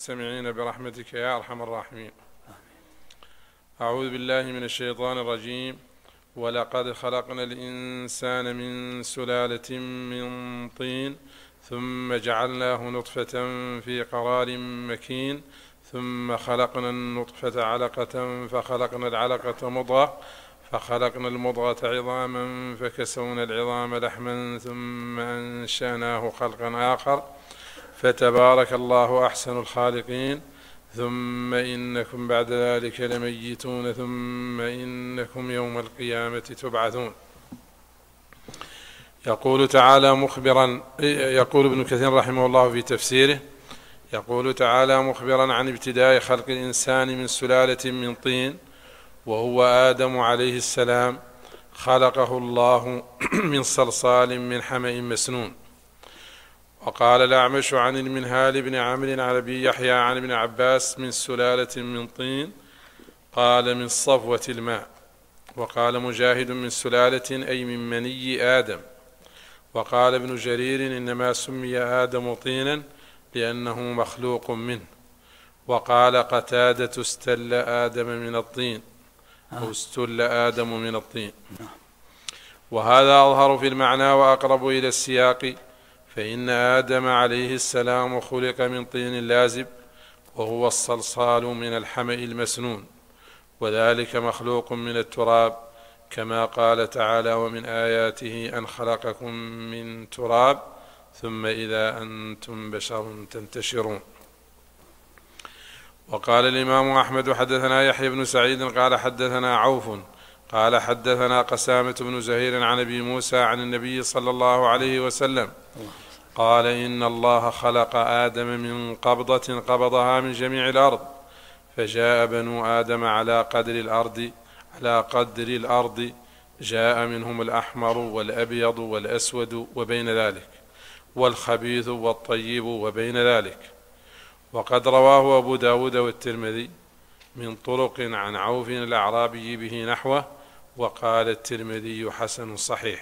المستمعين برحمتك يا أرحم الراحمين. أعوذ بالله من الشيطان الرجيم. ولقد خلقنا الإنسان من سلالة من طين ثم جعلناه نطفة في قرار مكين ثم خلقنا النطفة علقة فخلقنا العلقة مضغة فخلقنا المضغة عظاما فكسونا العظام لحما ثم أنشأناه خلقا آخر فتبارك الله أحسن الخالقين. ثم إنكم بعد ذلك لميتون ثم إنكم يوم القيامة تبعثون. يقول تعالى مخبرا، يقول ابن كثير رحمه الله في تفسيره، يقول تعالى مخبرا عن ابتداء خلق الإنسان من سلالة من طين وهو آدم عليه السلام، خلقه الله من صلصال من حمأ مسنون. وقال الأعمش عن المنهال بن عمرو عن أبي يحيى عن ابن عباس من سلالة من طين، قال من صفوة الماء. وقال مجاهد من سلالة أي من مني آدم. وقال ابن جرير إنما سمي آدم طينا لأنه مخلوق منه. وقال قتادة استل آدم من الطين أو استل آدم من الطين. وهذا أظهر في المعنى وأقرب إلى السياق، فإن آدم عليه السلام خلق من طين لازب وهو الصلصال من الحمأ المسنون، وذلك مخلوق من التراب، كما قال تعالى ومن آياته أن خلقكم من تراب ثم إذا أنتم بشر تنتشرون. وقال الإمام أحمد حدثنا يحيى بن سعيد قال حدثنا عوف قال حدثنا قسامة بن زهير عن أبي موسى عن النبي صلى الله عليه وسلم قال إن الله خلق آدم من قبضة قبضها من جميع الأرض، فجاء بنو آدم على قدر الأرض جاء منهم الأحمر والأبيض والأسود وبين ذلك، والخبيث والطيب وبين ذلك. وقد رواه أبو داود والترمذي من طرق عن عوف الأعرابي به نحوه، وقال الترمذي حسن صحيح.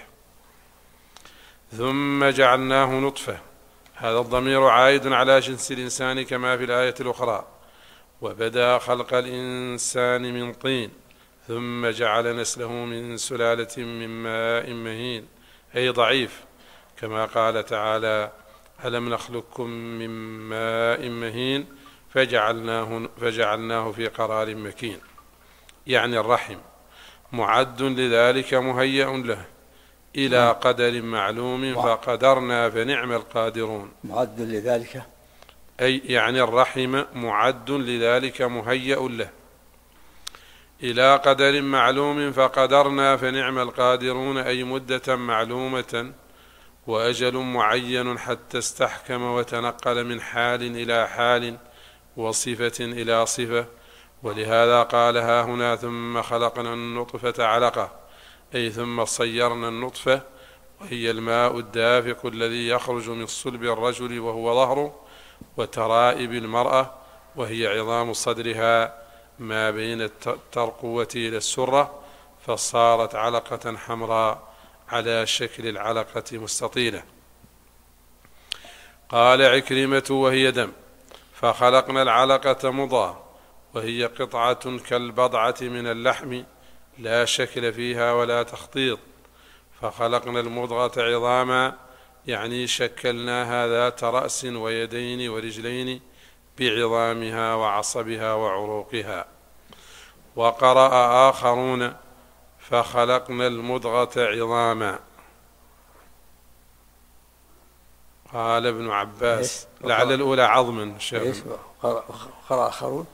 ثم جعلناه نطفة، هذا الضمير عائد على جنس الإنسان كما في الآية الأخرى. وبدأ خلق الإنسان من طين ثم جعل نسله من سلالة من ماء مهين أي ضعيف، كما قال تعالى ألم نخلقكم من ماء مهين فجعلناه في قرار مكين، يعني الرحم معد لذلك مهيأ له إلى قدر معلوم فقدرنا فنعم القادرون. معد لذلك أي يعني الرحم معد لذلك مهيأ له إلى قدر معلوم فقدرنا فنعم القادرون، أي مدة معلومة وأجل معين حتى استحكم وتنقل من حال إلى حال وصفة إلى صفة. ولهذا قال ها هنا ثم خلقنا النطفة علقة، أي ثم صيرنا النطفة وهي الماء الدافق الذي يخرج من صلب الرجل وهو ظهره وترائب المرأة وهي عظام صدرها ما بين الترقوة إلى السرة، فصارت علقة حمراء على شكل العلقة مستطيلة. قال عكرمة وهي دم، فخلقنا العلقة مضغة وهي قطعة كالبضعة من اللحم لا شكل فيها ولا تخطيط، فخلقنا المضغة عظاما، يعني شكلناها ذات رأس ويدين ورجلين بعظامها وعصبها وعروقها. وقرأ آخرون فخلقنا المضغة عظاما. قال ابن عباس لعل الأولى عظما. قرأ آخرون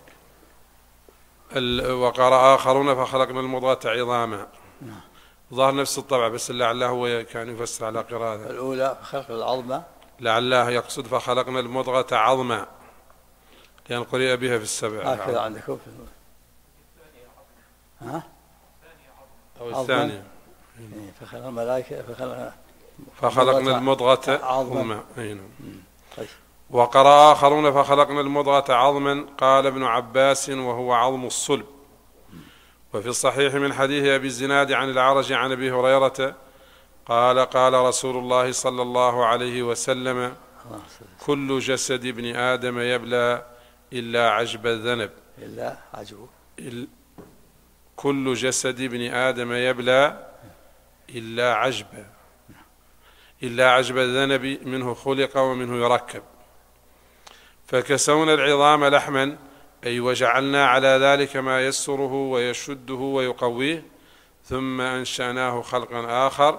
وقرأ آخرون فخلقنا المضغة عظاما. ظهر نفس الطبع بس لعله هو كان يفسر على قراءة الأولى خلق العظمة، لعله يقصد فخلقنا المضغة عظما لأن قرئ بها في السبع. هكذا عندكم في أو الثانية فخلق الملائكة فخلقنا المضغة عظما. وقرأ آخرون فخلقنا المضغة عظما. قال ابن عباس وهو عظم الصلب. وفي الصحيح من حديث أبي الزناد عن الأعرج عن أبي هريرة قال قال رسول الله صلى الله عليه وسلم كل جسد ابن آدم يبلى إلا عجب الذنب. إلا عجب. كل جسد ابن آدم يبلى إلا عجب. إلا عجب الذنب منه خلق ومنه يركب. فكسونا العظام لحما أي وجعلنا على ذلك ما يسره ويشده ويقويه، ثم أنشأناه خلقا آخر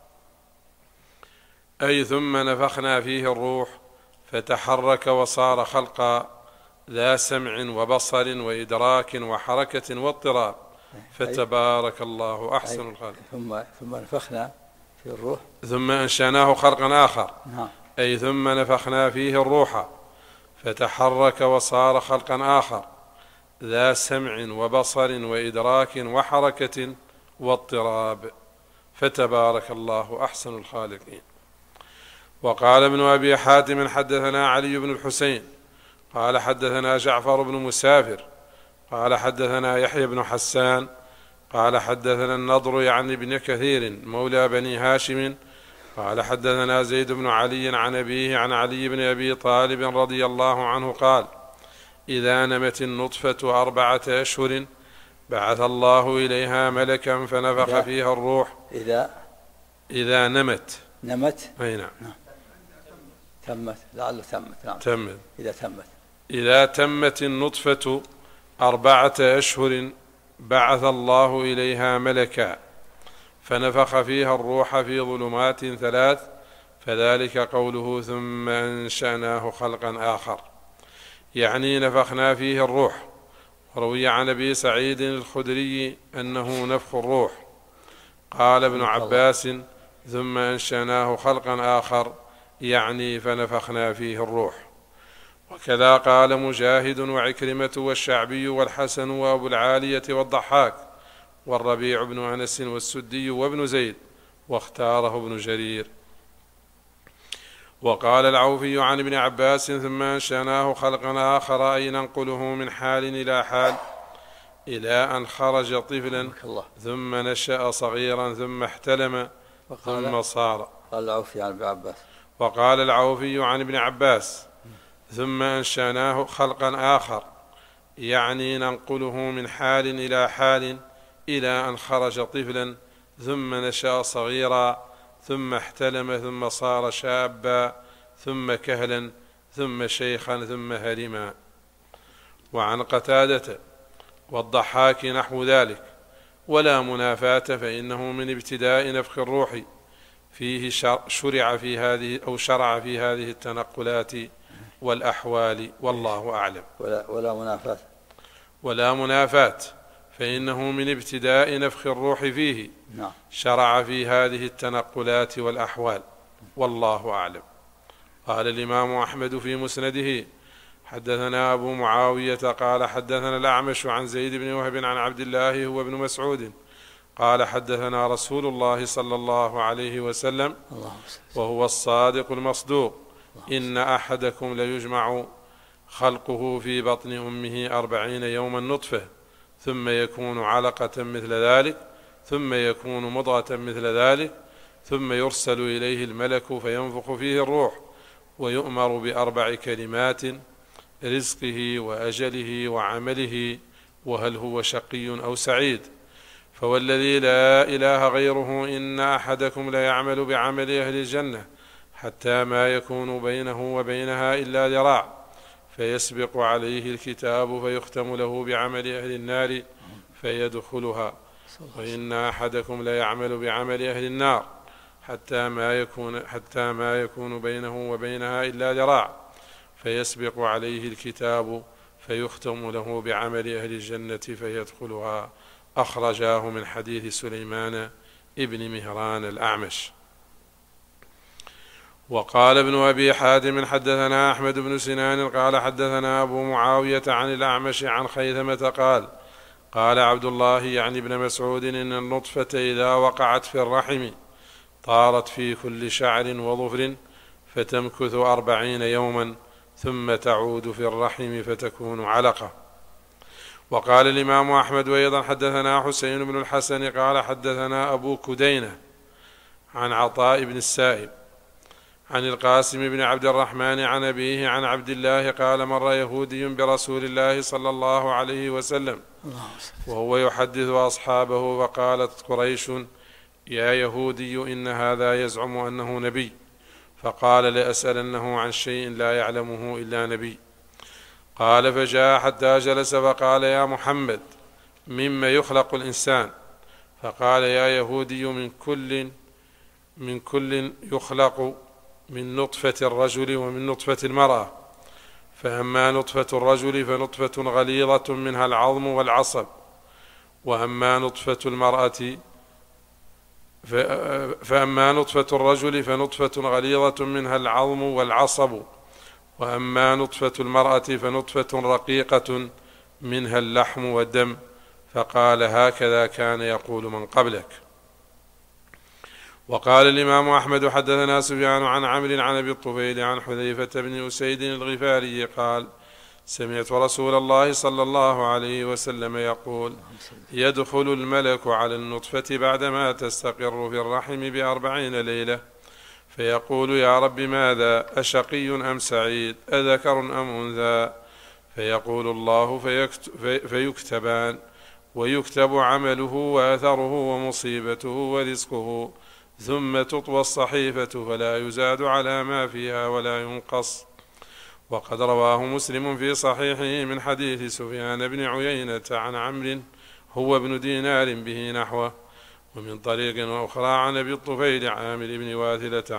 أي ثم نفخنا فيه الروح فتحرك وصار خلقا ذا سمع وبصر وإدراك وحركة واضطراب، فتبارك الله أحسن الخالقين. ثم نفخنا في الروح ثم أنشأناه خلقا آخر أي ثم نفخنا فيه الروح فتحرك وصار خلقا آخر ذا سمع وبصر وإدراك وحركة واضطراب، فتبارك الله أحسن الخالقين. وقال ابن أبي حاتم حدثنا علي بن الحسين قال حدثنا جعفر بن مسافر قال حدثنا يحيى بن حسان قال حدثنا النضر يعني ابن كثير مولى بني هاشم قال حدثنا زيد بن علي عن أبيه عن علي بن أبي طالب رضي الله عنه قال: إذا نمت النطفة 4 أشهر بعث الله إليها ملكا فنفخ فيها الروح. إذا نمت أي نعم تمت لعل تمت نعم تمت إذا تمت النطفة 4 أشهر بعث الله إليها ملكا فنفخ فيها الروح في ظلمات 3، فذلك قوله ثم أنشأناه خلقا آخر، يعني نفخنا فيه الروح. وروي عن أبي سعيد الخدري أنه نفخ الروح. قال ابن عباس ثم أنشأناه خلقا آخر يعني فنفخنا فيه الروح. وكذا قال مجاهد وعكرمة والشعبي والحسن وأبو العالية والضحاك والربيع بن أنس والسدي وابن زيد، واختاره ابن جرير. وقال العوفي عن ابن عباس ثم أنشأناه خلقا آخر أي ننقله من حال إلى حال إلى أن خرج طفلا ثم نشأ صغيرا ثم احتلم ثم صار. وقال العوفي عن ابن عباس ثم أنشأناه خلقا آخر يعني ننقله من حال إلى حال إلى أن خرج طفلا ثم نشأ صغيرا ثم احتلم ثم صار شابا ثم كهلا ثم شيخا ثم هرما. وعن قتادة والضحاك نحو ذلك. ولا منافاة، فإنه من ابتداء نفخ الروح فيه شرع في هذه التنقلات والأحوال، والله أعلم. ولا منافاة فإنه من ابتداء نفخ الروح فيه شرع في هذه التنقلات والأحوال، والله أعلم. قال الإمام أحمد في مسنده حدثنا أبو معاوية قال حدثنا الأعمش عن زيد بن وهب عن عبد الله هو ابن مسعود قال حدثنا رسول الله صلى الله عليه وسلم وهو الصادق المصدوق: إن أحدكم ليجمع خلقه في بطن أمه 40 يوما نطفة ثم يكون علقة مثل ذلك ثم يكون مضغة مثل ذلك ثم يرسل إليه الملك فينفخ فيه الروح ويؤمر ب4 كلمات: رزقه وأجله وعمله وهل هو شقي أو سعيد. فوالذي لا إله غيره إن أحدكم ليعمل بعمل أهل الجنة حتى ما يكون بينه وبينها إلا ذراع فيسبق عليه الكتاب فيختم له بعمل أهل النار فيدخلها، وإن أحدكم ليعمل بعمل أهل النار حتى ما يكون بينه وبينها إلا ذراع فيسبق عليه الكتاب فيختم له بعمل أهل الجنة فيدخلها. أخرجاه من حديث سليمان ابن مهران الأعمش. وقال ابن أبي حاتم حدثنا أحمد بن سنان قال حدثنا أبو معاوية عن الأعمش عن خيثمة قال عبد الله يعني ابن مسعود: إن النطفة إذا وقعت في الرحم طارت في كل شعر وظفر فتمكث 40 يوما ثم تعود في الرحم فتكون علقة. وقال الإمام أحمد أيضا حدثنا حسين بن الحسن قال حدثنا أبو كدينة عن عطاء بن السائب عن القاسم بن عبد الرحمن عن أبيه عن عبد الله قال مر يهودي برسول الله صلى الله عليه وسلم وهو يحدث أصحابه فقالت قريش يا يهودي إن هذا يزعم أنه نبي، فقال لأسألنه عن شيء لا يعلمه إلا نبي. قال فجاء حتى جلس فقال يا محمد مما يخلق الإنسان؟ فقال يا يهودي من كل يخلق من نطفة الرجل ومن نطفة المرأة، فأما نطفة الرجل فنطفة غليظة منها العظم والعصب، وأما نطفة المرأة فأما نطفة الرجل فنطفة غليظة منها العظم والعصب، وأما نطفة المرأة فنطفة رقيقة منها اللحم والدم. فقال هكذا كان يقول من قبلك. وقال الإمام أحمد حدثنا سفيان عن عمرو عن أبي الطفيل عن حذيفة بن أسيد الغفاري قال سمعت رسول الله صلى الله عليه وسلم يقول يدخل الملك على النطفة بعدما تستقر في الرحم ب40 ليلة فيقول يا رب ماذا أشقي أم سعيد أذكر أم أنثى؟ فيقول الله فيكتبان، ويكتب عمله وأثره ومصيبته ورزقه، ثم تطوى الصحيفة فلا يزاد على ما فيها ولا ينقص. وقد رواه مسلم في صحيحه من حديث سفيان بن عيينة عن عمرو هو ابن دينار به نحوه، ومن طريق أخرى عن أبي الطفيل عامر بن واثلة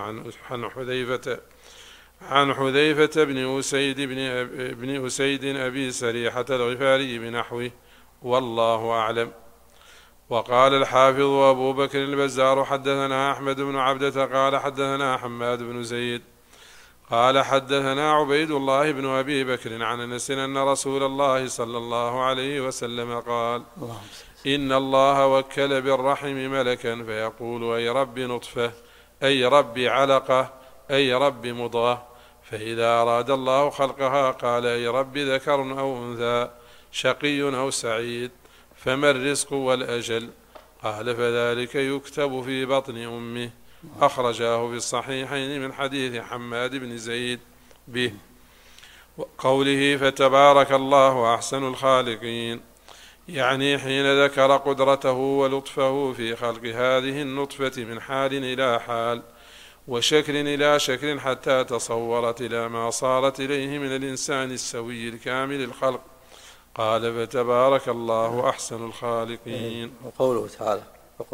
عن حذيفة بن أسيد أبي سريحة الغفاري بنحوه، والله أعلم. وقال الحافظ أبو بكر البزار حدثنا أحمد بن عبدة قال حدثنا حماد بن زيد قال حدثنا عبيد الله بن أبي بكر عن أنس أن رسول الله صلى الله عليه وسلم قال إن الله وكل بالرحم ملكا فيقول أي رب نطفة، أي رب علقة، أي رب مضغة، فإذا أراد الله خلقها قال أي رب ذكر أو أنثى، شقي أو سعيد، فما الرزق والأجل؟ قال فذلك يكتب في بطن أمه. أخرجاه في الصحيحين من حديث حماد بن زيد به. وقوله فتبارك الله أحسن الخالقين يعني حين ذكر قدرته ولطفه في خلق هذه النطفة من حال إلى حال وشكل إلى شكل حتى تصورت إلى ما صارت إليه من الإنسان السوي الكامل الخلق. قال فتبارك الله أحسن الخالقين. وقوله تعالى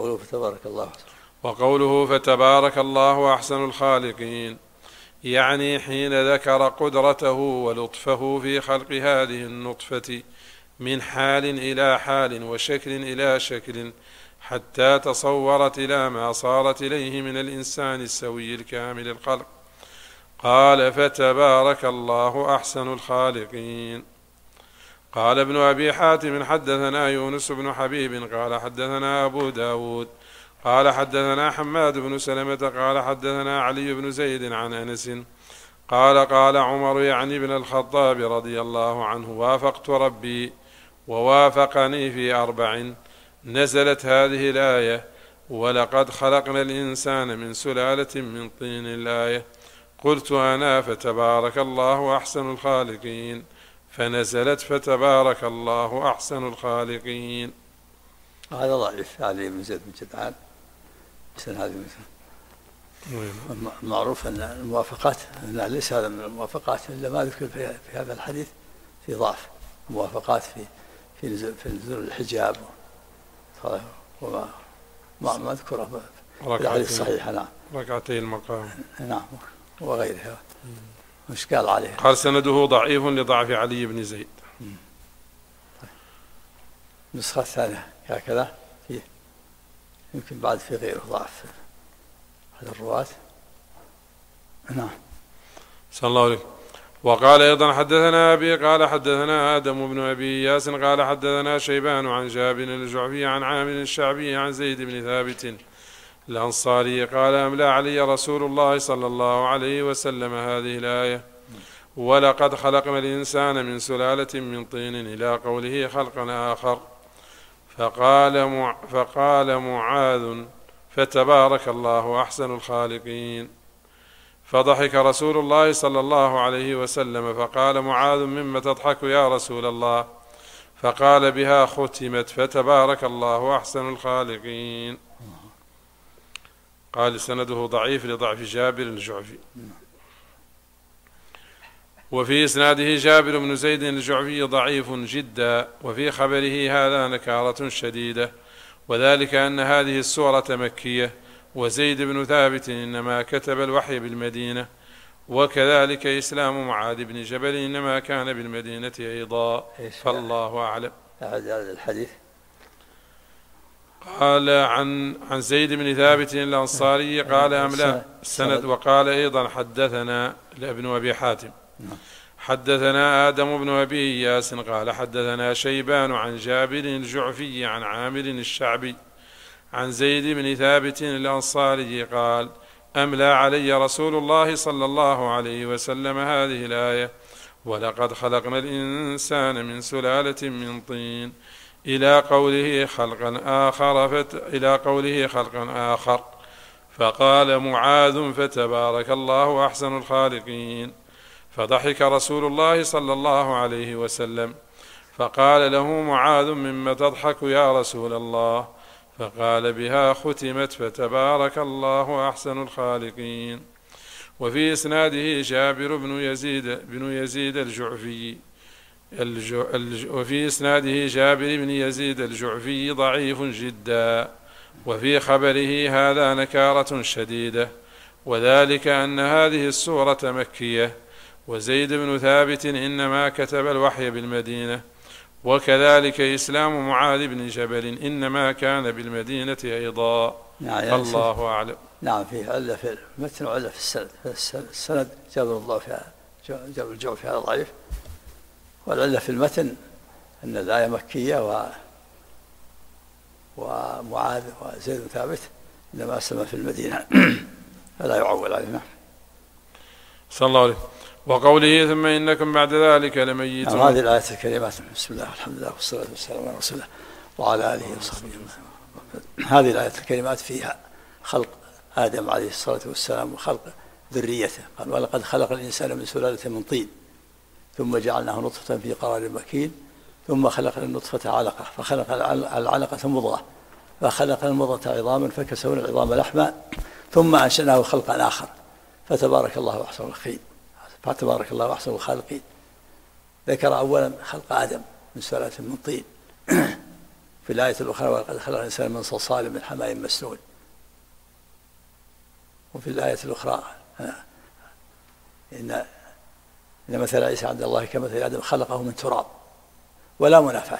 وقوله فتبارك الله أحسن الخالقين يعني حين ذكر قدرته ولطفه في خلق هذه النطفة من حال إلى حال وشكل إلى شكل حتى تصورت إلى ما صارت إليه من الإنسان السوي الكامل الخلق. قال فتبارك الله أحسن الخالقين. قال ابن أبي حاتم حدثنا يونس بن حبيب قال حدثنا أبو داود قال حدثنا حماد بن سلمة قال حدثنا علي بن زيد عن أنس قال عمر يعني ابن الخطاب رضي الله عنه وافقت ربي ووافقني في 4 نزلت هذه الآية ولقد خلقنا الإنسان من سلالة من طين الآية قلت أنا فتبارك الله أحسن الخالقين فنزلت فتبارك الله أحسن الخالقين. هذا ضعيف علي بن زيد بن جدعان هذه معروف أن الموافقات ليس هذا من الموافقات إلا ما ذكر في هذا الحديث في ضعف موافقات في نزول الحجاب وما أذكره في الحديث الصحيح. نعم ركعتي المقام نعم وغيرها مشكال عليه. قال سنده ضعيف لضعف علي بن زيد. النسخة الثانية هكذا فيه يمكن بعد في غيره ضعف هذا الرواة. نعم صلى الله عليه. وقال أيضا حدثنا أبي قال حدثنا آدم بن أبي إياس قال حدثنا شيبان عن جابر الجعفي عن عامر الشعبي عن زيد بن ثابت الأنصاري قال أملى علي رسول الله صلى الله عليه وسلم هذه الآية ولقد خلقنا الإنسان من سلالة من طين إلى قوله خلقنا آخر فقال معاذ فتبارك الله أحسن الخالقين فضحك رسول الله صلى الله عليه وسلم فقال معاذ مما تضحك يا رسول الله؟ فقال بها ختمت فتبارك الله أحسن الخالقين. قال سنده ضعيف لضعف جابر الجعفي. وفي إسناده جابر بن زيد الجعفي ضعيف جدا، وفي خبره هذا نكارة شديدة، وذلك أن هذه السورة مكية، وزيد بن ثابت إنما كتب الوحي بالمدينة، وكذلك إسلام معاذ بن جبل إنما كان بالمدينة أيضا، فالله أعلم. هذا الحديث قال عن زيد بن ثابت الأنصاري قال أملا السند. وقال أيضا حدثنا لابن أبي حاتم حدثنا آدم بن أبي إياس قال حدثنا شيبان عن جابر الجعفي عن عامر الشعبي عن زيد بن ثابت الأنصاري قال أملى علي رسول الله صلى الله عليه وسلم هذه الآية: ولقد خلقنا الإنسان من سلالة من طين إلى قوله خلقا آخر فقال معاذ فتبارك الله أحسن الخالقين. فضحك رسول الله صلى الله عليه وسلم فقال له معاذ مما تضحك يا رسول الله؟ فقال بها ختمت فتبارك الله أحسن الخالقين. وفي إسناده جابر بن يزيد الجعفي وفي إسناده جابر بن يزيد الجعفي ضعيف جدا، وفي خبره هذا نكارة شديدة، وذلك أن هذه السورة مكية، وزيد بن ثابت إنما كتب الوحي بالمدينة، وكذلك إسلام معاذ بن جبل إنما كان بالمدينة أيضا، الله أعلم. نعم، فيه علة في المتن وعلة في السند جاب الجعفي هذا ضعيف، والعلة في المتن أن الآية مكية ومعاذ وزيد بن ثابت إنما أسلم في المدينة فلا يعول علينا. صلى الله عليه. وقوله ثم إنكم بعد ذلك لميتون. هذه الآية الكريمات بسم الله والحمد لله والصلاة والسلام على رسول الله وعلى آله وصحبه. هذه الآية الكريمات فيها خلق آدم عليه الصلاة والسلام وخلق ذريته. قال ولقد خلق الإنسان من سلالة من طين ثم جعلناه نطفة في قرار مكين ثم خلق النطفة علقة فخلق العلقة مضغة فخلق المضغة عظاما فكسونا العظام لحما ثم أنشأناه خلقا آخر فتبارك الله أحسن الخالقين. فتبارك الله أحسن الخالقين. ذكر أولا خلق آدم من سلالة من طين في الآية الأخرى ولقد خلق الإنسان من صلصال من حماء مسنون، وفي الآية الأخرى إن مثل عيسى عند الله كمثل آدم خلقه من تراب ولا منافاة.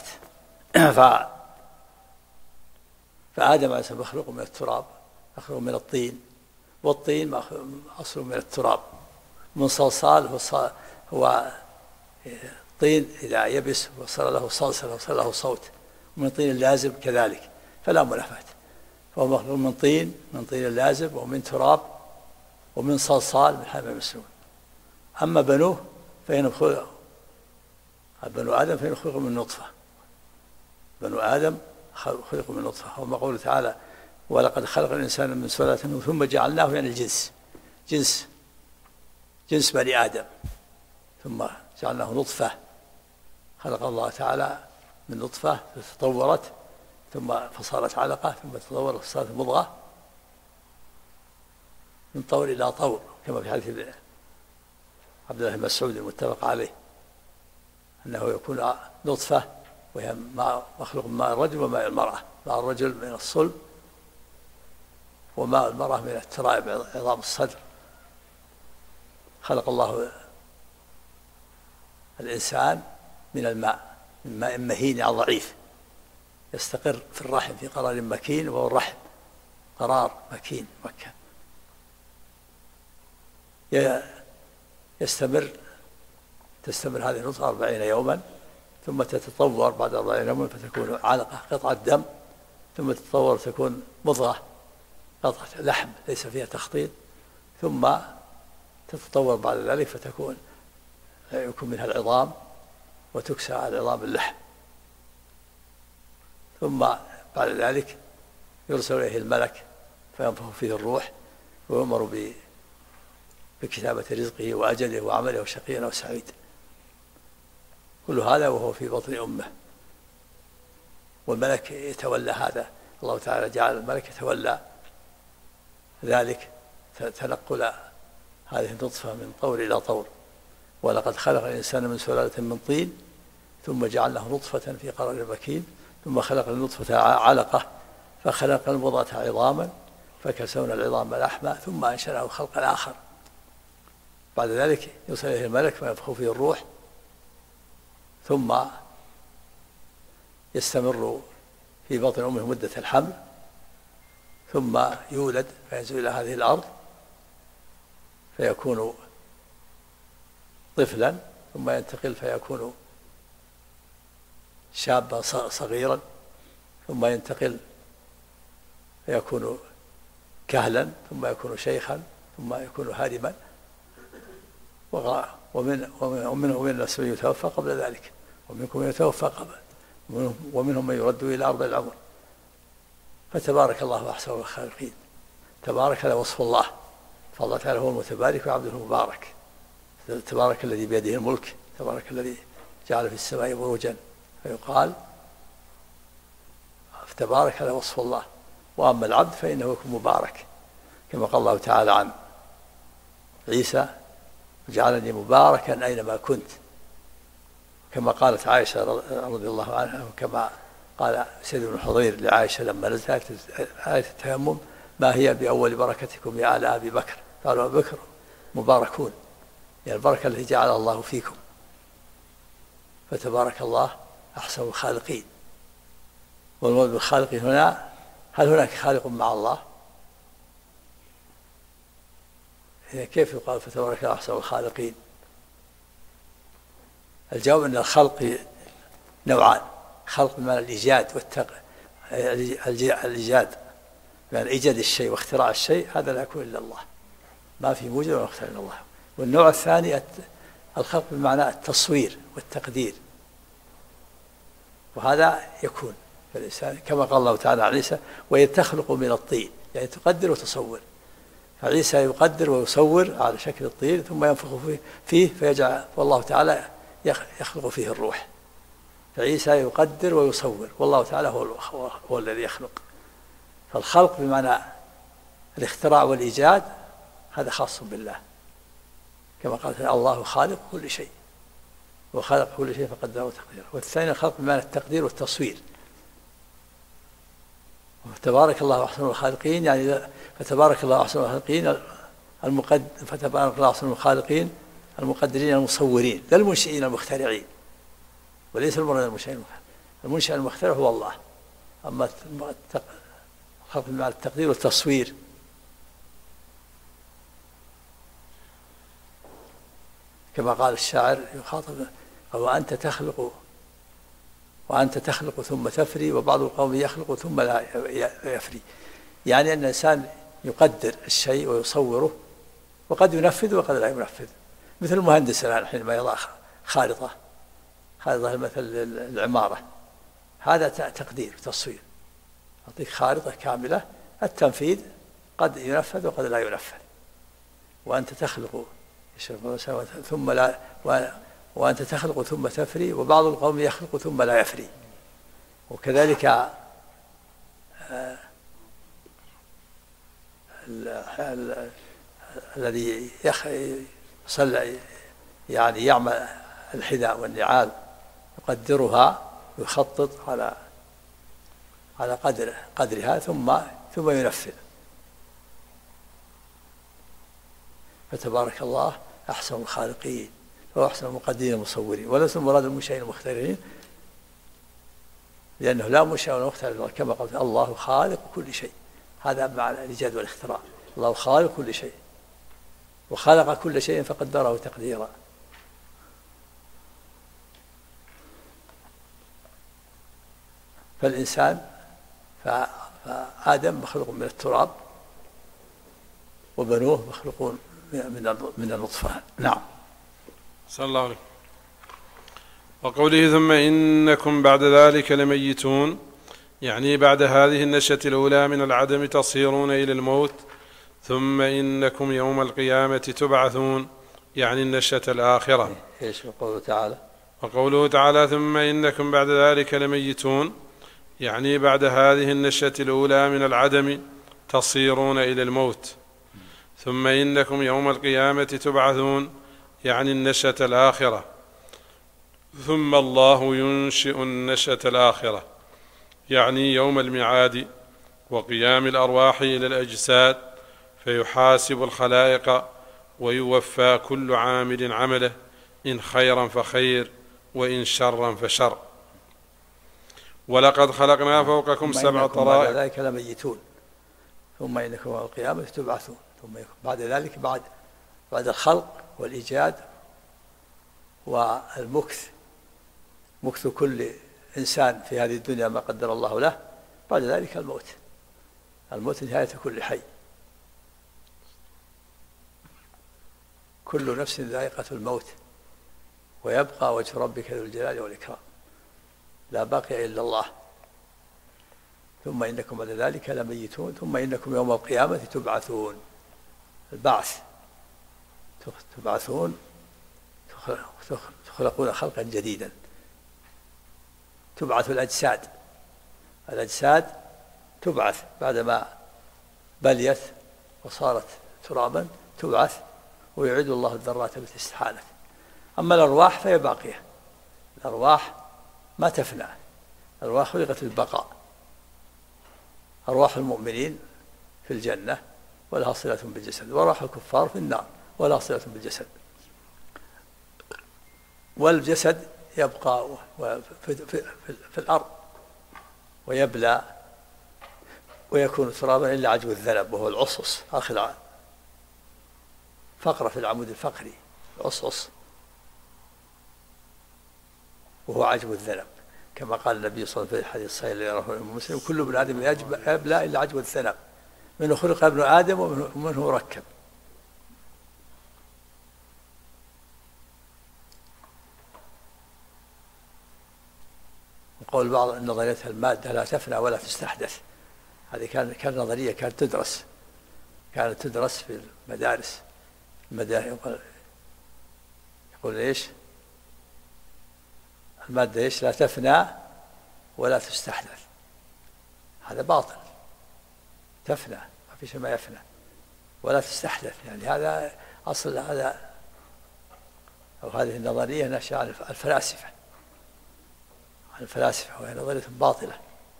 فآدم عليه السلام مخلوق من التراب، مخلوق من الطين، والطين أصله من التراب. من صلصال هو طين إذا يبس وصار له صلصل وصار له صوت، ومن طين اللازب كذلك فلا منافاة. فهو مخلوق من طين اللازب ومن تراب ومن صلصال من حمأ مسنون. أما بنوه فإنهم خلقوا بنو آدم فإنهم خلقوا من نطفة. بنو آدم خلقوا من نطفة. وما قوله تعالى ولقد خلق الإنسان من سلالة ثم جعلناه يعني جنس بني آدم ثم جعلناه نطفة. خلق الله تعالى من نطفة تطورت ثم فصارت علقة ثم تطورت فصارت مضغة من طور إلى طور كما في حديث عبد الله بن مسعود المتفق عليه أنه يكون نطفة وهي مخلوق من ماء الرجل وماء المرأة. ماء الرجل من الصلب وماء المرأة من الترائب عظام الصدر. خلق الله الإنسان من الماء، من ماء مهين يعني ضعيف يستقر في الرحم في قرار مكين، وهو الرحم قرار مكين مكة تستمر هذه النطفة 40 يوما ثم تتطور بعد 40 يوما فتكون علقة قطعة دم ثم تتطور تكون مضغة قطعة لحم ليس فيها تخطيط ثم تتطور بعد ذلك فتكون يكون منها العظام وتكسى على عظام اللحم. ثم بعد ذلك يرسل إليه الملك فينفخ فيه الروح ويؤمر بكتابة رزقه وأجله وعمله شقي أو سعيد. كل هذا وهو في بطن أمه، والملك يتولى هذا. الله تعالى جعل الملك يتولى ذلك، تنقل هذه النطفة من طور إلى طور. ولقد خلق الإنسان من سلالة من طين ثم جعلناه نطفة في قرار مكين ثم خلق النطفة علقة فخلق المضغة عظاما فكسونا العظام لحما ثم أنشأناه خلقا آخر. بعد ذلك يرسل إليه الملك فينفخ فيه الروح، ثم يستمر في بطن أمه مدة الحمل، ثم يولد فينزل إلى هذه الأرض فيكون طفلا، ثم ينتقل فيكون شابا صغيرا، ثم ينتقل فيكون كهلا، ثم يكون شيخا، ثم يكون هارما. ومنهم الناس من يتوفى قبل ذلك، ومنكم من يتوفى قبل، ومنهم من يرد إلى أرض العمر. فتبارك الله أحسن الخالقين. تبارك هذا وصف الله، فالله تعالى هو المتبارك وعبده المبارك. تبارك الذي بيده الملك، تبارك الذي جعل في السماء بروجا فيقال تبارك هذا وصف الله. وأما العبد فإنه يكون مبارك، كما قال الله تعالى عن عيسى وجعلني مباركا أينما كنت، كما قالت عائشة رضي الله عنها، وكما قال سيد بن حضير لعائشة لما نزلت آية التيمم: ما هي بأول بركتكم يا آل أبي بكر؟ قالوا أبو بكر مباركون، يعني البركة التي جعلها الله فيكم. فتبارك الله أحسن الخالقين. والمراد بالخالق هنا، هل هناك خالق مع الله؟ كيف يقال فتبارك الله أحسن الخالقين؟ الجواب أن الخلق نوعان: خلق بمعنى الإيجاد الإيجاد بمعنى إيجاد الشيء واختراع الشيء، هذا لا يكون إلا الله، ما في موجد ولا مخترع إلا الله. والنوع الثاني الخلق بمعنى التصوير والتقدير، وهذا يكون في الإنسان كما قال الله تعالى عن عيسى: وإذ تخلق من الطين، يعني تقدر وتصور. فعيسى يقدر ويصور على شكل الطين ثم ينفخ فيه فيجعل، والله تعالى يخلق فيه الروح. فعيسى يقدر ويصور، والله تعالى هو الذي يخلق. فالخلق بمعنى الاختراع والإيجاد هذا خاص بالله، كما قال الله خالق كل شيء وخلق كل شيء فقدره تقديره. والثاني الخلق بمعنى التقدير والتصوير. تبارك الله أحسن الخالقين، يعني فتبارك الله أحسن الخالقين فتبارك الله أحسن الخالقين المقدرين المصورين، لا المنشئين المخترعين، وليس المراد المنشئين. المنشئ المخترع هو الله. أما الخلق بمعنى التقدير والتصوير. كما قال الشاعر يخاطب: وأنت تخلق ثم تفري وبعض القوم يخلق ثم لا يفري. يعني أن الإنسان يقدر الشيء ويصوره، وقد ينفذ وقد لا ينفذ. مثل المهندس الآن حينما يضع خارطة مثل العمارة، هذا تقدير وتصوير، يعطيك خارطة كاملة. التنفيذ قد ينفذ وقد لا ينفذ. وأنت تخلق ثم لا وأنت تخلق ثم تفري وبعض القوم يخلق ثم لا يفري. وكذلك الذي يعني يعمل الحذاء والنعال يقدرها ويخطط على قدرها ثم ينفذ. فتبارك الله أحسن الخالقين وأحسن المقدرين المصورين. وليس المراد المنشئين المخترعين، لأنه لا منشئ ولا مخترع، كما قلت الله خالق كل شيء. هذا معنى الإيجاد والاختراع. الله خالق كل شيء وخلق كل شيء فقدره تقديرا. فالإنسان فآدم مخلوق من التراب، وبنوه مخلوقون من النطفة. نعم. صلى الله عليه. وقوله ثم إنكم بعد ذلك لميتون، يعني بعد هذه النشأة الأولى من العدم تصيرون إلى الموت، ثم إنكم يوم القيامة تبعثون، يعني النشأة الآخرة. إيش قوله تعالى؟ وقوله تعالى ثم إنكم بعد ذلك لميتون، يعني بعد هذه النشأة الأولى من العدم تصيرون إلى الموت. ثم إنكم يوم القيامة تبعثون، يعني النشأة الآخرة. ثم الله ينشئ النشأة الآخرة، يعني يوم الميعاد وقيام الأرواح إلى الأجساد، فيحاسب الخلائق ويوفى كل عامل عمله، إن خيرا فخير وإن شرا فشر. ولقد خلقنا فوقكم 7 طرائق. بعد ذلك لميتون، ثم إنكم يوم القيامة تبعثون. ثم بعد ذلك بعد الخلق والإيجاد والمكث، مكث كل إنسان في هذه الدنيا ما قدر الله له، بعد ذلك الموت. الموت نهاية كل حي، كل نفس ذائقة الموت، ويبقى وجه ربك ذو الجلال والإكرام، لا باقي إلا الله. ثم إنكم بعد ذلك لميتون، ثم إنكم يوم القيامة تبعثون. البعث، تبعثون، تخلقون خلقا جديدا. تبعث الأجساد تبعث بعدما بليت وصارت ترابا، تبعث ويعيد الله الذرات التي استحالت. أما الأرواح فهي باقية، الأرواح ما تفنى، الأرواح خلقت للبقاء. أرواح المؤمنين في الجنة ولها صلة بالجسد، وأرواح الكفار في النار ولها صلة بالجسد. والجسد يبقى في الأرض ويبلى ويكون ترابا إلا عجو الذنب، وهو العصص، آخر فقرة في العمود الفقري، العصص، وهو عجو الذنب، كما قال النبي صلى الله عليه وسلم في الحديث الصحيح الذي رواه مسلم: كل ابن آدم يبلى إلا عجو الذنب، منه خلق ابن آدم ومنه ركب. وقول بعض أن نظرية المادة لا تفنى ولا تستحدث، هذه كانت نظرية كانت تدرس في المدارس. يقول إيش؟ المادة إيش؟ لا تفنى ولا تستحدث. هذا باطل، تفنى ما في شيء ما يفنى، ولا تستحدث، يعني هذا أصل هذا، أو هذه النظرية نشأ عن الفلاسفة، وهي نظرية باطلة.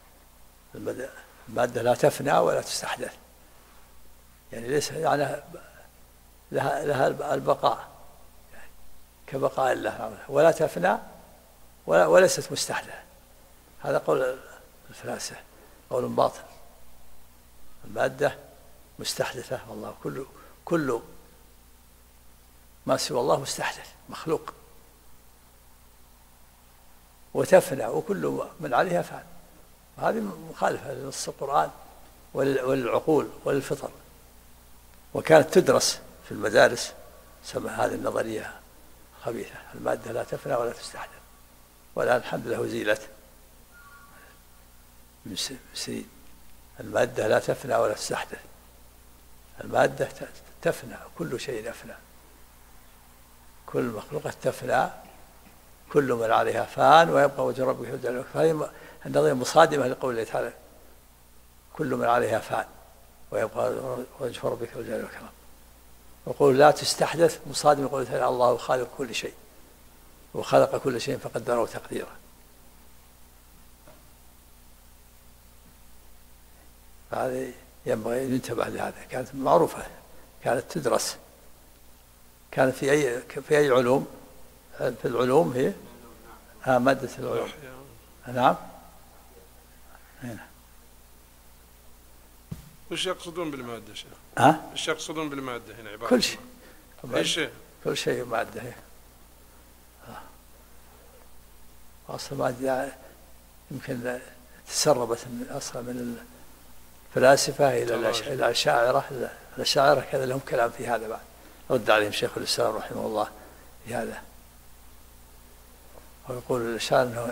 المادة لا تفنى ولا تستحدث، يعني ليس يعني لها البقاء، يعني كبقاء الله، ولا تفنى وليست مستحدثة. هذا قول الفلاسفة، قول باطل. المادة مستحدثة، والله كل ما سوى الله مستحدث مخلوق، وتفنى، وكل من عليها فان. هذه مخالفة لنص القرآن وللعقول وللفطر، وكانت تدرس في المدارس. سمى هذه النظرية خبيثة، المادة لا تفنى ولا تستحدث، والآن الحمد لله زيلت من سنين. المادة لا تفنى ولا تستحدث، المادة تفنى، كل شيء يفنى، كل مخلوقات تفنى، كل من عليها فان ويبقى وجه ربك ذو الجلال والإكرام. فهذه النظرية مصادمة لقول الله تعالى: كل من عليها فان ويبقى وجه ربك ذو الجلال والإكرام. وقول لا تستحدث مصادم لقول الله تعالى: الله خالق كل شيء وخلق كل شيء فقدره تقديرا. هذه ينبغي أن ينتبه لهذا. كانت معروفة، كانت تدرس، كانت في أي علوم، في العلوم هي مادة العلوم. نعم. هنا وش يقصدون بالمادة شيخ؟ وش يقصدون بالمادة هنا؟ عبارة كل شيء، كل شيء مادة هي. أصلا مادة يمكن تسربت أصلا من الفلاسفة إلى الأشاعرة. الأشاعرة كذا لهم كلام في هذا بعد، رد عليهم شيخ الإسلام رحمه الله في هذا، ويقول الأشاعرة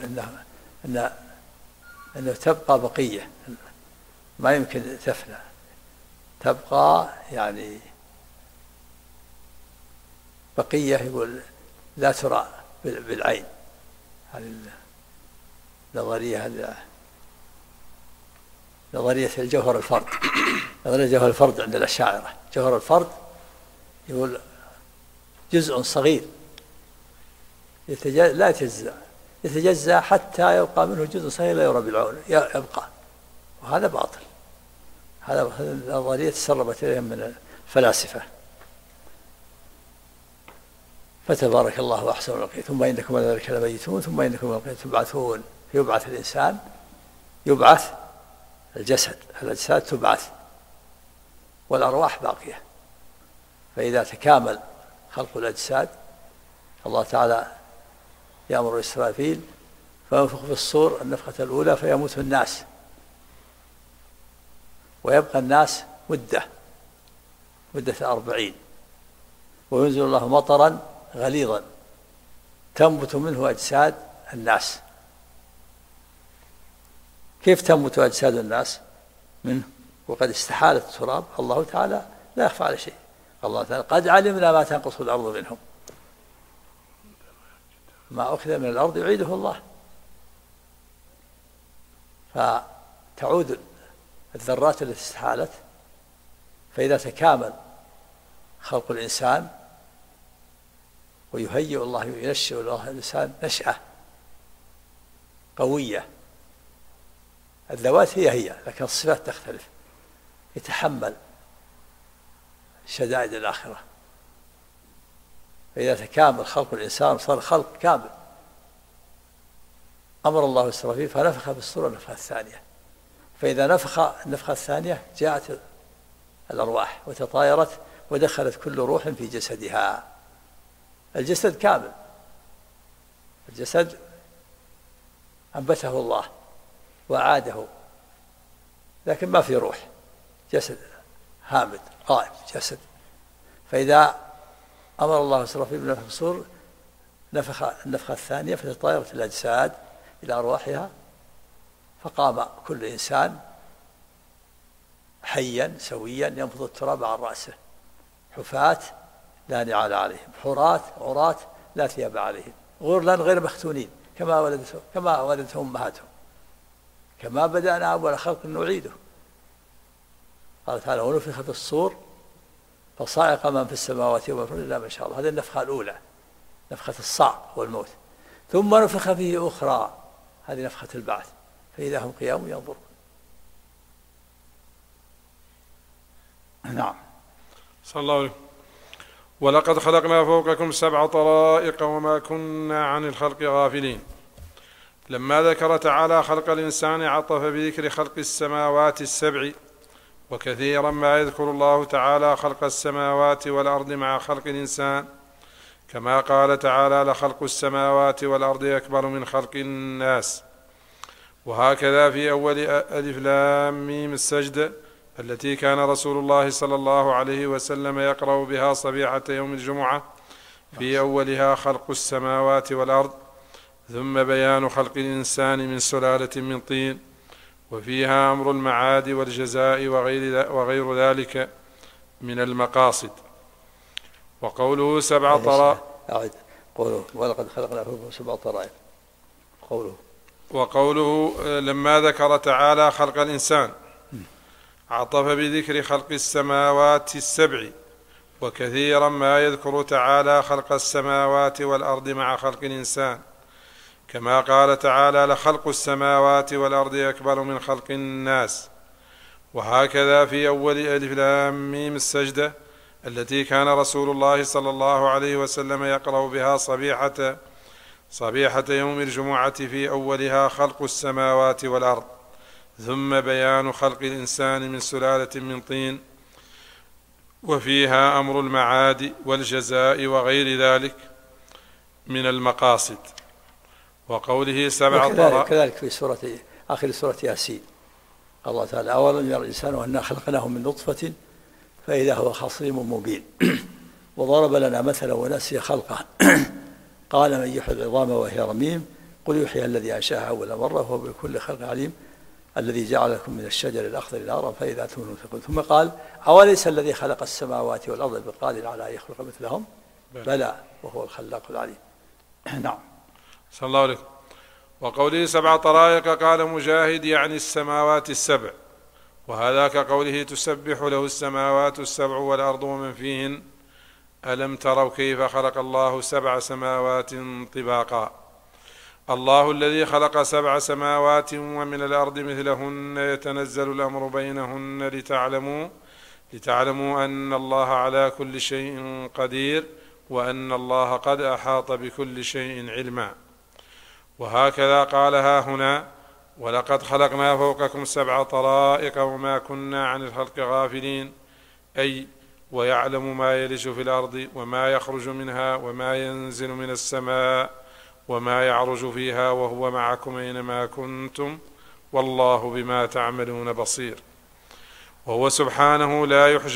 إنه تبقى بقية، ما يمكن تفنى، تبقى يعني بقية يقول لا ترى بالعين. هذه نظرية الجوهر الفرد. نظرية جوهر الفرد عند الأشاعرة، جوهر الفرد يقول جزء صغير لا يتجزأ حتى يبقى منه جزء صغير لا يرى بالعين يبقى، وهذا باطل. هذا نظرية تسربت إليهم من الفلاسفة. فتبارك الله أحسن الخالقين. ثم إنكم بعد ذلك لميتون ثم إنكم يوم القيامة تبعثون. يبعث الإنسان، يبعث الجسد، الأجساد تبعث والأرواح باقية. فإذا تكامل خلق الأجساد الله تعالى يأمر إسرافيل فينفخ في الصور النفخة الأولى فيموت الناس، ويبقى الناس مدة 40، وينزل الله مطرا غليظا تنبت منه أجساد الناس. كيف تنبت أجساد الناس منه وقد استحالت التراب؟ الله تعالى لا يخفى على شيء. الله تعالى قد علمنا ما تنقص الأرض منهم، ما أخذ من الأرض يعيده الله. فتعود الذرات التي استحالت. فإذا تكامل خلق الإنسان ويهيئ الله ينشئ الله الإنسان نشأة قوية، الذوات هي لكن الصفات تختلف، يتحمل شدائد الآخرة. فإذا تكامل خلق الإنسان صار خلق كامل. أمر الله إسرافيل فنفخ بالصور النفخة الثانية، فإذا نفخ النفخة الثانية جاءت الأرواح وتطايرت ودخلت كل روح في جسدها. الجسد كامل، الجسد أنبته الله وأعاده، لكن ما في روح، جسد هامد قائم جسد. فإذا أمر الله إسرافيل بنفخ الصور نفخ النفخة الثانية فتطايرت الأجساد إلى أرواحها، فقام كل إنسان حيا سويا ينفض التراب عن رأسه، حفاة لا نعال عليهم، حراة عراة لا ثياب عليهم، غرلا غير مختونين كما ولدتهم أمهاتهم، كما بدأنا أول خلق نعيده. قال تعالى ونفخ في الصور فصعق من في السماوات ومن في الأرض إلا ما شاء الله. هذه النفخة الأولى، نفخة الصعق والموت. ثم نفخ فيه أخرى، هذه نفخة البعث، فإذا هم قيام ينظرون. نعم. صلى الله عليه. ولقد خلقنا فوقكم 7 طرائق وما كنا عن الخلق غافلين. لما ذكر تعالى خلق الإنسان عطف بذكر خلق السماوات ال7، وكثيرا ما يذكر الله تعالى خلق السماوات والأرض مع خلق الإنسان، كما قال تعالى لخلق السماوات والأرض أكبر من خلق الناس. وهكذا في أول ألف لام ميم السجدة التي كان رسول الله صلى الله عليه وسلم يقرأ بها صبيحة يوم الجمعة، في أولها خلق السماوات والأرض، ثم بيان خلق الإنسان من سلالة من طين، وفيها أمر المعاد والجزاء وغير ذلك من المقاصد. وقوله 7 طرائق، قوله ولقد خلقنا فوقكم 7 طرائق، وقوله لما ذكر تعالى خلق الإنسان عطف بذكر خلق السماوات ال7، وكثيرا ما يذكر تعالى خلق السماوات والأرض مع خلق الإنسان، كما قال تعالى لخلق السماوات والأرض أكبر من خلق الناس. وهكذا في أول ألف لام ميم السجدة التي كان رسول الله صلى الله عليه وسلم يقرأ بها صبيحة يوم الجمعة، في أولها خلق السماوات والأرض، ثم بيان خلق الإنسان من سلالة من طين، وفيها أمر المعاد والجزاء وغير ذلك من المقاصد. وقوله 7 طرائق، كذلك في آخر سورة ياسين الله تعالى أولا يرى الإنسان وأنا خلقناه من نطفة فإذا هو خصيم مبين. وضرب لنا مثلا ونسي خلقه قال من يحيي العظام وهي رميم قل يحييها الذي أنشأها أول مرة وهو بكل خلق عليم الذي جعل لكم من الشجر الأخضر نارا فإذا أنتم تنفقون. ثم قال أوليس الذي خلق السماوات والأرض بقادر على أن يخلق مثلهم بلى وهو الخلاق العليم. نعم. صلى الله عليه. وقوله 7 طرائق قال مجاهد يعني السماوات السبع، وهذا كقوله تسبح له السماوات السبع والأرض ومن فيهن ألم تروا كيف خلق الله 7 سماوات طباقا. الله الذي خلق 7 سماوات ومن الأرض مثلهن يتنزل الأمر بينهن لتعلموا أن الله على كل شيء قدير وأن الله قد أحاط بكل شيء علما. وهكذا قالها هنا ولقد خلقنا فوقكم 7 طرائق وما كنا عن الخلق غافلين، أي ويعلم ما يلج في الأرض وما يخرج منها وما ينزل من السماء وما يعرج فيها وهو معكم أينما كنتم والله بما تعملون بصير. وهو سبحانه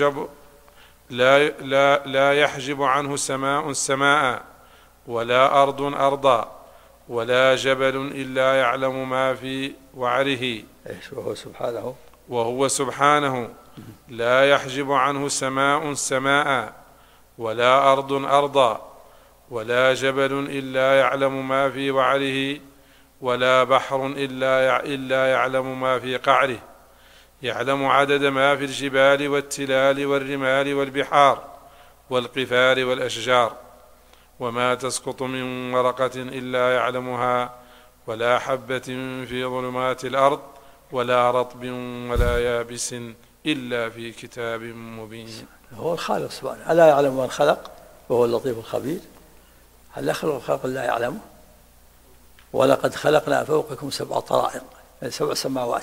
لا يحجب عنه سماء سماء ولا أرض أرضا ولا جبل إلا يعلم ما في وعره. وهو سبحانه لا يحجب عنه سماء سماء ولا أرض أرضا ولا جبل إلا يعلم ما في وعره ولا بحر إلا يعلم ما في قعره، يعلم عدد ما في الجبال والتلال والرمال والبحار والقفار والأشجار، وما تسقط من ورقة إلا يعلمها ولا حبة في ظلمات الأرض ولا رطب ولا يابس إلا في كتاب مبين. هو الخالق سبحانه، ألا يعلم من خلق وهو اللطيف الخبير؟ هل يخلق الخلق لا يعلمه؟ ولقد خلقنا فوقكم 7 طرائق، 7 سماوات،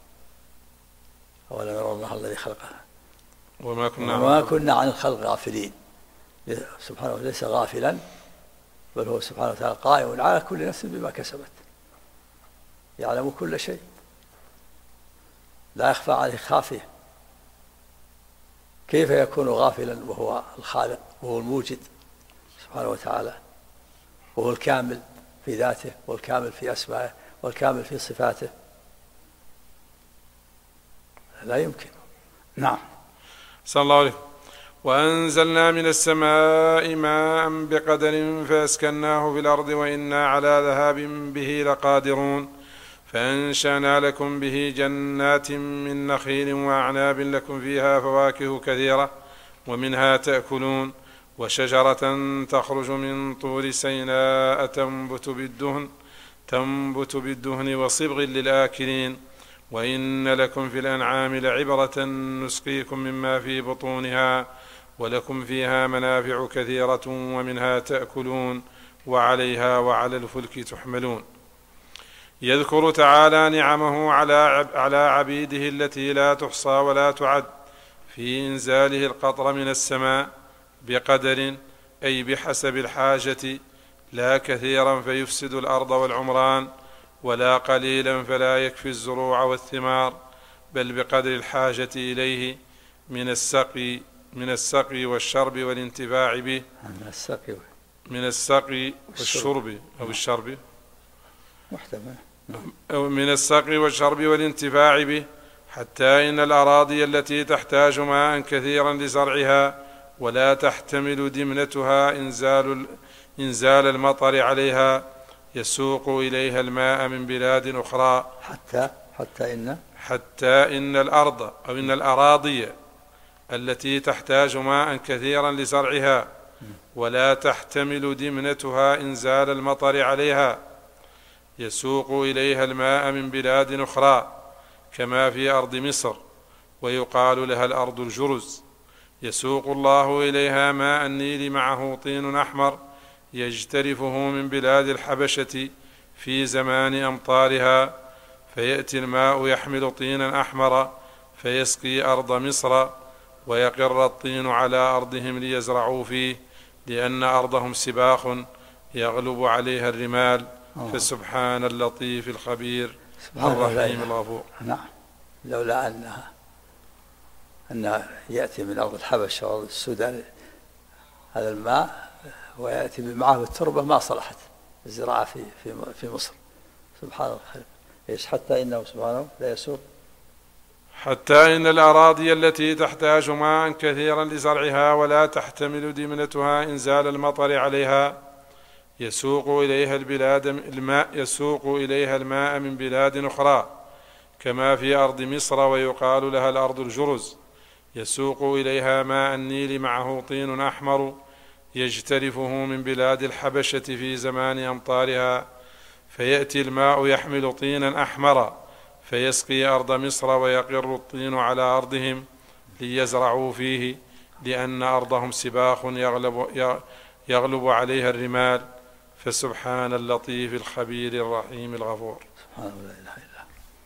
أولا يرى الله الذي خلقها وما كنا عن الخلق غافلين. سبحانه ليس غافلا، بل هو سبحانه وتعالى قائم على كل نفس بما كسبت، يعلم كل شيء لا يخفى عليه خافية. كيف يكون غافلا وهو الخالق وهو الموجد سبحانه وتعالى، وهو الكامل في ذاته والكامل في أسمائه والكامل في صفاته؟ لا يمكن. نعم. صلى الله عليه. وأنزلنا من السماء ماء بقدر فأسكناه في الأرض وإنا على ذهاب به لقادرون، فأنشأنا لكم به جنات من نخيل وأعناب لكم فيها فواكه كثيرة ومنها تأكلون، وشجرة تخرج من طور سيناء تنبت بالدهن وصبغ للآكلين، وإن لكم في الأنعام لعبرة نسقيكم مما في بطونها ولكم فيها منافع كثيرة ومنها تأكلون وعليها وعلى الفلك تحملون. يذكر تعالى نعمه على عبيده التي لا تحصى ولا تعد في إنزاله القطر من السماء بقدر، أي بحسب الحاجة، لا كثيرا فيفسد الأرض والعمران ولا قليلا فلا يكفي الزروع والثمار، بل بقدر الحاجة إليه من السقي والشرب والانتفاع به. من السقي والشرب أو الشرب محتمل. من السقي والشرب والانتفاع به، حتى إن الأراضي التي تحتاج ماء كثيرا لزرعها ولا تحتمل دمنتها إنزال المطر عليها يسوق إليها الماء من بلاد أخرى، حتى إن الأرض أو إن الأراضي التي تحتاج ماء كثيرا لزرعها ولا تحتمل دمنتها إنزال المطر عليها يسوق إليها الماء من بلاد أخرى، كما في أرض مصر ويقال لها الأرض الجرز، يسوق الله إليها ماء النيل معه طين أحمر يجترفه من بلاد الحبشة في زمان أمطارها، فيأتي الماء يحمل طينا أحمر فيسقي أرض مصر، ويقر الطين على أرضهم ليزرعوا فيه، لأن أرضهم سباخ يغلب عليها الرمال. فسبحان اللطيف الخبير الرحيم الغفور. نعم. لولا أن يأتي من أرض الحبشة وأرض السودان هذا الماء ويأتي معه التربة ما صلحت الزراعة في مصر. سبحان الله، إيش حتى إنه سبحانه لا يسوق حتى إن الأراضي التي تحتاج ماء كثيرا لزرعها ولا تحتمل دمنتها إنزال المطر عليها يسوق إليها الماء من بلاد أخرى كما في أرض مصر ويقال لها الأرض الجرز. يسوق إليها ماء النيل معه طين أحمر يجترفه من بلاد الحبشة في زمان أمطارها، فيأتي الماء يحمل طينا أحمر فيسقي أرض مصر ويقر الطين على أرضهم ليزرعوا فيه، لأن أرضهم سباخ يغلب عليها الرمال. فسبحان اللطيف الخبير الرحيم الغفور. سبحانه لا إله إلا.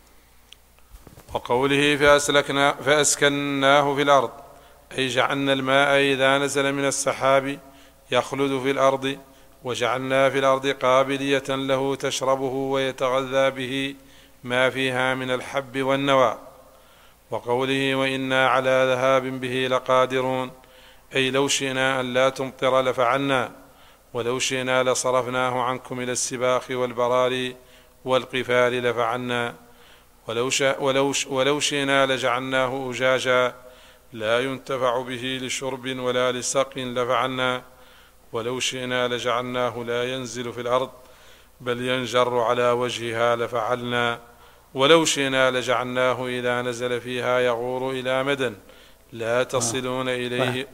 وقوله فأسكناه في الأرض أي جعلنا الماء إذا نزل من السحاب يخلد في الأرض، وجعلنا في الأرض قابلية له تشربه ويتغذى به ما فيها من الحب والنوى. وقوله وإنا على ذهاب به لقادرون أي لو شئنا أن لا تمطر لفعلنا، ولو شئنا لصرفناه عنكم إلى السباخ والبراري والقفال لفعلنا، ولو شئنا لجعلناه أجاجا لا ينتفع به لشرب ولا لسق لفعلنا، ولو شئنا لجعلناه لا ينزل في الأرض بل ينجر على وجهها لفعلنا، ولو شئنا لجعلناه إذا نزل فيها يغور إلى مدى لا تصلون إليه.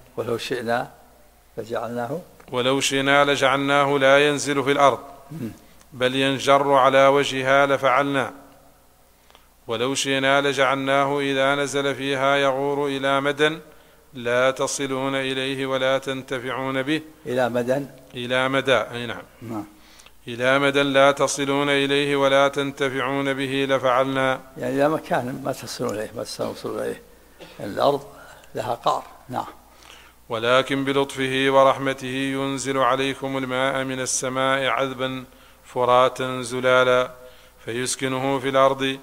ولو شئنا لجعلناه لا ينزل في الأرض بل ينجر على وجهها لفعلنا، ولو شئنا لجعلناه إذا نزل فيها يغور إلى مدى لا تصلون إليه ولا تنتفعون به. إلى مدى أي نعم. إلى مدى لا تصلون إليه ولا تنتفعون به لفعلنا، يعني إلى مكان ما تصلون إليه، ما تستوصلون إليه، الأرض لها قعر. نعم. ولكن بلطفه ورحمته ينزل عليكم الماء من السماء عذبا فراتا زلالا فيسكنه في الأرض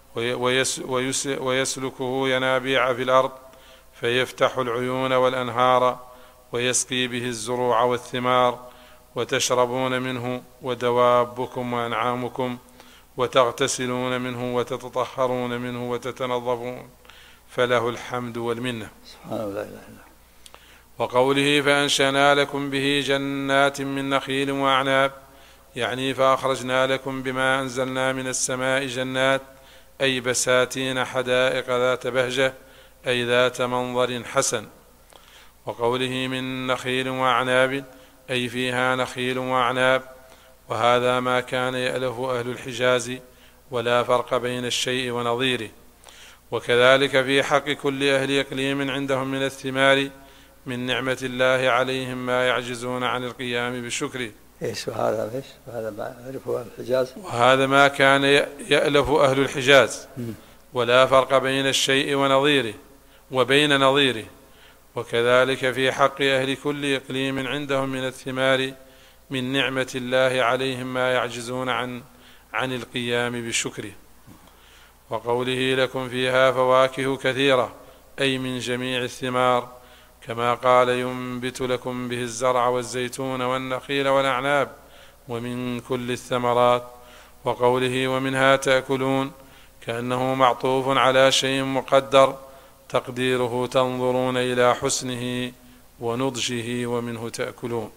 ويسلكه ينابيع في الأرض فيفتح العيون والأنهار ويسقي به الزروع والثمار، وتشربون منه ودوابكم وأنعامكم، وتغتسلون منه وتتطهرون منه وتتنظفون، فله الحمد والمنة. سبحانه لا إله إلا. وقوله فأنشأنا لكم به جنات من نخيل وأعناب يعني فأخرجنا لكم بما أنزلنا من السماء جنات أي بساتين حدائق ذات بهجة أي ذات منظر حسن. وقوله من نخيل وأعناب أي فيها نخيل وأعناب، وهذا ما كان يألف أهل الحجاز ولا فرق بين الشيء ونظيره. وكذلك في حق كل أهل إقليم عندهم من الثمار من نعمة الله عليهم ما يعجزون عن القيام بشكره. وهذا ما يعرفه أهل الحجاز، وهذا ما كان يألف أهل الحجاز ولا فرق بين الشيء ونظيره وبين نظيره. وكذلك في حق أهل كل إقليم عندهم من الثمار من نعمة الله عليهم ما يعجزون عن القيام بشكره. وقوله لكم فيها فواكه كثيرة أي من جميع الثمار، كما قال ينبت لكم به الزرع والزيتون والنخيل والأعناب ومن كل الثمرات. وقوله ومنها تأكلون كأنه معطوف على شيء مقدر تقديره تنظرون إلى حسنه ونضجه ومنه تأكلون.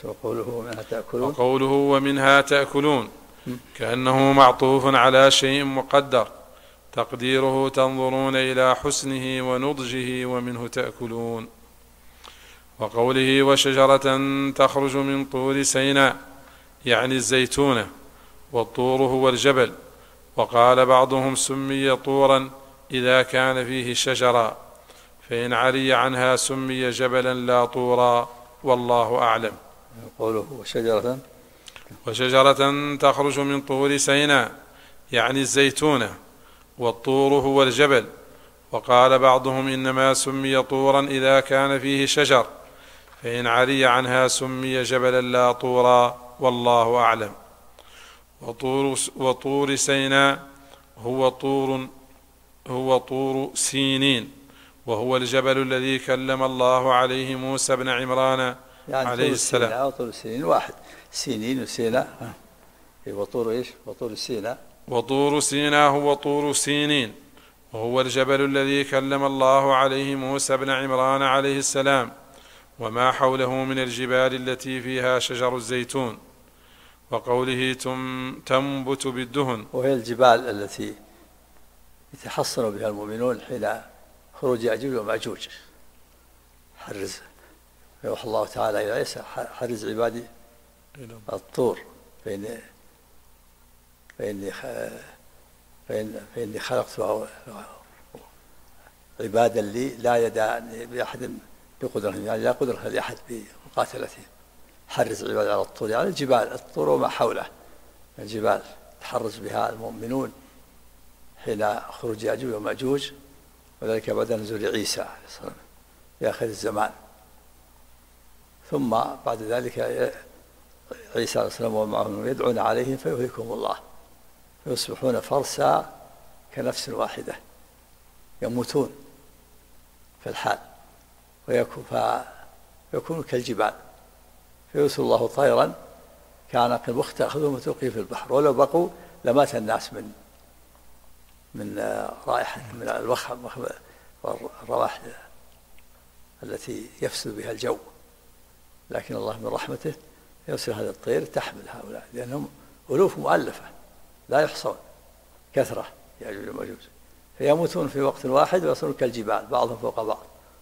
وقوله ومنها تأكلون كأنه معطوف على شيء مقدر تقديره تنظرون إلى حسنه ونضجه ومنه تأكلون. وقوله وشجرة تخرج من طور سيناء يعني الزيتونة، والطور هو الجبل، وقال بعضهم سمي طورا إذا كان فيه شجرا، فإن علي عنها سمي جبلا لا طورا، والله أعلم. قوله وشجرة تخرج من طور سيناء يعني الزيتونة، والطور هو الجبل، وقال بعضهم إنما سمي طورا إذا كان فيه شجر، فإن علي عنها سمي جبلا لا طورا، والله أعلم. وطور سيناء هو طور سينين، وهو الجبل الذي كلم الله عليه موسى بن عمران يعني عليه السلام. طور سينين واحد، سينين وسيناء. وطور إيش؟ وطور سيناء وطور سيناء هو طور سينين، وهو الجبل الذي كلم الله عليه موسى بن عمران عليه السلام، وما حوله من الجبال التي فيها شجر الزيتون. وقوله تنبت بالدهن، وهي الجبال التي يتحصن بها المؤمنون حين خروج يأجوج ومأجوج. حرز، يوحى الله تعالى إلى عيسى: حرز عبادي الطور فإني خلقت عبادا لي لا يدا بأحد بقدرهم، يعني لا قدرة لأحد بمقاتلتهم. حرز عبادي على الطور، يعني الجبال، الطور وما حوله الجبال تحرز بها المؤمنون حين خروج يأجوج ومأجوج، وذلك بعد نزول عيسى عليه الصلاة والسلام في آخر الزمان. ثم بعد ذلك عيسى عليه السلام ومعهم يدعون عليهم فيهلكهم الله، فيصبحون فرسا كنفس واحدة، يموتون في الحال، ويكون كالجبال، فيرسل الله طيرا كان قد تأخذهم وتلقيه في البحر، ولو بقوا لمات الناس من رائحة، من الوخم والروائح التي يفسد بها الجو. لكن الله من رحمته يرسل هذا الطير تحمل هؤلاء، لأنهم ألوف مؤلفة لا يحصون، كثرة يأجوج ومأجوج، فيموتون في وقت واحد ويصيرون كالجبال بعضهم فوق بعض.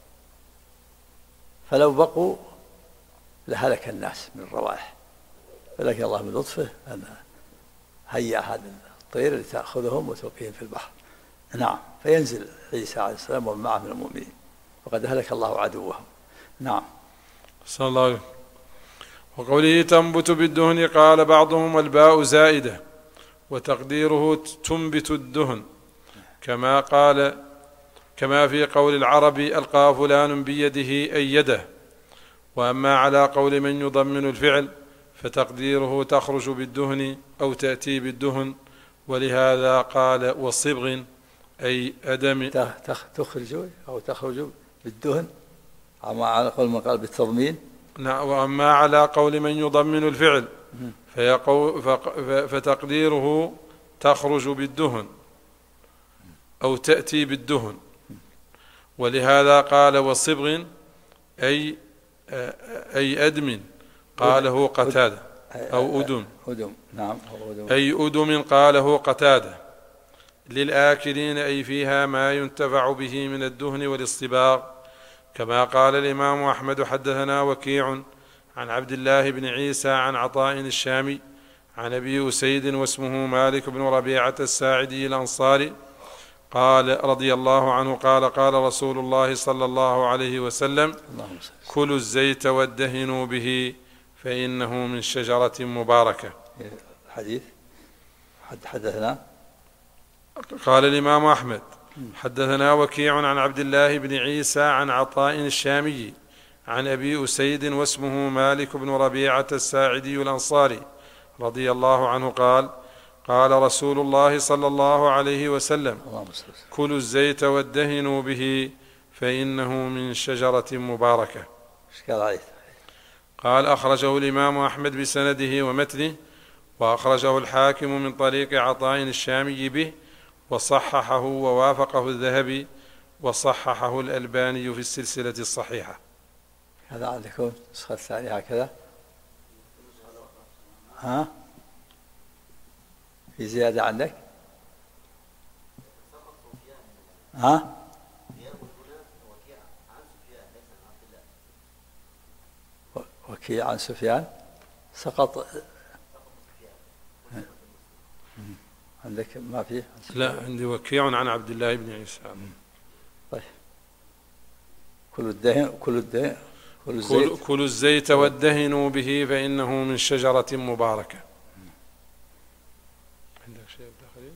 فلو بقوا لهلك الناس من الروائح، ولكن الله من لطفه أن هيأ هذا الطير لتأخذهم وتلقيهم في البحر. نعم، فينزل عيسى عليه السلام ومن معه من المؤمنين، وقد هلك الله عدوهم. نعم. صلى الله عليه. وقوله تنبت بالدهن، قال بعضهم الباء زائدة وتقديره تنبت الدهن، كما في قول العرب ألقى فلان بيده أي يده. وأما على قول من يضمن الفعل فتقديره تخرج بالدهن أو تأتي بالدهن، ولهذا قال وصبغ أي أدم. تخرج أو تخرج بالدهن، أما على قول من قال بالتضمين. نعم. وأما على قول من يضمن الفعل فتقديره تخرج بالدهن أو تأتي بالدهن، ولهذا قال وصبغ أي أدم، قاله قتادة أو أدم. نعم، أي أدم قاله قتادة. للآكلين أي فيها ما ينتفع به من الدهن والاصطباغ، كما قال الإمام أحمد حدثنا وكيع عن عبد الله بن عيسى عن عطاء الشامي عن أبي أسيد واسمه مالك بن ربيعة الساعدي الأنصاري قال رضي الله عنه قال رسول الله صلى الله عليه وسلم: كلوا الزيت وادهنوا به فإنه من شجرة مباركة. حديث حدثنا. قال الإمام أحمد حدثنا وكيع عن عبد الله بن عيسى عن عطاء الشامي عن أبي أسيد واسمه مالك بن ربيعة الساعدي الأنصاري رضي الله عنه قال رسول الله صلى الله عليه وسلم: كلوا الزيت وادهنوا به فإنه من شجرة مباركة. قال أخرجه الإمام أحمد بسنده ومتنه، وأخرجه الحاكم من طريق عطاء الشامي به، وصححه ووافقه الذهبي، وصححه الألباني في السلسلة الصحيحة. هذا عندكم النسخة الثانية هكذا؟ ها؟ في زيادة عندك؟ ها؟ وكيع عن سفيان سقط. عندك ما فيه؟ لا، عندي وكيع عن عبد الله بن عيسى. طيب. كلوا الزيت وادهنوا به فإنه من شجرة مباركة. عندك شيء داخلي؟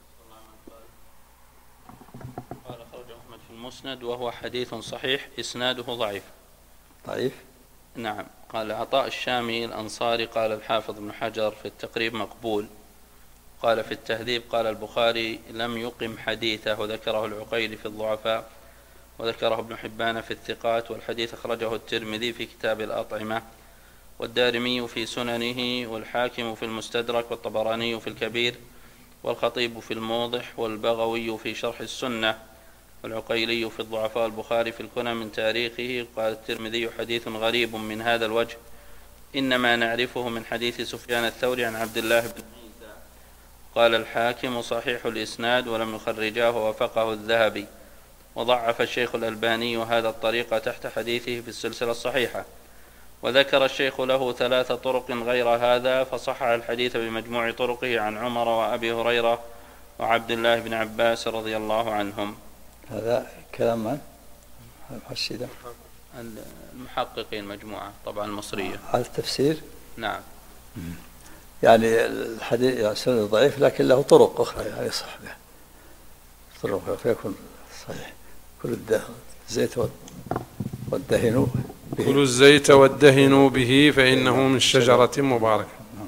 قال أخرجه أحمد في المسند وهو حديث صحيح إسناده ضعيف. نعم. قال عطاء الشامي الأنصاري قال الحافظ ابن حجر في التقريب مقبول. قال في التهذيب قال البخاري لم يقم حديثه، وذكره العقيلي في الضعفاء، وذكره ابن حبان في الثقات، والحديث أخرجه الترمذي في كتاب الأطعمة، والدارمي في سننه، والحاكم في المستدرك، والطبراني في الكبير، والخطيب في الموضح، والبغوي في شرح السنة، والعقيلي في الضعفاء، البخاري في الكنى من تاريخه. قال الترمذي حديث غريب من هذا الوجه، إنما نعرفه من حديث سفيان الثوري عن عبد الله بن عيسى. قال الحاكم صحيح الإسناد ولم يخرجاه ووافقه الذهبي، وضعف الشيخ الألباني هذا الطريق تحت حديثه في السلسلة الصحيحة. وذكر الشيخ له 3 طرق غير هذا، فصحح الحديث بمجموع طرقه عن عمر وأبي هريرة وعبد الله بن عباس رضي الله عنهم. هذا كلام من؟ المحشدة المحققين مجموعة طبعا المصرية. على التفسير؟ نعم. يعني الحديث يعني سند ضعيف لكن له طرق أخرى يعني يصح به، طرق فيكون صحيح. كل الزيت والدهن به، كل الزيت والدهن به فإنه من شجرة مباركة.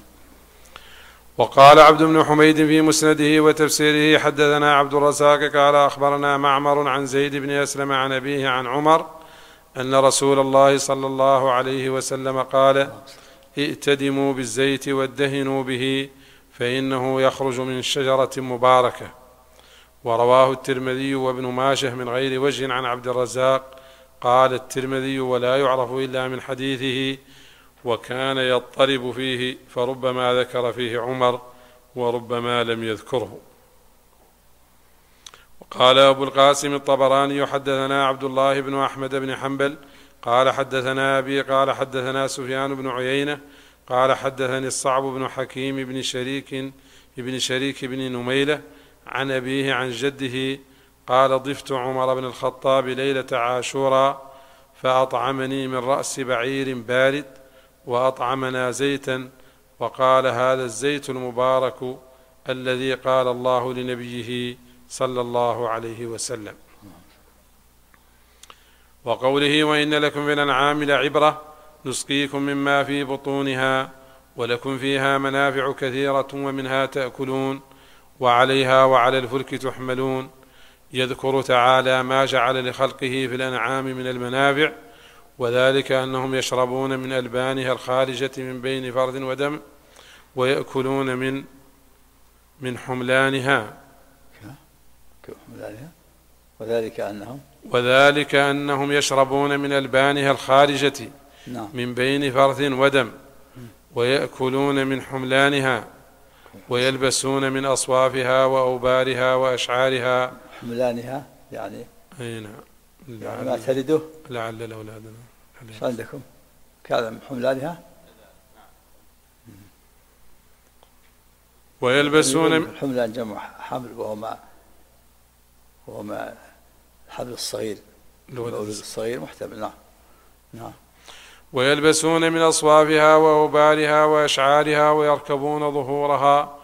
وقال عبد بن حميد في مسنده وتفسيره حدثنا عبد الرزاق قال أخبرنا معمر عن زيد بن أسلم عن أبيه عن عمر أن رسول الله صلى الله عليه وسلم قال ائتدموا بالزيت وادهنوا به فإنه يخرج من شجرة مباركة. ورواه الترمذي وابن ماجه من غير وجه عن عبد الرزاق. قال الترمذي ولا يعرف إلا من حديثه، وكان يضطرب فيه فربما ذكر فيه عمر وربما لم يذكره. وقال أبو القاسم الطبراني حدثنا عبد الله بن أحمد بن حنبل قال حدثنا أبي قال حدثنا سفيان بن عيينة قال حدثني الصعب بن حكيم بن شريك بن نميلة عن أبيه عن جده قال ضفت عمر بن الخطاب ليلة عاشوراء فأطعمني من رأس بعير بارد وأطعمنا زيتا، وقال هذا الزيت المبارك الذي قال الله لنبيه صلى الله عليه وسلم. وقوله وإن لكم في الأنعام لعبرة نسقيكم مما في بطونها ولكم فيها منافع كثيرة ومنها تأكلون وعليها وعلى الفلك تحملون. يذكر تعالى ما جعل لخلقه في الأنعام من المنافع، وذلك أنهم يشربون من ألبانها الخارجة من بين فرث ودم ويأكلون من حملانها، وذلك أنهم يشربون من ألبانها الخارجة من بين فرث ودم ويأكلون من حملانها ويلبسون من أصوافها وأوبارها وأشعارها. حملانها يعني أي نعم، يعني ما تلده لعل الأولاد عندكم كذا حملانها. ويلبسون الحملان جمع حمل وهو ما الحبل الصغير الولد الصغير محتمل. نعم. ويلبسون من أصوافها وأوبارها وأشعارها ويركبون ظهورها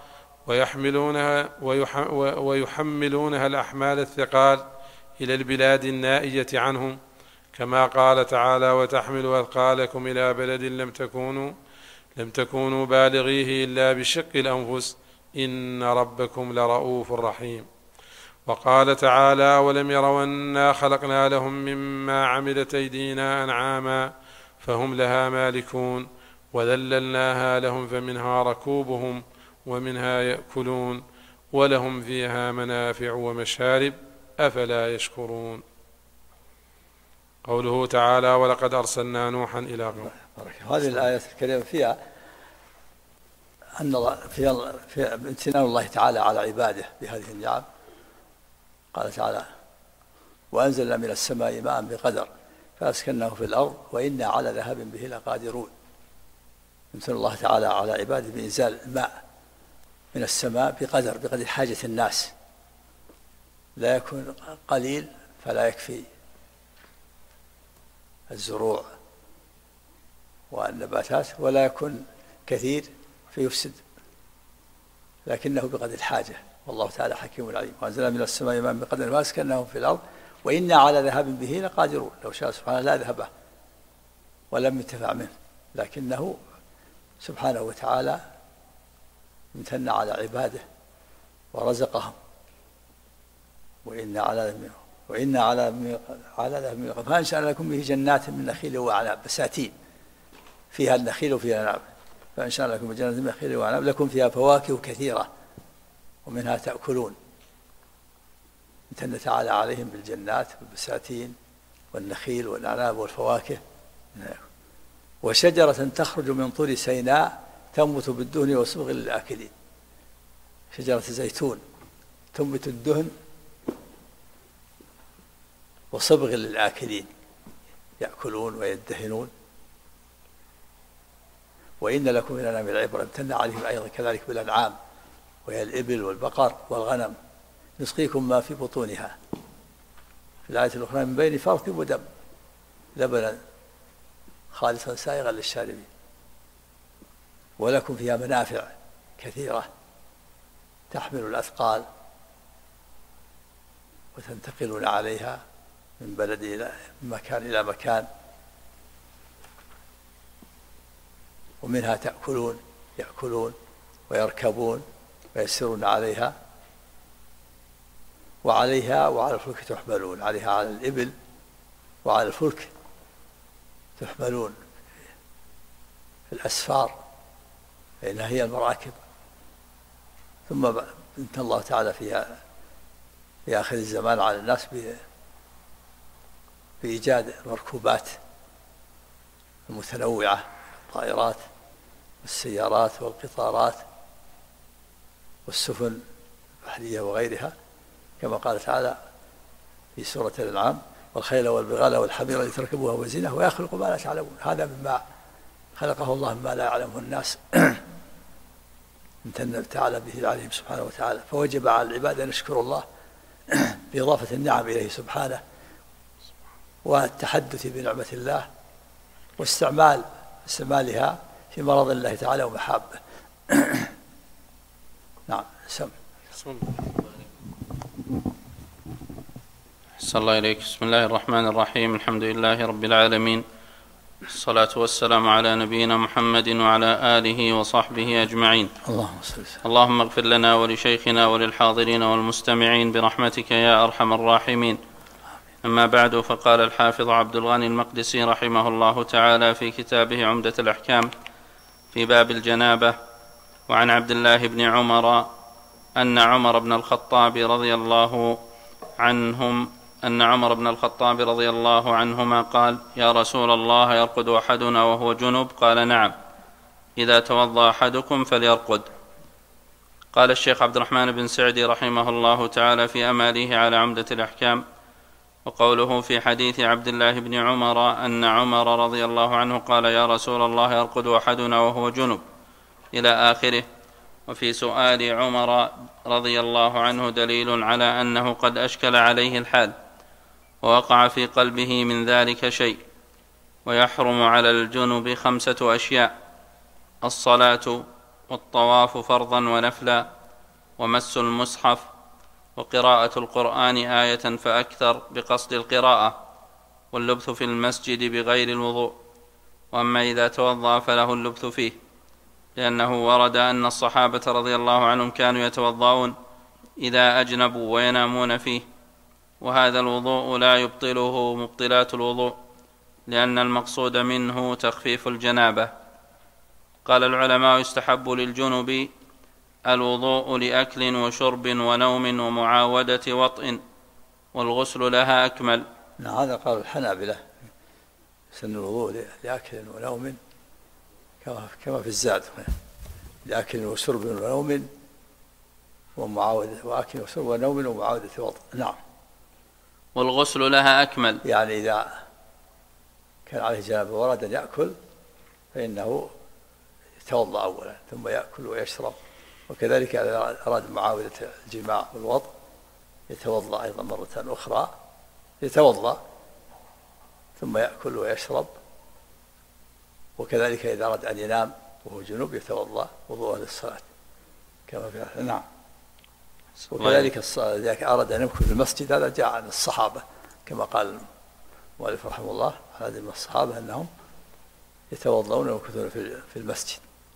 ويحملونها الأحمال الثقال إلى البلاد النائية عنهم، كما قال تعالى وتحمل أثقالكم إلى بلد لم تكونوا بالغيه إلا بشق الأنفس إن ربكم لرؤوف رحيم. وقال تعالى ولم يروا أنا خلقنا لهم مما عملت أيدينا أنعاما فهم لها مالكون وذللناها لهم فمنها ركوبهم ومنها يأكلون ولهم فيها منافع ومشارب أفلا يشكرون. قوله تعالى ولقد أرسلنا نوحا إلى قومه. هذه الآية الكريمة فيها أن في امتنان الله تعالى على عباده بهذه النعم. قال تعالى وأنزلنا من السماء ماء بقدر فأسكناه في الأرض وإنا على ذهاب به لقادرون. امتن الله تعالى على عباده بإنزال الماء من السماء بقدر حاجة الناس، لا يكون قليل فلا يكفي الزروع والنباتات، ولا يكون كثير فيفسد، لكنه بقدر الحاجة، والله تعالى حكيم عليم. وأنزلنا من السماء ماء بقدر فأسكناه في الأرض وإنا على ذهاب به لقادرون. لو شاء سبحانه لا ذهبه ولم ينتفع منه، لكنه سبحانه وتعالى امتن على عباده ورزقهم. وإنا على ذهاب به فأنشأنا لكم به جنات من نخيل وأعناب بساتين فيها النخيل وفيها العنب، فأنشأنا لكم بجنات من نخيل وأعناب لكم فيها فواكه كثيرة ومنها تأكلون امتن تعالى عليهم بالجنات والبساتين والنخيل والأعناب والفواكه. وشجرة تخرج من طور سيناء تنبت بالدهن وصبغ للآكلين. شجرة زيتون تنبت الدهن وصبغ للآكلين يأكلون ويدهنون. وإن لكم من الأنعام العبرة امتن عليهم أيضا كذلك بالأنعام وهي الإبل والبقر والغنم نسقيكم ما في بطونها في الآية الأخرى من بين فرث ودم لبنا خالصا سائغا للشاربين. ولكم فيها منافع كثيرة تحمل الأثقال وتنتقلون عليها من بلد إلى مكان إلى مكان. ومنها يأكلون ويركبون ويسيرون عليها وعلى الفلك تحملون. عليها على الإبل وعلى الفلك تحملون في الأسفار فإنها هي المراكب. ثم امتن الله تعالى فيها في آخر الزمان على الناس بإيجاد المركوبات المتنوعة الطائرات والسيارات والقطارات والسفن البحرية وغيرها كما قال تعالى في سورة الأنعام والخيل والبغال والحمير لتركبوها وزينة ويخلق ما لا تعلمون. هذا مما خلقه الله مما لا يعلمه الناس امتن تعالى به عليهم سبحانه وتعالى. فوجب على العباد أن يشكروا الله بإضافة النعم إليه سبحانه والتحدث بنعمة الله واستعمالها في مرض الله تعالى ومحابه. نعم. أحسن الله إليك. بسم الله الرحمن الرحيم. الحمد لله رب العالمين، الصلاة والسلام على نبينا محمد وعلى آله وصحبه أجمعين. اللهم اغفر لنا ولشيخنا وللحاضرين والمستمعين برحمتك يا أرحم الراحمين. أما بعد، فقال الحافظ عبد الغني المقدسي رحمه الله تعالى في كتابه عمدة الأحكام في باب الجنابة: وعن عبد الله بن عمر أن عمر بن الخطاب رضي الله عنهما قال: يا رسول الله، يرقد أحدنا وهو جنب؟ قال: نعم، إذا توضأ أحدكم فليرقد. قال الشيخ عبد الرحمن بن سعدي رحمه الله تعالى في أماله على عمدة الأحكام: وقوله في حديث عبد الله بن عمر أن عمر رضي الله عنه قال: يا رسول الله، يرقد أحدنا وهو جنب، إلى آخره. وفي سؤال عمر رضي الله عنه دليل على أنه قد أشكل عليه الحال ووقع في قلبه من ذلك شيء. ويحرم على الجنب 5 أشياء: الصلاة، والطواف فرضا ونفلا، ومس المصحف، وقراءة القرآن آية فأكثر بقصد القراءة، واللبث في المسجد بغير الوضوء. وأما إذا توضأ فله اللبث فيه، لأنه ورد أن الصحابة رضي الله عنهم كانوا يتوضؤون إذا أجنبوا وينامون فيه، وهذا الوضوء لا يبطله مبطلات الوضوء، لأن المقصود منه تخفيف الجنابة. قال العلماء: يستحب للجنب الوضوء لأكل وشرب ونوم ومعاودة وطئ، والغسل لها أكمل. هذا قال الحنابلة: سن الوضوء لأكل ونوم كما في الزاد، لأكل وشرب ونوم ومعاودة، وأكل وشرب ونوم ومعاودة وطئ. نعم. والغسل لها أكمل، يعني إذا كان عليه جنابة ورد أن يأكل فإنه يتوضأ أولا ثم يأكل ويشرب، وكذلك إذا أراد معاودة الجماع والوطء يتوضأ أيضا مرة أخرى، يتوضأ ثم يأكل ويشرب. وكذلك إذا أراد أن ينام وهو جنوب يتوضأ وضوءه للصلاة كما في. نعم. وكذلك إذا أراد أن يمكث في المسجد، هذا جاء عن الصحابة كما قال المؤلف رحمه الله: هذا من الصحابة أنهم يتوضؤون ويمكثون في المسجد.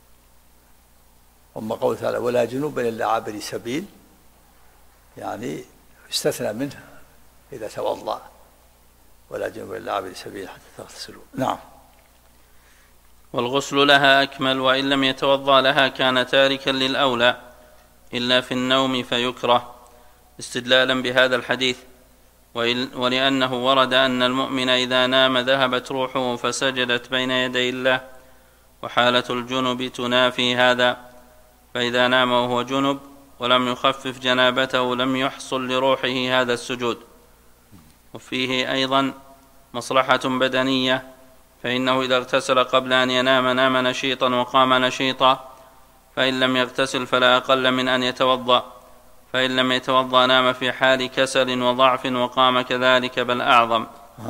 أما قول تعالى: ولا جنوبا إلا عابري سبيل، يعني يستثنى منه إذا توضأ، ولا جنوبا إلا عابري سبيل حتى تغتسلوا. نعم. والغسل لها أكمل، وإن لم يتوضأ لها كان تاركا للأولى، إلا في النوم فيكره، استدلالا بهذا الحديث، ولأنه ورد أن المؤمن إذا نام ذهبت روحه فسجدت بين يدي الله، وحالة الجنب تنافي هذا، فإذا نام وهو جنب ولم يخفف جنابته لم يحصل لروحه هذا السجود. وفيه أيضا مصلحة بدنية، فإنه إذا اغتسل قبل أن ينام نام نشيطا وقام نشيطا، فإن لم يغتسل فلا أقل من أن يتوضأ، فإن لم يتوضأ نام في حال كسل وضعف وقام كذلك بل أعظم.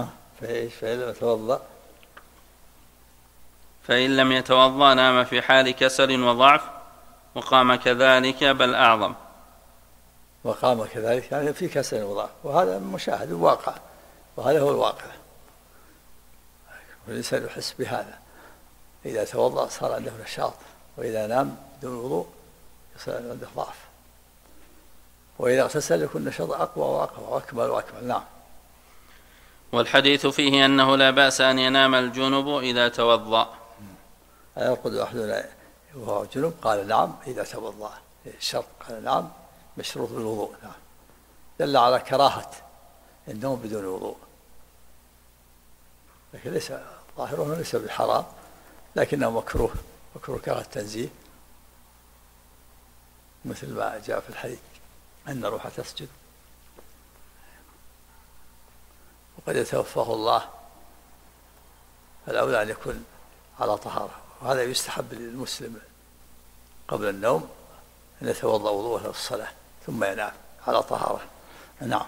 فإن لم يتوضأ نام في حال كسل وضعف وقام كذلك بل أعظم. وقام كذلك يعني في كسل وضعف، وهذا مشاهد واقع، وهذا هو الواقع، والإنسان يحس بهذا. إذا توضأ صار عنده نشاط، وإذا نام بدون وضوء يصير عنده ضعف، وإذا اغتسل يكون النشاط أقوى وأقوى وأكمل وأكمل. نعم. والحديث فيه أنه لا بأس أن ينام الجنب إذا توضأ. يرقد أحدنا وهو جنب؟ قال نعم إذا توضأ، الشرط قال نعم مشروط بالوضوء. نعم. دل على كراهة النوم بدون وضوء، لكن ليس ظاهره ليس بالحرام، لكنه مكروه كراهة التنزيه، مثل ما جاء في الحديث أن الروح تسجد وقد يتوفاه الله، فالأولى أن يكون على طهارة، وهذا يستحب للمسلم قبل النوم أن يتوضأ وضوءه للصلاة ثم ينام على طهارة. نعم.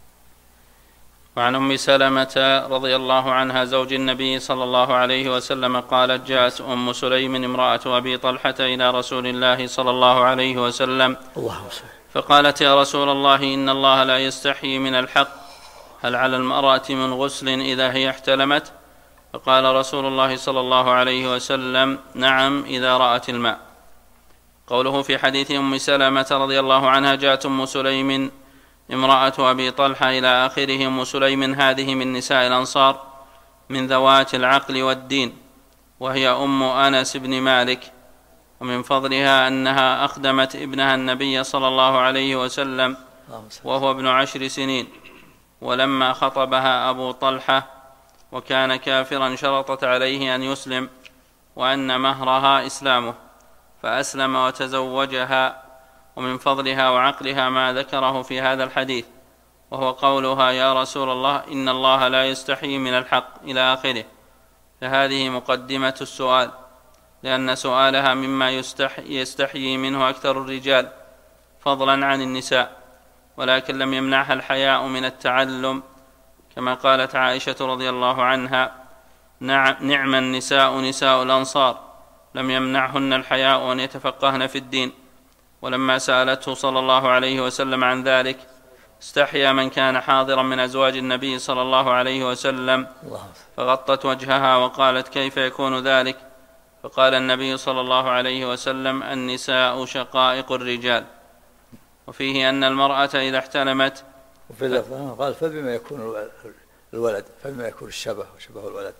وعن أم سلمة رضي الله عنها زوج النبي صلى الله عليه وسلم قالت: جاءت أم سليم امرأة أبي طلحة إلى رسول الله صلى الله عليه وسلم فقالت: يا رسول الله، إن الله لا يستحيي من الحق، هل على المرأة من غسل إذا هي احتلمت؟ فقال رسول الله صلى الله عليه وسلم: نعم إذا رأت الماء. قوله في حديث أم سلمة رضي الله عنها: جاءت أم سليم امرأة أبي طلحة إلى آخره. أم سليم هذه من نساء الأنصار من ذوات العقل والدين، وهي أم أنس بن مالك، ومن فضلها أنها أخدمت ابنها النبي صلى الله عليه وسلم وهو ابن 10 سنين، ولما خطبها أبو طلحة وكان كافرا شرطت عليه أن يسلم وأن مهرها إسلامه، فأسلم وتزوجها. ومن فضلها وعقلها ما ذكره في هذا الحديث، وهو قولها: يا رسول الله، إن الله لا يستحيي من الحق إلى آخره. فهذه مقدمة السؤال، لأن سؤالها مما يستحيي منه أكثر الرجال فضلا عن النساء، ولكن لم يمنعها الحياء من التعلم، كما قالت عائشة رضي الله عنها: نعم النساء نساء الأنصار، لم يمنعهن الحياء أن يتفقهن في الدين. ولما سألته صلى الله عليه وسلم عن ذلك استحيا من كان حاضرا من أزواج النبي صلى الله عليه وسلم، فغطت وجهها وقالت: كيف يكون ذلك؟ فقال النبي صلى الله عليه وسلم: النساء شقائق الرجال. وفيه أن المرأة إذا احتلمت، وفي اللفظ قال: فبما يكون الولد، فبما يكون الشبه وشبه الولد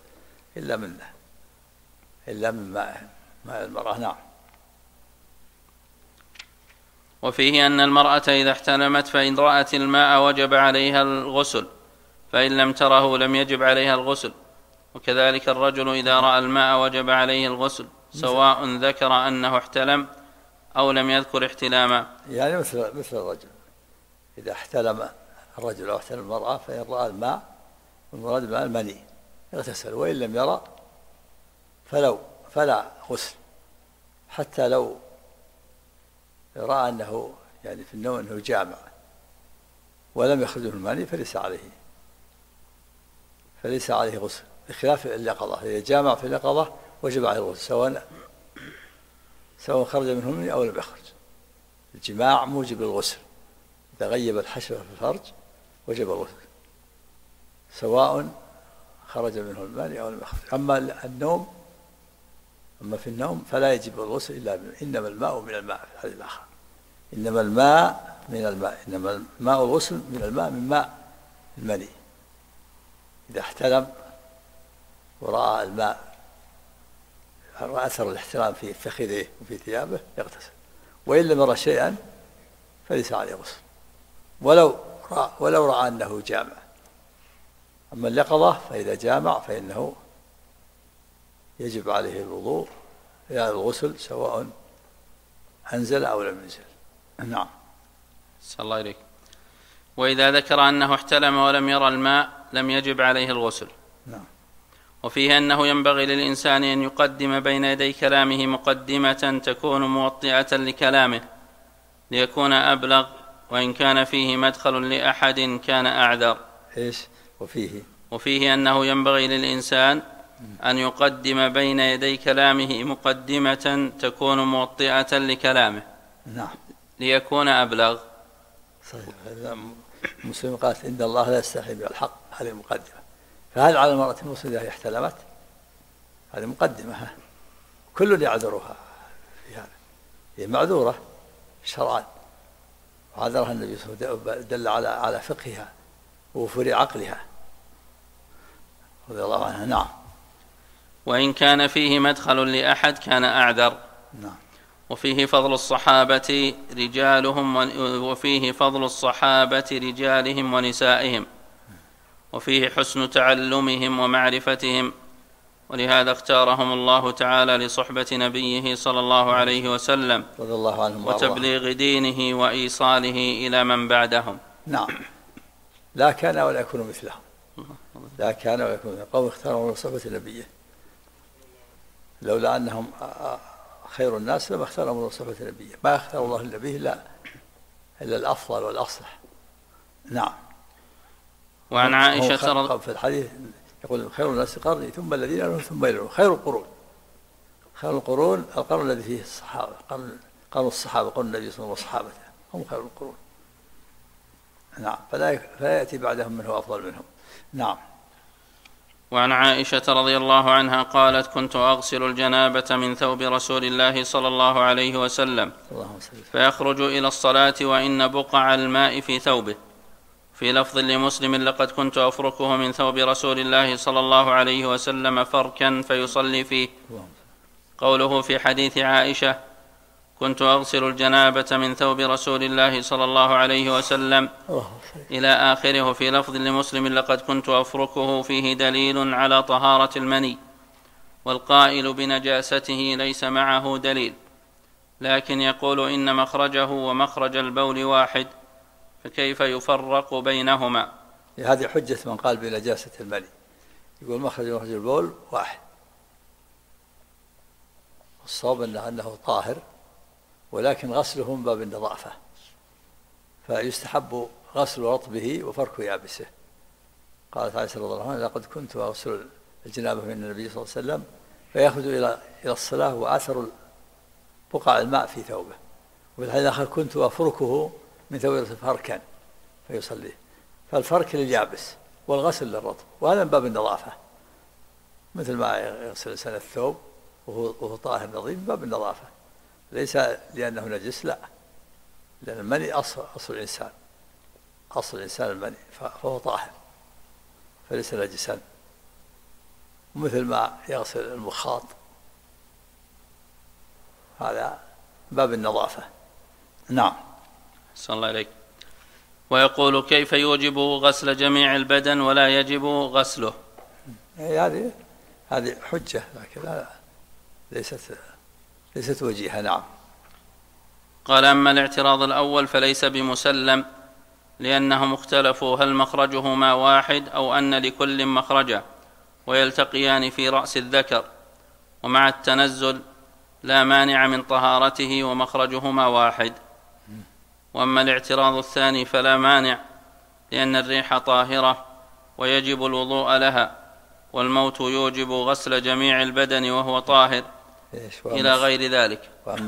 إلا من ماء المرأة. نعم. وفيه أن المرأة إذا احتلمت فإن رأت الماء وجب عليها الغسل، فإن لم تره لم يجب عليها الغسل، وكذلك الرجل إذا رأى الماء وجب عليه الغسل، سواء ذكر أنه احتلم أو لم يذكر احتلاما. يعني مثل الرجل إذا احتلم الرجل أو احتلم المرأة، فإن رأى الماء، والمراد الماء المني، يغتسل، وإن لم يرى فلا غسل، حتى لو رأى أنه يعني في النوم أنه جامع ولم يخرج من المني فليس عليه غسل، بخلاف اليقظة. إذا جامع في اليقظة وجب عليه الغسل، سواء خرج منه المني أو لم يخرج. الجماع موجب للغسل، إذا غيب الحشرة في الفرج وجب الغسل، سواء خرج منه المني أو لم يخرج. أما في النوم فلا يجب الغسل إلا إنما الماء من الماء، في الحديث الآخر: إنما الماء من الماء، إنما الماء الغسل من الماء من ماء المني. إذا احتلم ورأى الماء، رأى أثر الاحتلام في فخذه وفي ثيابه، يغتسل، وإن لم يرى شيئا فليس عليه غسل ولو رأى أنه جامع. أما اليقظة فإذا جامع فإنه يجب عليه الوضوء إلى الغسل سواء أنزل أو لم ينزل. نعم. صلى الله عليك. وإذا ذكر أنه احتلم ولم يرى الماء لم يجب عليه الغسل. نعم. وفيه أنه ينبغي للإنسان أن يقدم بين يدي كلامه مقدمة تكون موطئة لكلامه ليكون أبلغ، وإن كان فيه مدخل لأحد كان أعذر. إيش؟ وفيه أنه ينبغي للإنسان أن يقدم بين يدي كلامه مقدمة تكون موطئة لكلامه. نعم. ليكون أبلغ. صحيح. مسلم قال إن الله لا يستحي بالحق، هذه المقدمة. فهل على المرأة المسلمة إذا احتلمت؟ هذه مقدمة، كل يعذرها في هذا، هي معذورة شرعا، وعذرها النبي صلى الله عليه وسلم دل على فقهها ووفور عقلها رضي الله عنها. نعم. وإن كان فيه مدخل لأحد كان أعذر. نعم. وفيه فضل الصحابة رجالهم ونسائهم، وفيه حسن تعلمهم ومعرفتهم، ولهذا اختارهم الله تعالى لصحبة نبيه صلى الله عليه وسلم رضي الله عنهم وتبليغ دينه وإيصاله إلى من بعدهم. نعم. لا كان ولا يكون مثلهم. لا كان ولا يكون مثلهم. قوم اختارهم لصحبة نبيه، لولا أنهم خير الناس لما اختارهم لصحبة نبيه. ما اختار الله النبي إلا الأفضل والأصلح. نعم. وعن عائشة في الحديث يقول خير الناس قرني ثم الذين يلونهم ثم يلونهم. خير القرون القرن الذي فيه الصحابة، قرن الصحابة، قرن النبي صلى الله عليه وسلم وصحابته هم خير القرون. نعم. فلا يأتي بعدهم منه أفضل منهم. نعم. وعن عائشة رضي الله عنها قالت كنت أغسل الجنابة من ثوب رسول الله صلى الله عليه وسلم فيخرج إلى الصلاة وإن بقع الماء في ثوبه. في لفظ لمسلم لقد كنت أفركه من ثوب رسول الله صلى الله عليه وسلم فركا فيصلي فيه. قوله في حديث عائشة كنت أغسل الجنابة من ثوب رسول الله صلى الله عليه وسلم إلى آخره. في لفظ لمسلم لقد كنت أفركه فيه دليل على طهارة المني، والقائل بنجاسته ليس معه دليل، لكن يقول إن مخرجه ومخرج البول واحد، فكيف يفرق بينهما؟ هذه حجة من قال بنجاسة المني، يقول مخرج ومخرج البول واحد. الصواب أنه طاهر، ولكن غسله من باب النظافة، فيستحب غسل رطبه وفرك يابسه. قالت عائشة رضي الله عنها لقد كنت أغسل الجنابة من النبي صلى الله عليه وسلم فيأخذ إلى الصلاة وأثر بقع الماء في ثوبه. وفي الحديث الآخر كنت أفركه من ثوب فركا فيصلي. فالفرك لليابس والغسل للرطب، وهذا من باب النظافة، مثل ما يغسل الإنسان الثوب وهو طاهر نظيف من باب النظافة، ليس لأنه نجس، لا، لأن المني أصل الإنسان، أصل الإنسان المني، فهو طاهر فليس نجسا، مثل ما يغسل المخاط، هذا باب النظافة. نعم. صلى الله عليك. ويقول كيف يوجب غسل جميع البدن ولا يجب غسله؟ هذه حجة، لكن ليست وجيهة. نعم. قال أما الاعتراض الأول فليس بمسلم، لأنهم اختلفوا هل مخرجهما واحد أو أن لكل مخرجا ويلتقيان في رأس الذكر، ومع التنزل لا مانع من طهارته ومخرجهما واحد. وأما الاعتراض الثاني فلا مانع، لأن الريح طاهرة ويجب الوضوء لها، والموت يوجب غسل جميع البدن وهو طاهر إلى غير ذلك.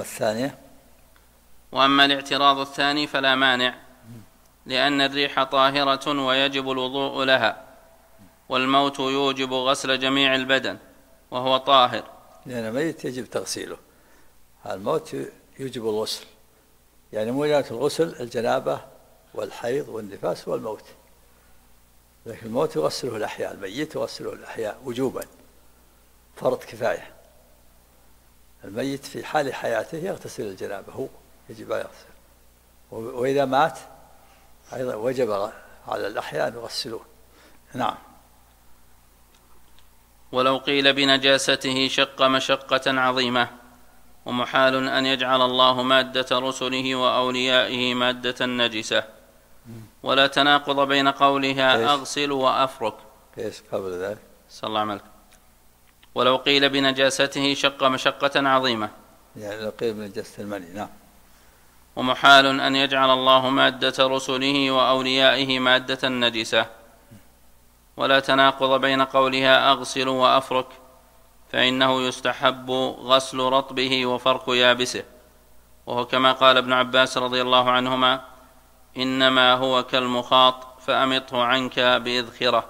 وأما الاعتراض الثاني فلا مانع، لأن الريح طاهرة ويجب الوضوء لها، والموت يوجب غسل جميع البدن وهو طاهر. لأن الميت يجب تغسيله، الموت يوجب الغسل، يعني موجبات الغسل الجنابة والحيض والنفاس والموت، لكن الموت يغسله الأحياء، الميت يغسله الأحياء وجوبا، فرض كفاية. الميت في حال حياته يغتسل الجنابة، هو يجب أن يغسل، وإذا مات أيضا وجب على الأحياء أن يغسلوه. نعم. ولو قيل بنجاسته شق مشقة عظيمة، ومحال أن يجعل الله مادة رسله وأوليائه مادة نجسة، ولا تناقض بين قولها أغسل وأفرك. ايش قبل ذلك؟ صلى الله عليه وسلم. ولو قيل بنجاسته شق مشقة عظيمة، يعني لو قيل بنجاسة المني. نعم. ومحال أن يجعل الله مادة رسله وأوليائه مادة نجسة، ولا تناقض بين قولها أغسل وأفرك، فإنه يستحب غسل رطبه وفرك يابسه، وهو كما قال ابن عباس رضي الله عنهما: إنما هو كالمخاط فأمطه عنك بإذخرة.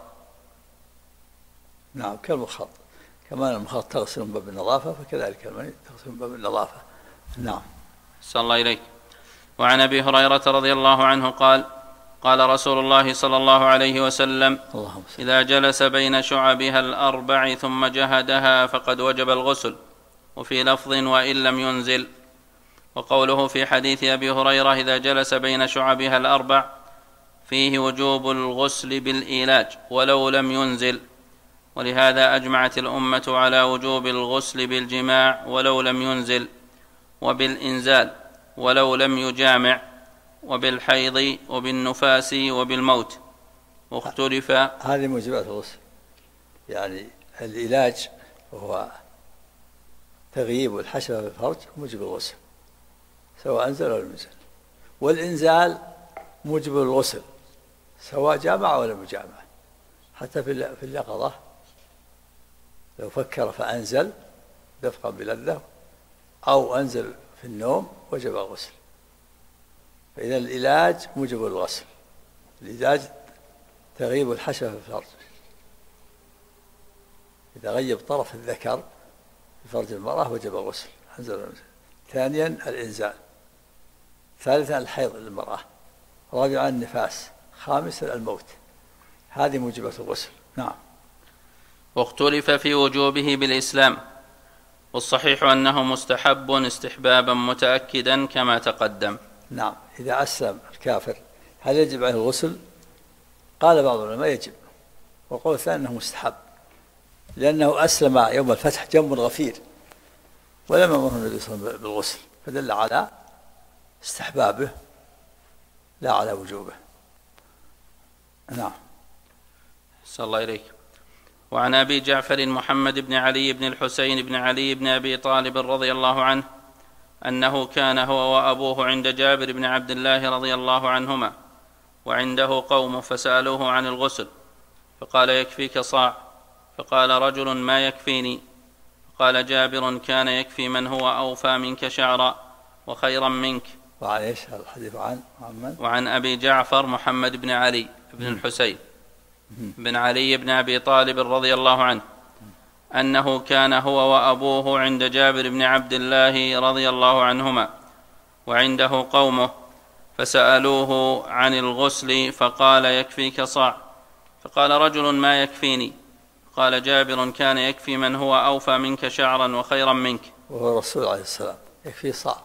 نعم كالمخاط، كمان المخاط تغسل من باب النظافة، فكذلك المني تغسل من باب النظافة. نعم. صلى الله إليك. وعن أبي هريرة رضي الله عنه قال: قال رسول الله صلى الله عليه وسلم: إذا جلس بين شعبها الأربع ثم جهدها فقد وجب الغسل. وفي لفظ: وإن لم ينزل. وقوله في حديث أبي هريرة: إذا جلس بين شعبها الأربع، فيه وجوب الغسل بالإيلاج ولو لم ينزل، ولهذا أجمعت الأمة على وجوب الغسل بالجماع ولو لم ينزل، وبالإنزال ولو لم يجامع، وبالحيض وبالنفاس وبالموت. واختلف. هذه موجبات الغسل، يعني العلاج وهو تغييب الحشفة في الفرج موجب الغسل سواء أنزل أو لم ينزل، والإنزال موجب الغسل سواء جامع أو لم يجامع. حتى في اليقظة لو فكر فأنزل دفقا بلذة أو أنزل في النوم وجب الغسل. فإذا العلاج موجب الغسل، العلاج تغيب الحشفة في الفرج، إذا غيب طرف الذكر في فرج المرأة وجب الغسل أنزل ونزل. ثانيا الإنزال، ثالثا الحيض للمرأة، رابعا النفاس، خامسا الموت. هذه موجبات الغسل. نعم. واختلف في وجوبه بالإسلام، والصحيح أنه مستحب استحبابا متأكدا كما تقدم. نعم. إذا أسلم الكافر هل يجب عليه الغسل؟ قال بعض العلماء يجب، والقول الثاني أنه مستحب، لأنه أسلم يوم الفتح جنب غفير ولم يأمره النبي صلى الله عليه وسلم بالغسل، فدل على استحبابه لا على وجوبه. نعم. صلى الله إليك. وعن أبي جعفر محمد بن علي بن الحسين بن علي بن أبي طالب رضي الله عنه أنه كان هو وأبوه عند جابر بن عبد الله رضي الله عنهما، وعنده قوم فسألوه عن الغسل، فقال: يكفيك صاع. فقال رجل: ما يكفيني؟ قال جابر: كان يكفي من هو أوفى منك شعرا وخيرا منك. وعن ايش الحديث؟ وعن أبي جعفر محمد بن علي بن الحسين بن علي بن أبي طالب رضي الله عنه أنه كان هو وأبوه عند جابر بن عبد الله رضي الله عنهما، وعنده قومه فسألوه عن الغسل، فقال: يكفيك صاع. فقال رجل: ما يكفيني؟ قال جابر: كان يكفي من هو أوفى منك شعرا وخيرا منك. وهو الرسول عليه السلام يكفي صاع،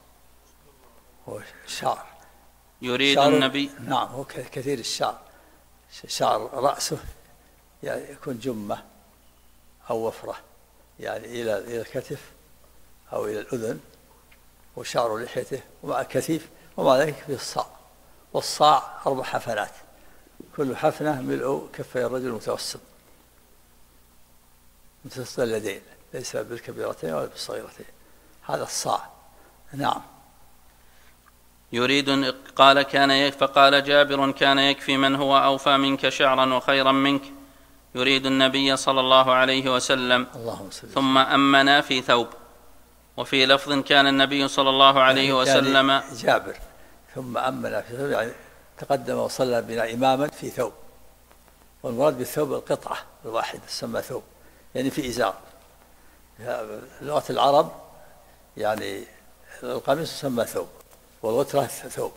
هو شعر يريد النبي. نعم. هو كثير الشعر، شعر رأسه يعني يكون جمة أو وفرة، يعني إلى الكتف أو إلى الأذن، وشعر لحيته ومع الكثيف، ومع ذلك في الصاع. والصاع 4 حفنات، كل حفنة ملء كفي الرجل المتوسط اليدين، ليس بالكبيرتين ولا بالصغيرتين، هذا الصاع. نعم. يريد فقال جابر: كان يكفي من هو أوفى منك شعرا وخيرا منك، يريد النبي صلى الله عليه وسلم. ثم أمنا في ثوب. وفي لفظ: كان النبي صلى الله عليه وسلم. يعني جابر ثم أمنا في ثوب، يعني تقدم وصلى بنا إماما في ثوب، والمراد بالثوب القطعة الواحدة تسمى ثوب، يعني في إزار. لغة العرب يعني القميص يسمى ثوب، والغترة ثوب،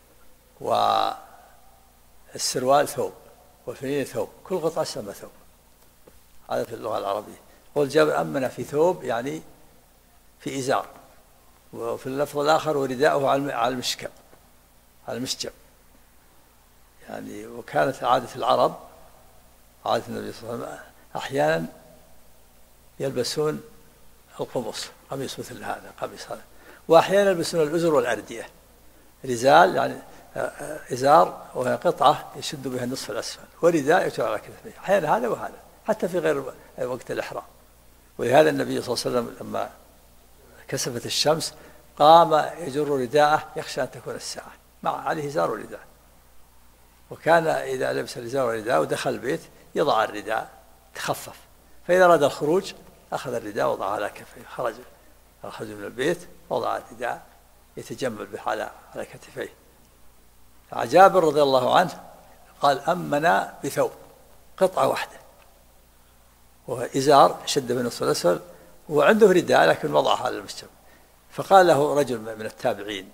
والسروال ثوب، والفنين ثوب، كل قطعة تسمى ثوب. هذا في اللغة العربية. قول جابر: أمنا في ثوب، يعني في إزار. وفي اللفظ الآخر: ورداءه على المشكب، على المشجب يعني. وكانت عادة العرب، عادة النبي صلى الله عليه وسلم، أحيانا يلبسون القمص، قميص مثل هذا، قميص هذا، وأحيانا يلبسون الأزر والأردية، رزال يعني إزار وهي قطعة يشد بها النصف الأسفل، ورداء يتوى على كتفيه، أحيانا هذا وهذا حتى في غير وقت الإحرام. ولهذا النبي صلى الله عليه وسلم لما كسفت الشمس قام يجر رداءه يخشى أن تكون الساعة، مع عليه إزار ورداء. وكان إذا لبس الإزار والرداء ودخل البيت يضع الرداء تخفف، فإذا أراد الخروج أخذ الرداء وضعه على كفيه، خرج من البيت وضع الرداء يتجمل به على كتفيه. جابر رضي الله عنه قال أمنا بثوب، قطعة واحدة وهو إزار شد من النصف الأسفل، وعنده رداء لكن وضعها على المشجب. فقال له رجل من التابعين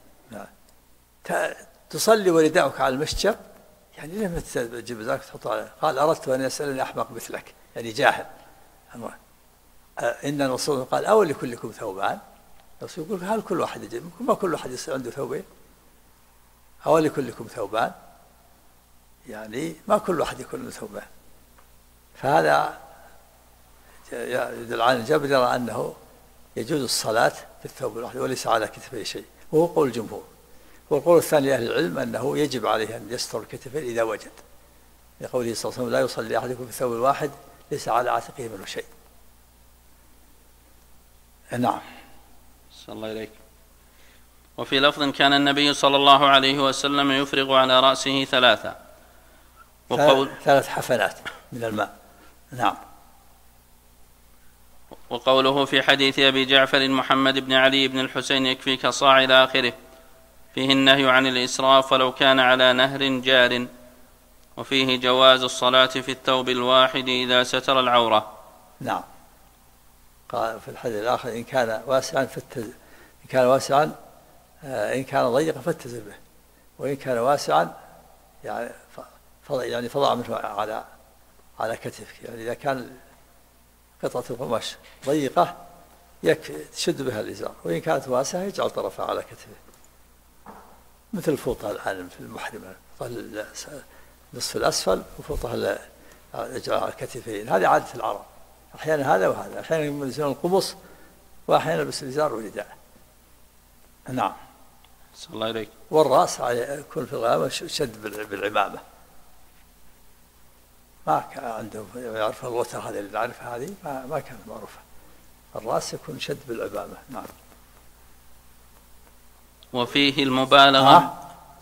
تصلي ورداءك على المشجب، يعني لم تجيب ذلك تحطه عليه؟ قال أردت أن يسألني أحمق مثلك، يعني جاهل. إن الرسول قال أو لكلكم ثوبان، الرسول يقول هل كل واحد يجيب؟ ما كل واحد عنده ثوبين، أو لكلكم ثوبان، يعني ما كل واحد يكون له ثوبان. فهذا يدل على جابر يرى أنه يجوز الصلاة في الثوب الواحد وليس على كتفيه شيء، وهو قول الجمهور. والقول الثاني لأهل العلم أنه يجب عليه أن يستر الكتفين إذا وجد، لقوله صلى الله عليه وسلم لا يصلي أحدكم في الثوب الواحد ليس على عاتقه منه شيء. نعم. صلى الله إليك. وفي لفظ كان النبي صلى الله عليه وسلم يفرغ على رأسه 3 3 حفنات من الماء. نعم. وقوله في حديث أبي جعفر محمد بن علي بن الحسين يكفيك صاع إلى آخره فيه النهي عن الإسراف ولو كان على نهر جار. وفيه جواز الصلاة في الثوب الواحد إذا ستر العورة. نعم. قال في الحديث الآخر إن كان واسعا إن كان ضيقا فاتزر به، وإن كان واسعا يعني فضع منه على كتفك. يعني إذا كان قطعة القماش ضيقة تشد بها الإزار، وإن كانت واسعة يجعل طرفها على كتفه، مثل الفوطة الآن في المحرمة، نصف الأسفل وفوطها يجعل على الكتفين. هذه عادة العرب، أحيانا هذا وهذا، أحيانا يلبسون القمص وأحيانا يلبس الإزار والرداء. نعم. صلى الله عليك. والرأس يكون في الغابة شد بالعمامة، ما كان عندهم يعرف الوتر هذه اللي نعرفها، هذه ما كانت معروفة. الرأس يكون شد بالعمامة. نعم. وفيه المبالغة.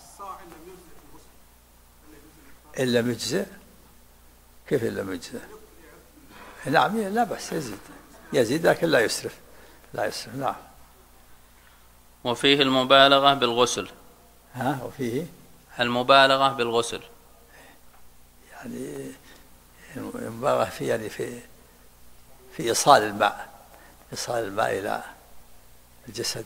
إن لم يجزئ. كيف إن لم يجزئ؟ نعم لا بأس، يزيد لكن لا يسرف. نعم. وفيه المبالغة بالغسل. وفيه المبالغة بالغسل، يعني المبالغة في إيصال الماء إلى الجسد،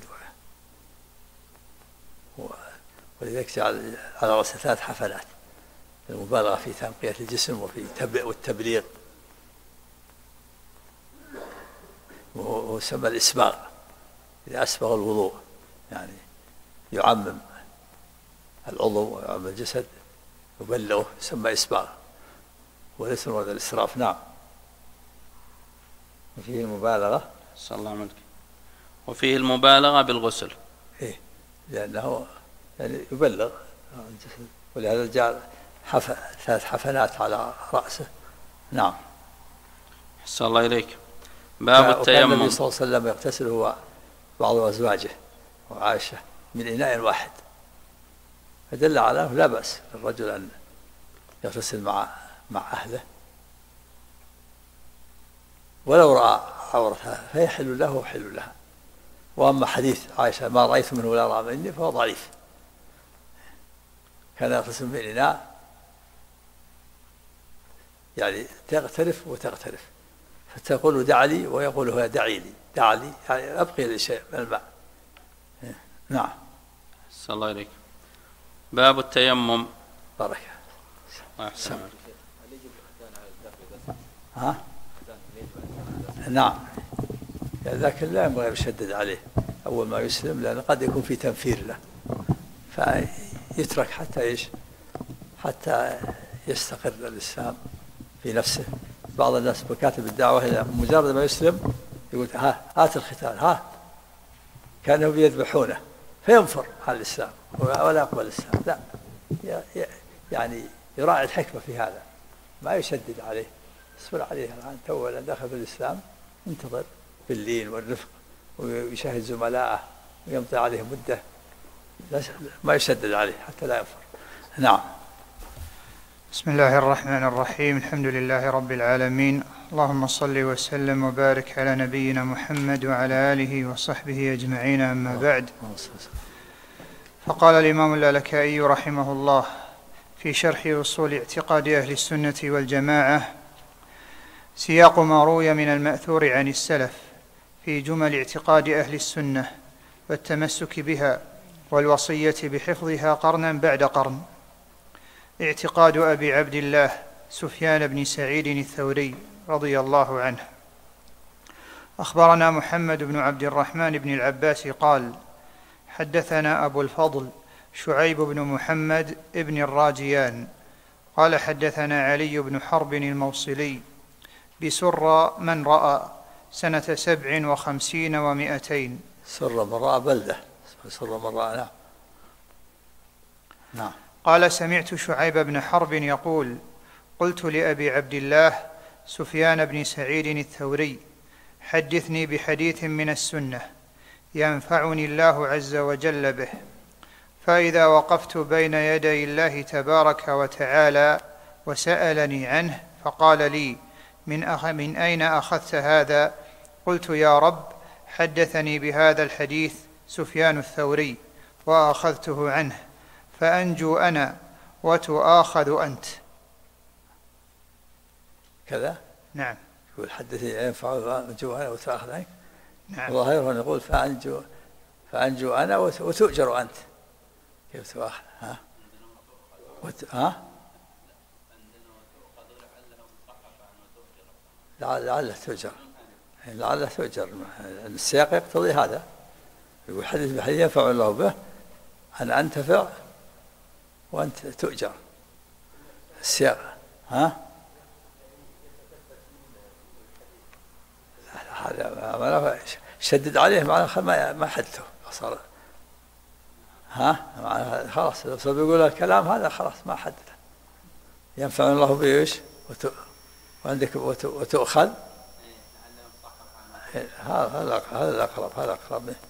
ولذلك جعل على رأسه 3 حفلات، المبالغة في تنقية الجسم وفي والتبليغ، وسمى الإسباغ. إذا أسبغ الوضوء يعني يعمم العضو ويعمم الجسد يبلغه، يسمى إسباغ، وليس مراد الإسراف. نعم. وفيه المبالغة. صلى الله عليه وسلم. وفيه المبالغة بالغسل، لأنه يعني يبلغ الجسد، ولهذا جعل 3 حفنات على رأسه. نعم. صلى الله إليك. باب التيمم. وكان النبي صلى الله عليه وسلم يغتسل هو بعض أزواجه وعائشة من إناء واحد، فدل على أنه لا بأس للرجل أن يغتسل مع أهله ولو رأى عورتها، فيحل له وحل لها. وأما حديث عائشة ما رأيت منه ولا رأى مني فهو ضعيف. كان يغتسل من إناء يعني تغترف وتغترف، فتقول دع لي ويقول هو دعي لي، دع لي يعني أبقي لي شيء من الماء. نعم. صلى الله عليك. باب التيمم. بارك. نعم. لكن لا يشدد عليه أول ما يسلم، لأن قد يكون في تنفير له، يترك حتى إيش؟ حتى يستقر الإسلام في نفسه. بعض الناس بكاتب الدعوة إذا مجرد ما يسلم يقول هات الختان، كانوا يذبحونه فينفر عن الإسلام ولا يقبل الإسلام. لا، يعني يراعي الحكمة في هذا، ما يشدد عليه، يصبر عليه. الآن تو دخل في الإسلام ينتظر باللين والرفق ويشاهد زملائه ويمضي عليه مدة، ما يشدد عليه حتى لا ينفر. نعم. بسم الله الرحمن الرحيم. الحمد لله رب العالمين، اللهم صل وسلم وبارك على نبينا محمد وعلى آله وصحبه أجمعين، أما بعد. فقال الإمام اللالكائي رحمه الله في شرح أصول اعتقاد أهل السنة والجماعة: سياق ما روي من المأثور عن السلف في جمل اعتقاد أهل السنة والتمسك بها والوصية بحفظها قرنا بعد قرن. اعتقاد أبي عبد الله سفيان بن سعيد الثوري رضي الله عنه: أخبرنا محمد بن عبد الرحمن بن العباس قال: حدثنا أبو الفضل شعيب بن محمد بن الراجيان قال: حدثنا علي بن حرب الموصلي بسر من رأى سنة 57 و200. سر من رأى بلدة، سر من رأى. نعم. قال: سمعت شعيب بن حرب يقول: قلت لأبي عبد الله سفيان بن سعيد الثوري: حدثني بحديث من السنة ينفعني الله عز وجل به، فإذا وقفت بين يدي الله تبارك وتعالى وسألني عنه فقال لي: من أين أخذت هذا؟ قلت: يا رب، حدثني بهذا الحديث سفيان الثوري وأخذته عنه، فأنجو أنا وتؤاخذ أنت. كذا؟ نعم. يقول حدثني فأنجو أنا وتؤاخذ عنك. نعم. وظاهره يقول فأنجو أنا وتؤجر أنت. كيف تؤاخذ؟ لعله تؤجر. لعله تؤجر. السياق يقتضي هذا. يقول حدث بحديث ينفع الله به، أنا أنتفع وأنت تؤجر. السياق هذا شدد عليه معناه ما حدثه صار. خلاص لو بيقول الكلام هذا خلاص ما حدثه. ينفع الله به ايش؟ وعندك وتؤخذ. هذا الأقرب. هذا أقرب منه.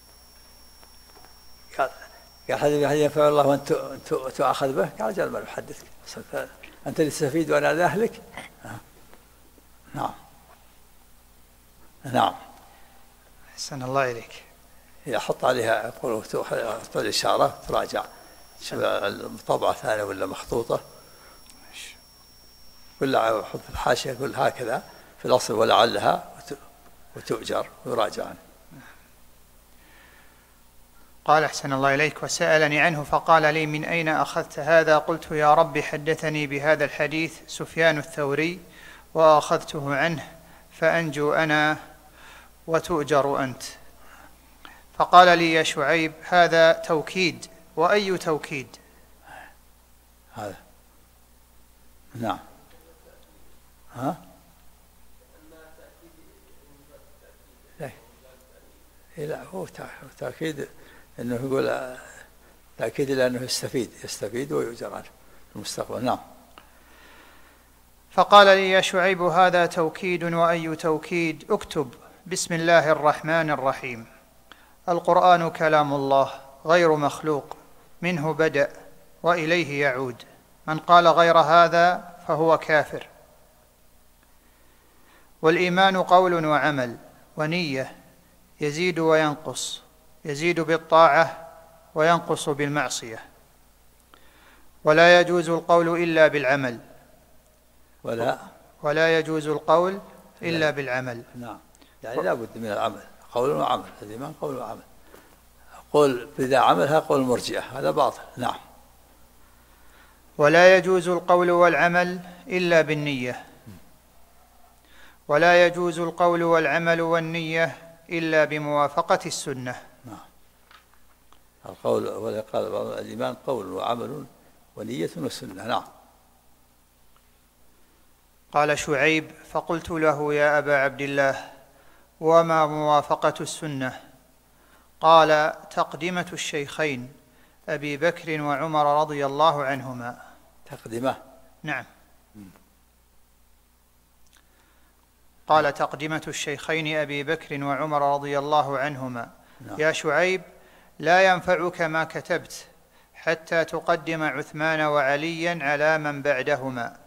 قال حدث ينفع الله وأنت تؤخذ به. قال جل ما يحدثك، أنت اللي تستفيد وأنا لا أهلك. نعم. نعم. أحسن الله إليك. يحط عليها يقول تحط الإشارة تراجع طبعة ثانية ولا مخطوطة، ولا حط الحاشية يقول هكذا في الأصل ولعلها وتؤجر ويراجع عنه. قال: أحسن الله إليك: وسألني عنه فقال لي: من أين أخذت هذا؟ قلت: يا رب، حدثني بهذا الحديث سفيان الثوري وأخذته عنه، فأنجو أنا وتؤجر أنت. فقال لي: يا شعيب، هذا توكيد. وأي توكيد؟ هذا. نعم. لا هو تأكيد أنه يقول تأكيد لأنه يستفيد ويؤجر عنه في المستقبل. نعم. فقال لي: يا شعيب، هذا توكيد. وأي توكيد؟ اكتب: بسم الله الرحمن الرحيم. القرآن كلام الله غير مخلوق، منه بدأ وإليه يعود. من قال غير هذا فهو كافر. والإيمان قول وعمل ونية، يزيد وينقص، يزيد بالطاعة وينقص بالمعصية. ولا يجوز القول إلا بالعمل. ولا يجوز القول إلا بالعمل. نعم. يعني لا بد من العمل، قول وعمل. الإيمان قول وعمل. قول إذا عملها قول المرجئة، هذا باطل. نعم. ولا يجوز القول والعمل إلا بالنية. ولا يجوز القول والعمل والنية إلا بموافقة السنة. القول قال الإيمان قول وعمل ونية وسنة. نعم. قال شعيب: فقلت له: يا أبا عبد الله، وما موافقة السنة؟ قال: تقدمة الشيخين أبي بكر وعمر رضي الله عنهما. تقدمة؟ نعم. قال: تقدمة الشيخين أبي بكر وعمر رضي الله عنهما. نعم. يا شعيب، لا ينفعك ما كتبت حتى تقدم عثمان وعليا على من بعدهما.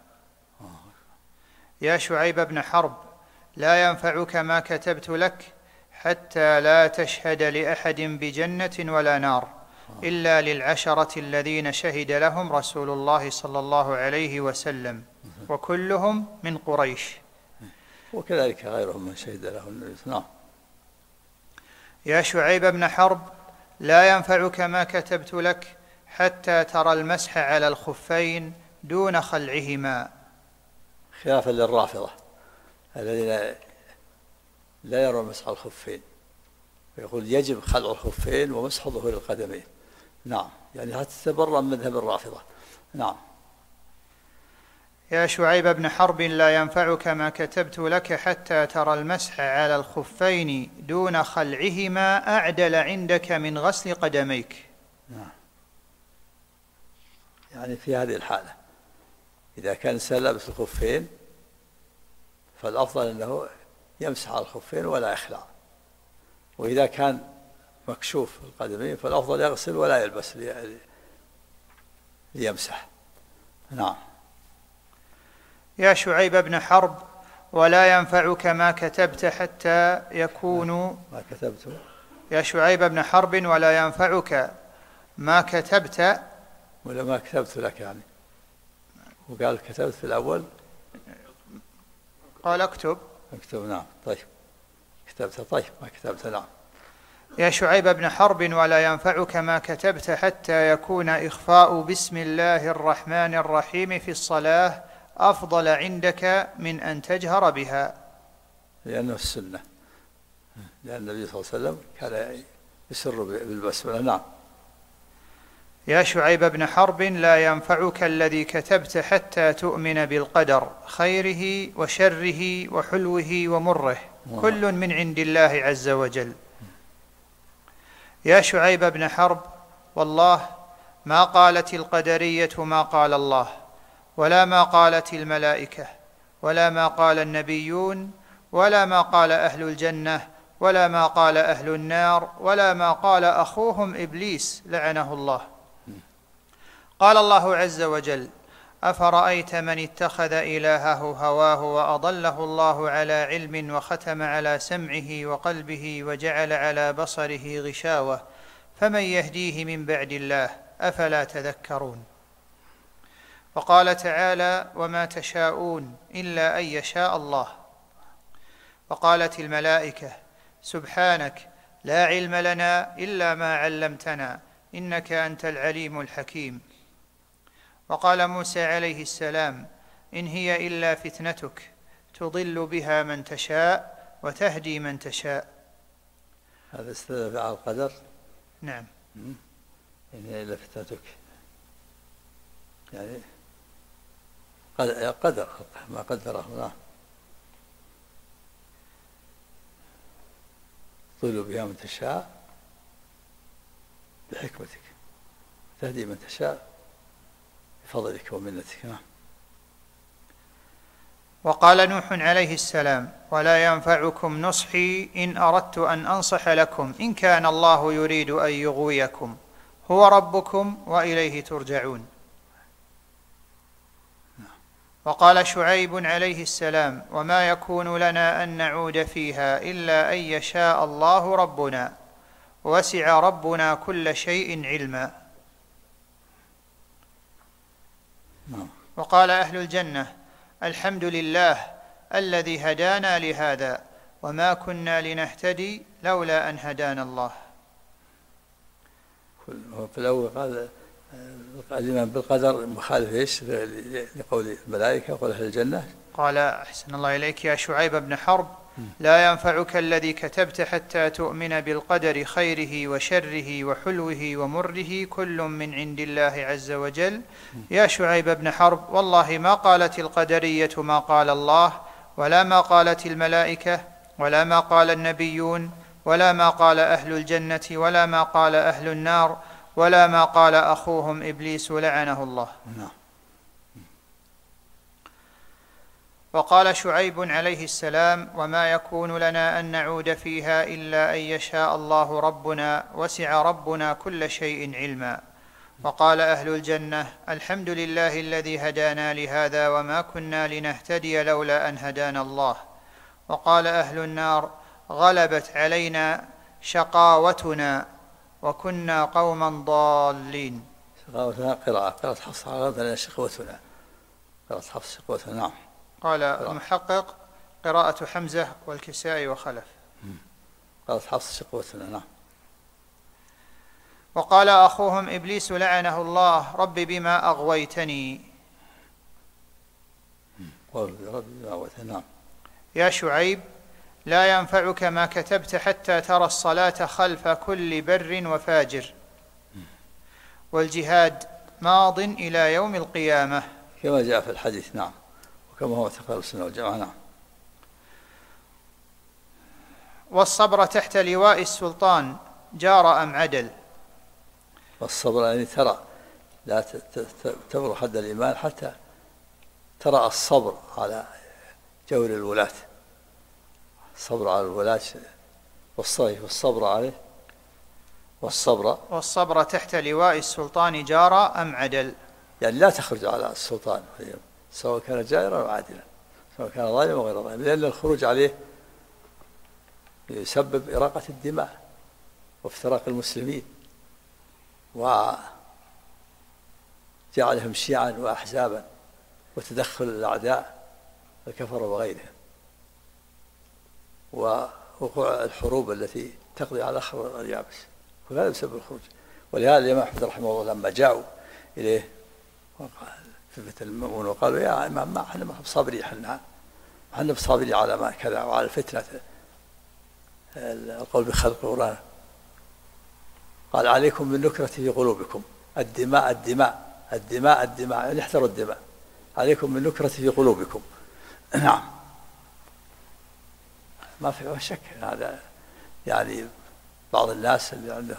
يا شعيب بن حرب، لا ينفعك ما كتبت لك حتى لا تشهد لأحد بجنة ولا نار إلا للعشرة الذين شهد لهم رسول الله صلى الله عليه وسلم، وكلهم من قريش. وكذلك غيرهم من شهد لهم. نعم. يا شعيب بن حرب، لا ينفعك ما كتبت لك حتى ترى المسح على الخفين دون خلعهما. خلافا للرافضة الذين لا يرون مسح الخفين، ويقول يجب خلع الخفين ومسح ظهور القدمين. نعم، يعني حتى تبرأ من مذهب الرافضة. نعم. يا شعيب بن حرب، لا ينفعك ما كتبت لك حتى ترى المسح على الخفين دون خلعهما أعدل عندك من غسل قدميك. نعم. يعني في هذه الحالة إذا كان الإنسان لابس الخفين فالأفضل أنه يمسح على الخفين ولا يخلع، وإذا كان مكشوف القدمين فالأفضل يغسل ولا يلبس ليمسح. نعم. يا شعيب بن حرب، ولا ينفعك ما كتبت حتى يكونوا ما كتبت. يا شعيب بن حرب، ولا ينفعك ما كتبت ولا ما كتبت لك، يعني وقال كتبت في الأول، قال اكتب. نعم. طيب كتبت. طيب ما كتبت. نعم. يا شعيب بن حرب، ولا ينفعك ما كتبت حتى يكون إخفاء بسم الله الرحمن الرحيم في الصلاة أفضل عندك من أن تجهر بها. لأنه السنة، لأن النبي صلى الله عليه وسلم كان يسر بالبسملة. نعم. يا شعيب بن حرب، لا ينفعك الذي كتبت حتى تؤمن بالقدر خيره وشره وحلوه ومره كل من عند الله عز وجل. يا شعيب بن حرب، والله ما قالت القدرية ما قال الله، ولا ما قالت الملائكة، ولا ما قال النبيون، ولا ما قال أهل الجنة، ولا ما قال أهل النار، ولا ما قال أخوهم إبليس لعنه الله. قال الله عز وجل: أفرأيت من اتخذ إلهه هواه وأضله الله على علم وختم على سمعه وقلبه وجعل على بصره غشاوة فمن يهديه من بعد الله أفلا تذكرون. وقال تعالى: وما تشاءون إلا أن يشاء الله. وقالت الملائكة: سبحانك لا علم لنا إلا ما علمتنا إنك أنت العليم الحكيم. وقال موسى عليه السلام: إن هي إلا فتنتك تضل بها من تشاء وتهدي من تشاء. هذا استدل على القدر. نعم. إن هي إلا فتنتك، يعني قدر ما قدره. نعم. تضل بها من تشاء بحكمتك، تهدي من تشاء بفضلك ومنتك. وقال نوح عليه السلام: ولا ينفعكم نصحي إن أردت أن أنصح لكم إن كان الله يريد أن يغويكم هو ربكم وإليه ترجعون. وقال شعيب عليه السلام: وما يكون لنا أن نعود فيها إلا أن يشاء الله ربنا وسع ربنا كل شيء علما. وقال أهل الجنة: الحمد لله الذي هدانا لهذا وما كنا لنهتدي لولا أن هدانا الله. في الأول قال الإيمان بالقدر مخالف إيش لقول الملائكة وقول أهل الجنة. قال: أحسن الله إليك يا شعيب بن حرب: لا ينفعك الذي كتبت حتى تؤمن بالقدر خيره وشره وحلوه ومره كل من عند الله عز وجل. يا شعيب بن حرب، والله ما قالت القدرية ما قال الله، ولا ما قالت الملائكة، ولا ما قال النبيون، ولا ما قال أهل الجنة، ولا ما قال أهل النار، ولا ما قال أخوهم إبليس لعنه الله. وقال شعيب عليه السلام: وما يكون لنا أن نعود فيها إلا أن يشاء الله ربنا، وسع ربنا كل شيء علما. وقال أهل الجنة: الحمد لله الذي هدانا لهذا وما كنا لنهتدي لولا أن هدانا الله. وقال أهل النار: غلبت علينا شقاوتنا وكنا قوما ضالين. شقاوتنا قراءة حفص على شقوتنا، قراءة حفص شقوتنا. نعم. قال المحقق: قراءة حمزة والكسائي وخلف. قراءة حفص شقوتنا. نعم. وقال أخوهم إبليس لعنه الله: رب بما أغويتني. نعم. يا شعيب، لا ينفعك ما كتبت حتى ترى الصلاة خلف كل بر وفاجر، والجهاد ماض إلى يوم القيامة، كما جاء في الحديث. نعم. وكما هو اعتقاد السنة والجماعة. نعم. والصبر تحت لواء السلطان جار أم عدل. والصبر يعني ترى، لا تبلغ حد الإيمان حتى ترى الصبر على جور الولاة، الصبر على الولاة والصبر عليه، والصبر تحت لواء السلطان جار أم عدل، يعني لا تخرج على السلطان سواء كان جائرا أو عادلا، سواء كان ظالما أو غير ظالم، لأن الخروج عليه يسبب إراقة الدماء وافتراق المسلمين وجعلهم شيعا وأحزابا وتدخل الأعداء الكفر وغيرهم، ووقوع الحروب التي تقضي على أخر اليابس، وهذا بسبب الخروج. ولهذا الإمام أحمد رحمه الله لما جاءوا إليه في فتنة المأمون وقالوا: يا إمام، ما احنا بصابرين، احنا بصابرين على ما كذا وعلى الفتنة القول بخلق القرآن. قال: عليكم بالنكرة في قلوبكم، الدماء الدماء الدماء الدماء، يعني احذروا الدماء، عليكم بالنكرة في قلوبكم. نعم. ما في شك هذا، يعني بعض الناس اللي عنده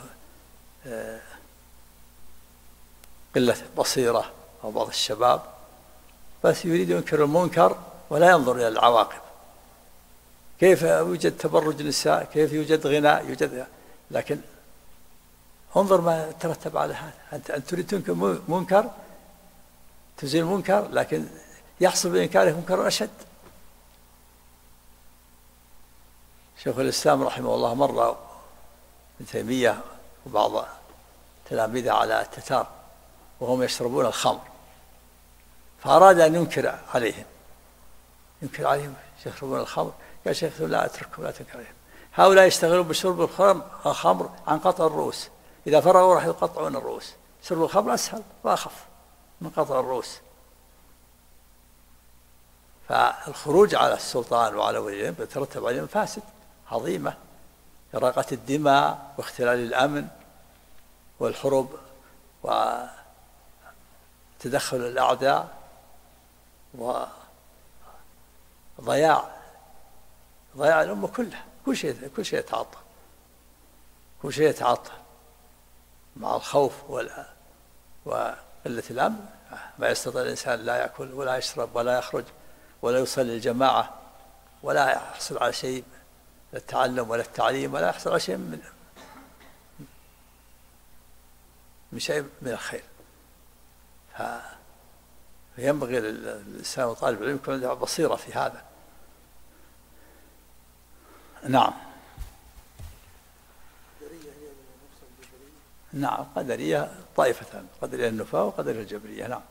قلة بصيرة أو بعض الشباب بس يريد ينكر المنكر ولا ينظر إلى العواقب، كيف يوجد تبرج النساء، كيف يوجد غناء، يوجد، لكن انظر ما ترتب على هذا. أنت تريد تنكر منكر، تزيل منكر، لكن يحصل بإنكاره منكر أشد. شيخ الإسلام رحمه الله مر ابن تيمية وبعض تلاميذه على التتار وهم يشربون الخمر، فأراد أن ينكر عليهم يشربون الخمر. قال: شيخ لا أتركهم، لا تنكر عليهم، هؤلاء يشتغلون بشرب الخمر عن قطع الرؤوس، إذا فرغوا راح يقطعون الرؤوس، شرب الخمر أسهل وأخف من قطع الرؤوس. فالخروج على السلطان وعلى ولي الأمر يترتب عليه مفاسد عظيمة، إراقة الدماء واختلال الأمن والحروب وتدخل الأعداء وضياع الأمة كلها، كل شيء يتعطل مع الخوف وقلة الأمن. ما يستطيع الإنسان لا يأكل ولا يشرب ولا يخرج ولا يصلي الجماعة ولا يحصل على شيء لا التعلم ولا التعليم، ولا يحصل على شيء من شيء من الخير. فينبغي للإنسان وطالب العلم يكون عنده بصيرة في هذا. نعم. نعم. قدرية طائفتان، قدرية النفاة وقدرية الجبرية. نعم.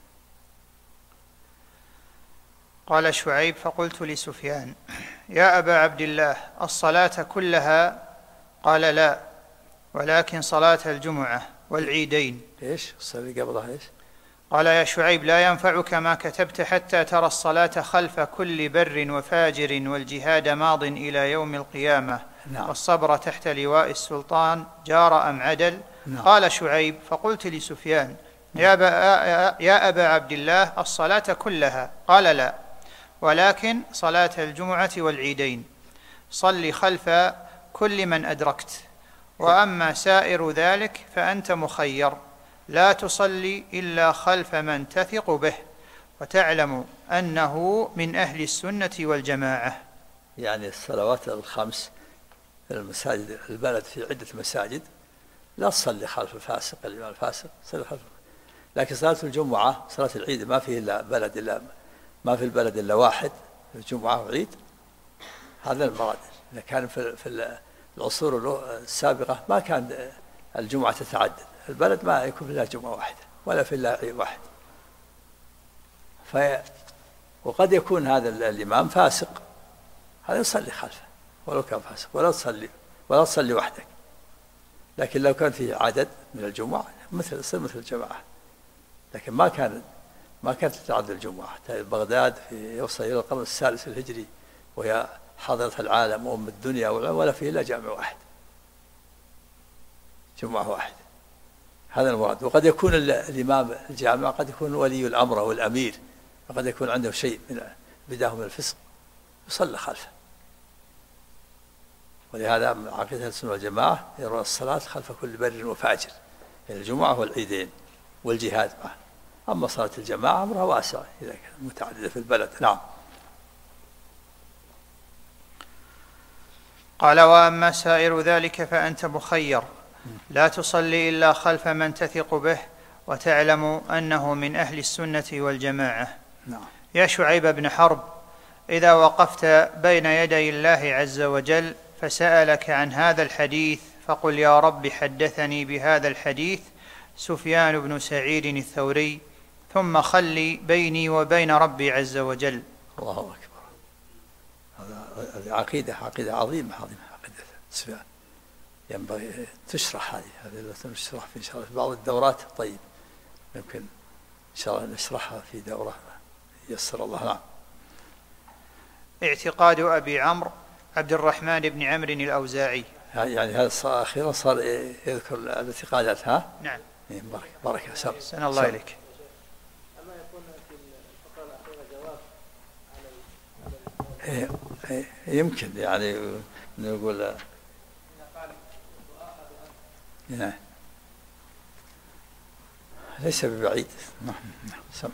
قال شعيب: فقلت لسفيان: يا أبا عبد الله، الصلاة كلها؟ قال: لا، ولكن صلاة الجمعة والعيدين. إيش الصلاة قبلها؟ إيش قال: يا شعيب، لا ينفعك ما كتبت حتى ترى الصلاة خلف كل بر وفاجر والجهاد ماض إلى يوم القيامة. نعم. والصبر تحت لواء السلطان جار أم عدل؟ نعم. قال شعيب: فقلت لسفيان: يا أبا عبد الله، الصلاة كلها؟ قال: لا، ولكن صلاة الجمعة والعيدين صل خلف كل من أدركت، وأما سائر ذلك فأنت مخير، لا تصلي إلا خلف من تثق به وتعلم أنه من أهل السنة والجماعة. يعني الصلوات الخمس في المساجد البلد، في عدة مساجد، لا تصلي خلف الفاسق، الإمام الفاسق صلي خلف. لكن صلاة الجمعة، صلاة العيد، ما في البلد إلا واحد الجمعة وعيد، هذا المراد. إذا كان في العصور السابقة ما كان الجمعة تتعدد، البلد ما يكون في الله جمعة واحدة ولا في الله عيد واحد. وقد يكون هذا الإمام فاسق، هذا يصلي خلفه ولو كان فاسق، ولا تصلي وحدك. لكن لو كان فيه عدد من الجمعة يصير مثل الجماعة. لكن ما كانت تتعدد الجمعة حتى بغداد يوصل إلى القرن الثالث الهجري، وهي حضرة العالم وأم الدنيا، ولا فيه إلا جامع واحد، جمعة واحد. هذا المراد. وقد يكون الإمام الجامع قد يكون ولي الأمر والأمير، وقد يكون عنده شيء من بداه من الفسق، يصلى خلفه. ولهذا عقيدة السنة والجماعة يرون الصلاة خلف كل بر وفاجر، يعني الجمعة والعيدين والجهاد معه. أما صلاة الجماعة أمرها واسع إذا كانت متعددة في البلد. نعم. قال: وأما سائر ذلك فأنت مخير، لا تصلي إلا خلف من تثق به وتعلم أنه من أهل السنة والجماعة. نعم. يا شعيب بن حرب، إذا وقفت بين يدي الله عز وجل فسألك عن هذا الحديث فقل: يا رب، حدثني بهذا الحديث سفيان بن سعيد الثوري، ثم خلي بيني وبين ربي عز وجل. الله أكبر. هذه عقيدة عظيمة، عقيدة سفيان، ينبغي تشرح. هذه تشرح في إن شاء الله في بعض الدورات. طيب، يمكن إن شاء الله نشرحها في دورة يسر الله. نعم. اعتقاد أبي عمرو عبد الرحمن بن عمرو الأوزاعي. يعني هذا أخيرا صار يذكر الاعتقادات. ها؟ نعم. بارك سن الله إليك. أما يكون في الفقرة الأخيرة جواب على يمكن يعني نقول ليس ببعيد. نعم. سم.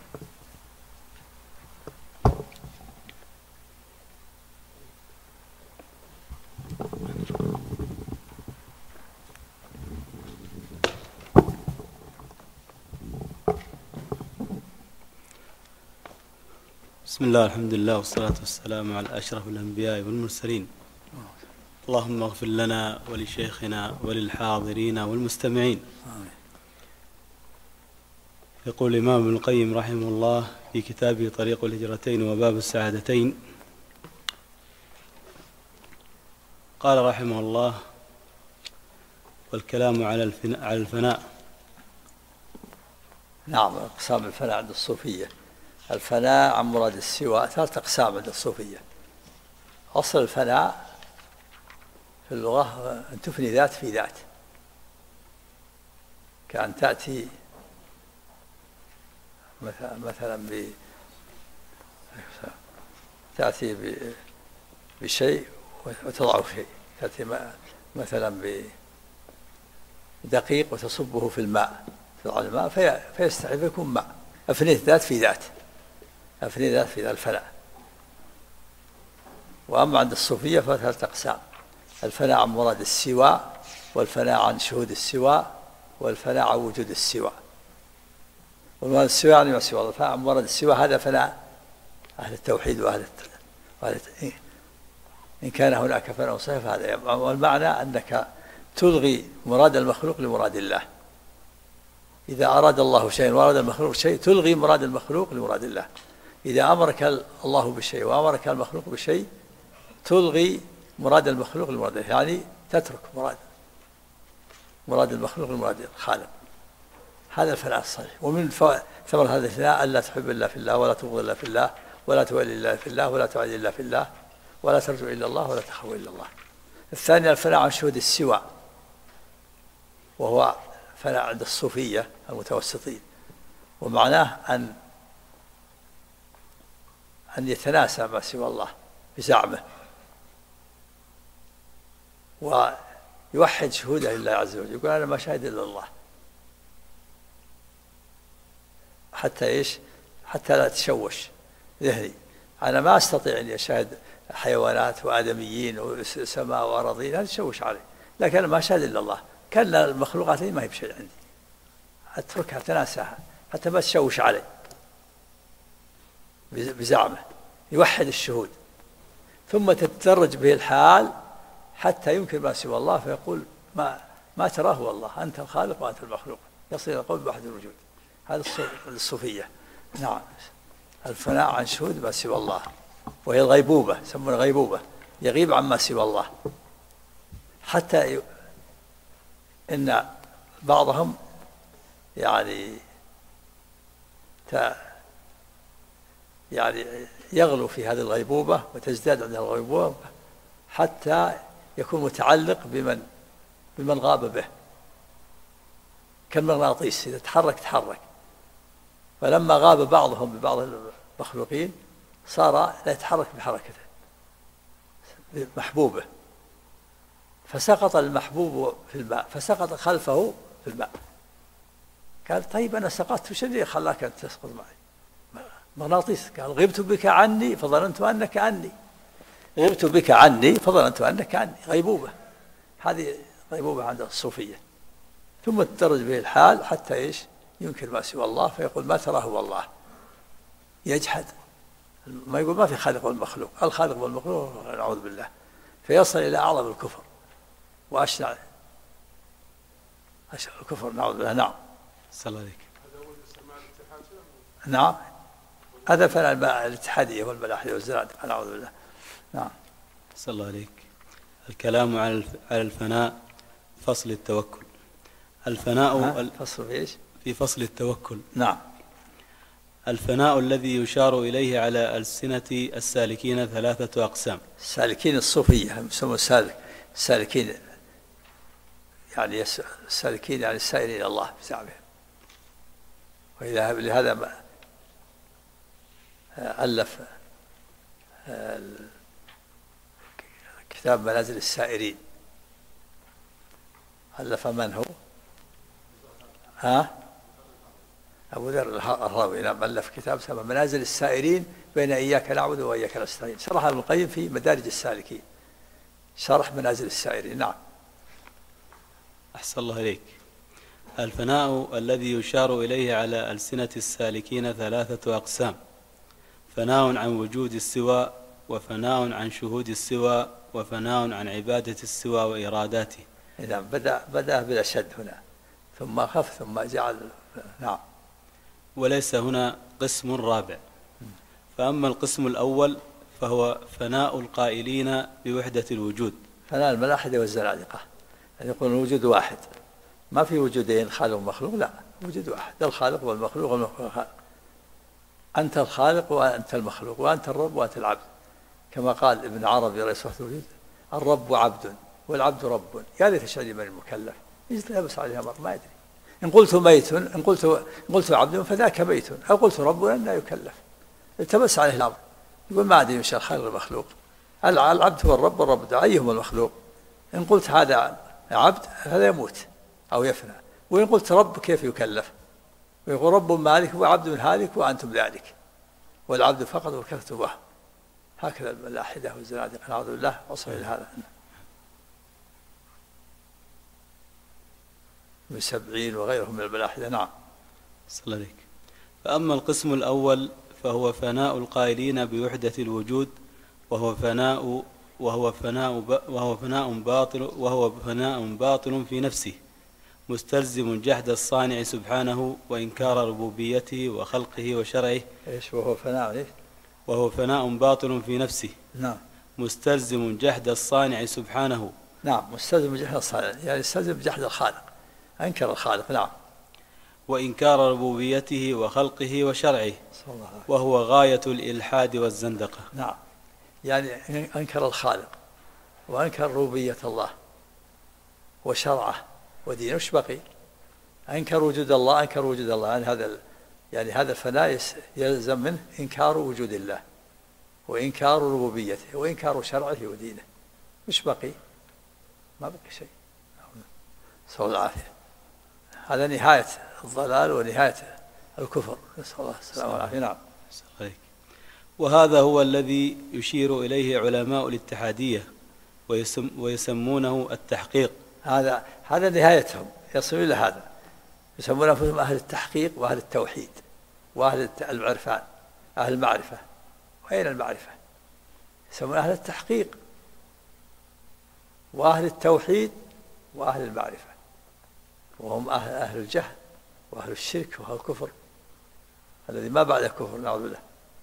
بسم الله، الحمد لله، والصلاة والسلام على أشرف الأنبياء والمرسلين. اللهم اغفر لنا ولشيخنا وللحاضرين والمستمعين. يقول الإمام ابن القيم رحمه الله في كتابه طريق الهجرتين وباب السعادتين، قال رحمه الله: والكلام على الفناء. نعم. أقسام الفناء عند الصوفية: الفناء عن مراد السوى 3 أقسام عند الصوفية. أصل الفناء في اللغة أن تفني ذات في ذات، كأن تأتي مثلا تأتي بشيء وتضعه في شيء، تأتي مثلا بدقيق وتصبه في الماء، تضع الماء فيستحي فيكون ماء. أفنيت ذات في ذات، أفنيت ذات في ذات الفناء. وأما عند الصوفية ف3 أقسام: الفناء عن مراد السوى، والفناء عن شهود السوى، والفناء عن وجود السوى. والمراد السوى يعني ما سوى الله، الفناء عن مراد السوى هذا فناء أهل التوحيد إن كان هناك فناء صحيح فهذا. والمعنى أنك تلغي مراد المخلوق لمراد الله. إذا أراد الله شيئا وأراد المخلوق شيء تلغي مراد المخلوق لمراد الله. إذا أمرك الله بشيء وأمرك المخلوق بشيء تلغي مراد المخلوق لمراد الله، يعني تترك مراد المخلوق لمراد الخالق. هذا الفناء الصحيح. ومن ثمر هذا الفناء ألا تحب إلا في الله، ولا تبغض إلا في الله، ولا تولي إلا في الله، ولا تعد إلا في الله، ولا ترجو إلا الله، ولا تخاف إلا الله. الثاني الفناء عن شهود السوى، وهو فناء عند الصوفية المتوسطين، ومعناه أن يتناسى ما سوى الله بزعمه، ويوحد شهوده لله عز وجل، يقول أنا ما شاهد إلا الله، حتى إيش؟ حتى لا تشوش ذهني، أنا ما أستطيع أن أشاهد حيوانات وآدميين وسماء وأراضين، هذا تشوش علي، لكن أنا ما شاهد إلا الله، كان المخلوقات ما هي بشيء عندي، أتركها تناساها حتى ما تشوش علي بزعمه، يوحد الشهود. ثم تتدرج به الحال حتى يمكن ما سوى الله، فيقول ما تراه هو الله، أنت الخالق وأنت المخلوق، يصل إلى القول بوحد الوجود. هذا الصوفية. نعم، الفناء عن شهود ما سوى الله، وهي الغيبوبة، يسمونها غيبوبة، يغيب عما سوى الله، حتى إن بعضهم يعني يغلو في هذه الغيبوبة وتزداد عندها الغيبوبة حتى يكون متعلق بمن غاب به، كالمغناطيس إذا تحرك. فلما غاب بعضهم ببعض المخلوقين صار لا يتحرك بحركته محبوبه، فسقط المحبوب في الماء، فسقط خلفه في الماء. قال طيب أنا سقطت، وش اللي خلاك أن تسقط معي؟ مغناطيس. قال غبت بك عني فظننت أنك عني، غبت بك عني فظننت أنك عني. غيبوبة، هذه غيبوبة عند الصوفية. ثم تدرج به الحال حتى إيش؟ ينكر ما سوى الله، فيقول ما تراه هو الله، يجحد، ما يقول ما في خالق والمخلوق، الخالق والمخلوق نعوذ بالله، فيصل إلى أعظم الكفر وأشنع الكفر نعوذ بالله. نعم. صلى عليك. نعم، هذا فناء الاتحادية والملاحدة والزنادقة نعوذ بالله. نعم. صلى الله عليك. الكلام على الفناء. فصل التوكل. الفناء فصل في ايش؟ في فصل التوكل. نعم. الفناء الذي يشار إليه على ألسنة السالكين 3 أقسام. السالكين الصوفية يسمون السالكين، يعني السالكين يعني السائرين إلى الله بزعمهم. ولهذا ألف كتاب منازل السائرين. ألف من هو؟ أبو ذر الراوي. نعم، ألف كتاب اسمه منازل السائرين بين إياك نعبد وإياك نستعين، شرح ابن القيم في مدارج السالكين، شرح منازل السائرين. نعم. أحسن الله إليك. الفناء الذي يشار إليه على ألسنة السالكين 3 أقسام: فناء عن وجود السوى، وفناء عن شهود السوى، وفناء عن عبادة السوى وإراداته. إذا بدأ بالأشد هنا، ثم خف، ثم جعل. نعم. وليس هنا قسم رابع. فأما القسم الأول فهو فناء القائلين بوحدة الوجود. فناء الملاحدة والزنادقة، يعني يقولون الوجود واحد، ما في وجودين، خالق ومخلوق، لا، وجود واحد، الخالق والمخلوق، والمخلوق الخالق. أنت الخالق وأنت المخلوق، وأنت الرب وأنت العبد، كما قال ابن عربي رئيس وحدة الوجود: الرب عبد والعبد رب، يا ليت شعري من المكلف يلبس عليها مر ما يدري، إن قلت ميت، إن قلت عبد فذاك ميت، أو قلت رب لا يكلف، التبس عليه الأمر، يقول ما أدري مش الخالق والمخلوق، العبد هو الرب والرب ده، أيهما المخلوق؟ إن قلت هذا عبد هذا يموت أو يفنى، وإن قلت رب كيف يكلف؟ ويقول رب مالك وعبد هالك وأنتم ذلك، والعبد فقط والكفة وهم. هكذا الملاحدة والزنادقة نعوذ بالله وصل إلى هذا من 70 وغيرهم من الملاحدة. نعم. صلى عليك. فأما القسم الأول فهو فناء القائلين بوحدة الوجود، وهو فناء باطل في نفسه، مستلزم جحد الصانع سبحانه وإنكار ربوبيته وخلقه وشرعه. إيش وهو فناء إيش؟ وهو فناء باطل في نفسه. نعم. مستلزم جحد الصانع سبحانه. نعم، مستلزم جحد الصانع، يعني يستلزم جحد الخالق، أنكر الخالق. نعم. وإنكار ربوبيته وخلقه وشرعه، وهو غاية الإلحاد والزندقة. نعم، يعني أنكر الخالق وأنكر ربوبية الله وشرعه ودينه، وش بقي؟ أنكر وجود الله، أنكر وجود الله، يعني هذا الفناء يلزم منه إنكار وجود الله وإنكار ربوبيته وإنكار شرعه ودينه، وش بقي؟ ما بقي شيء. نسأل الله العافية. هذا نهاية الضلال ونهاية الكفر، نسأل الله السلامة والعافية. نعم. وهذا هو الذي يشير إليه علماء الاتحادية ويسمونه التحقيق. هذا نهايتهم، يصلون إلى هذا، يسمون أنفسهم أهل التحقيق وأهل التوحيد وأهل العرفان، أهل المعرفة. وأين المعرفة؟ يسمون أهل التحقيق وأهل التوحيد وأهل المعرفة، وهم أهل الجهل وأهل الشرك وأهل الكفر الذي ما بعد الكفر، نعوذ بالله.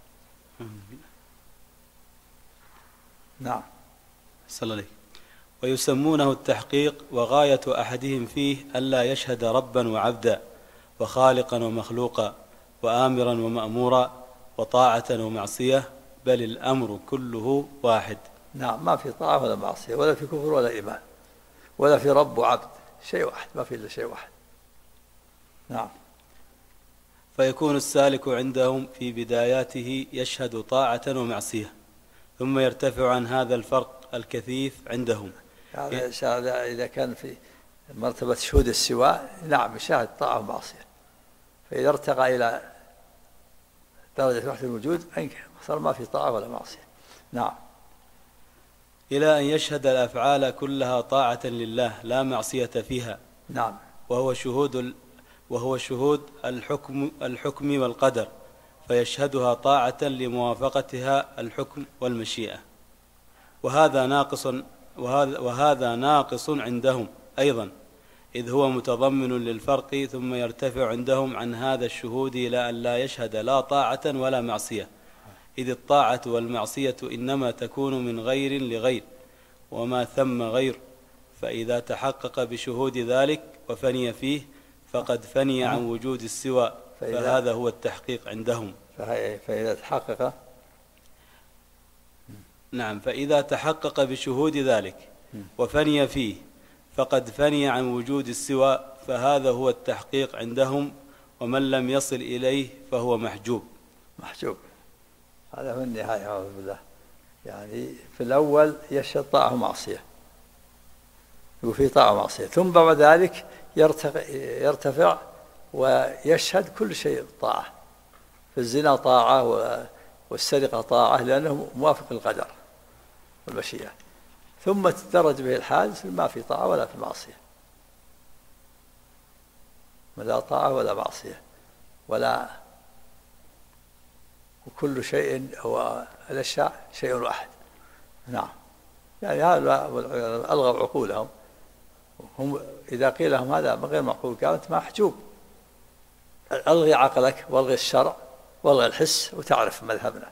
نعم. صلى الله عليه. ويسمونه التحقيق، وغاية أحدهم فيه ألا يشهد ربا وعبدا وخالقا ومخلوقا وآمرا ومأمورا وطاعة ومعصية، بل الأمر كله واحد. نعم، ما في طاعة ولا معصية ولا في كفر ولا إيمان ولا في رب وعبد، شيء واحد، ما في إلا شيء واحد. نعم. فيكون السالك عندهم في بداياته يشهد طاعة ومعصية، ثم يرتفع عن هذا الفرق الكثيف عندهم. إذا كان في مرتبة شهود السواء، نعم يشاهد طاعة ومعصية، فإذا ارتقى إلى درجة وحدة الوجود صار ما في طاعة ولا معصية. نعم. إلى أن يشهد الأفعال كلها طاعة لله لا معصية فيها. نعم. وهو شهود الحكم والقدر، فيشهدها طاعة لموافقتها الحكم والمشيئة، وهذا ناقص عندهم أيضا، إذ هو متضمن للفرق، ثم يرتفع عندهم عن هذا الشهود إلى أن لا يشهد لا طاعة ولا معصية، إذ الطاعة والمعصية إنما تكون من غير لغير، وما ثم غير، فإذا تحقق بشهود ذلك وفني فيه فقد فني عن وجود السوى، فهذا هو التحقيق عندهم. فإذا تحقق، نعم، فإذا تحقق بشهود ذلك وفني فيه فقد فني عن وجود السوى، فهذا هو التحقيق عندهم، ومن لم يصل إليه فهو محجوب. هذا في النهاية، أعوذ بالله. يعني في الأول يشهد طاعة ومعصية، يقول فيه طاعة ومعصية، ثم بعد ذلك يرتفع ويشهد كل شيء طاعة، في الزنا طاعة والسرقة طاعة، لأنه موافق القدر والمشيئة، ثم تدرج به الحال ما في طاعة ولا في معصية، لا طاعة ولا معصية ولا، وكل شيء هو الأشياء شيء واحد. نعم. يعني هذا ألغوا عقولهم، هم إذا قيل لهم هذا غير معقول، قال أنت محجوب، ألغي عقلك والغي الشرع والغي الحس وتعرف مذهبنا.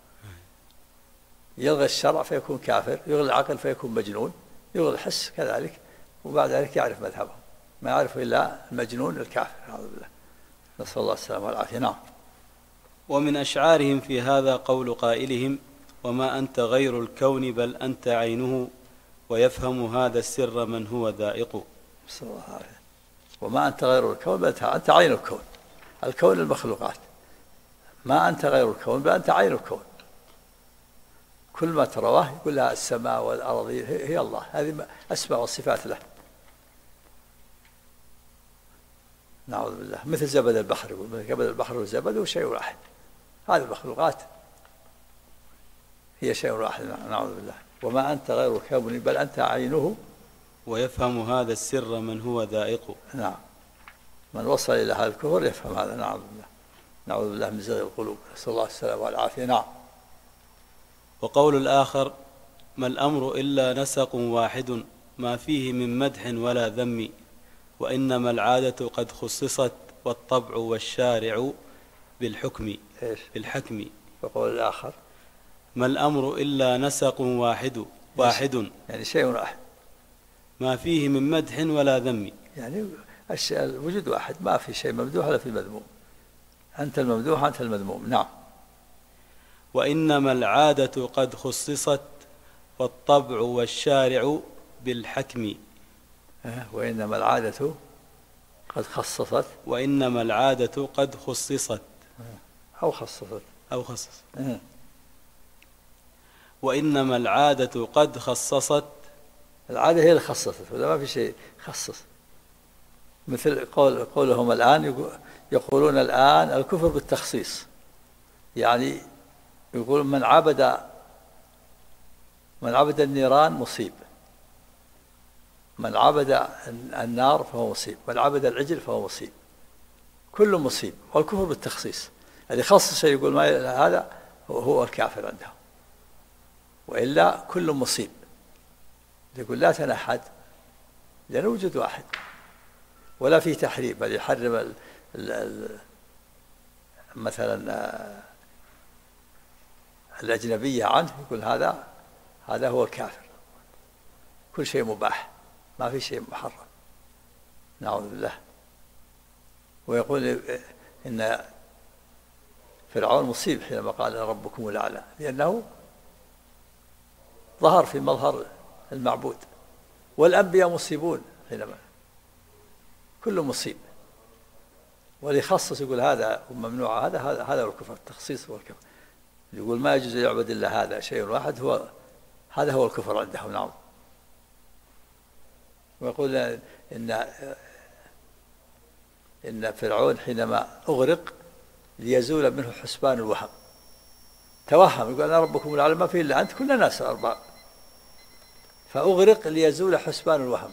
يلغي الشرع فيكون كافر، يلغي العقل فيكون مجنون، يلغي الحس كذلك، وبعد ذلك يعرف مذهبهم، ما يعرف إلا المجنون الكافر، أعوذ بالله، نسأل الله السلامة والعافية. نعم. ومن أشعارهم في هذا قول قائلهم: وما أنت غير الكون بل أنت عينه، ويفهم هذا السر من هو ذائق. نسأل الله العافية. وما أنت غير الكون بل أنت عين الكون، الكون المخلوقات، ما أنت غير الكون بل أنت عين الكون، كل ما ترواه يقول لها السماء والأرض هي الله، هذه أسماء والصفات له. نعوذ بالله. مثل زبد البحر، يقول مثل زبد البحر والزبد هو شيء واحد، هذه المخلوقات هي شيء واحد، نعوذ بالله. وما أنت غير الكون بل أنت عينه، ويفهم هذا السر من هو ذائق. نعم، من وصل إلى هذا الكفر يفهم هذا، نعوذ بالله، نعوذ بالله من زيغ القلوب، نسأل الله السلامة والعافية. نعم. وقول الآخر: ما الأمر إلا نسق واحد، ما فيه من مدح ولا ذم، وإنما العادة قد خصصت، والطبع والشارع بالحكم. بالحكم. وقول الآخر: ما الأمر إلا نسق واحد، يعني شيء واحد، ما فيه من مدح ولا ذم، يعني الوجود واحد، ما في شيء ممدوح ولا في مذموم، أنت الممدوح أنت المذموم. نعم. وإنما العادة قد خصصت والطبع والشارع بالحكم. وإنما العادة قد خصصت. وإنما العادة قد خصصت أو خصصت. وإنما العادة قد خصصت. العادة هي اللي خصصت، ولا ما في شيء خصص. مثل قولهم الآن، يقولون الآن الكفر بالتخصيص، يعني يقولون من عبد النيران مصيب، من عبد النار فهو مصيب، من عبد العجل فهو مصيب، كل مصيب. والكفر بالتخصيص، اللي يخصص شيء يقول ما هذا هو الكافر عندهم، وإلا كل مصيب. يقول لا تنحد، لأنه وجود واحد، ولا في تحريم، بل يحرم مثلا الأجنبية عنه، يقول هذا هو الكافر. كل شيء مباح، ما في شيء محرم، نعوذ بالله. ويقول إن فرعون مصيب حينما قال ربكم الأعلى، لأنه ظهر في مظهر المعبود. والأنبياء مصيبون حينما، كل مصيب. وليخصص يقول هذا ممنوع، هذا هو الكفر، التخصيص هو الكفر. يقول ما يجوز يعبد إلا هذا شيء واحد، هذا هو الكفر عندهم. نعم. ويقول إن فرعون حينما أغرق ليزول منه حسبان الوهم، توهم، يقول أنا ربكم الأعلى ما فيه إلا أنت، كل الناس أرباب، فأغرق ليزول حسبان الوهم،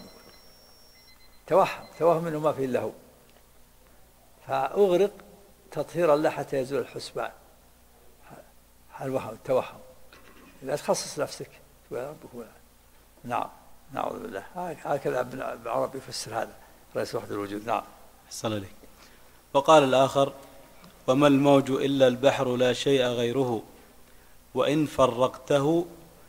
توهم منه ما فيه إلا هو، فأغرق تطهيرا له حتى يزول الحسبان الوهم التوهم. إذا تخصص نفسك تقول ربكم الأعلى. نعم، نعوذ بالله. هكذا ابن عربي يفسر هذا رئيس وحدة الوجود. نعم. أحسن عليك. وقال الآخر: وما الموج إلا البحر لا شيء غيره، وإن فرقته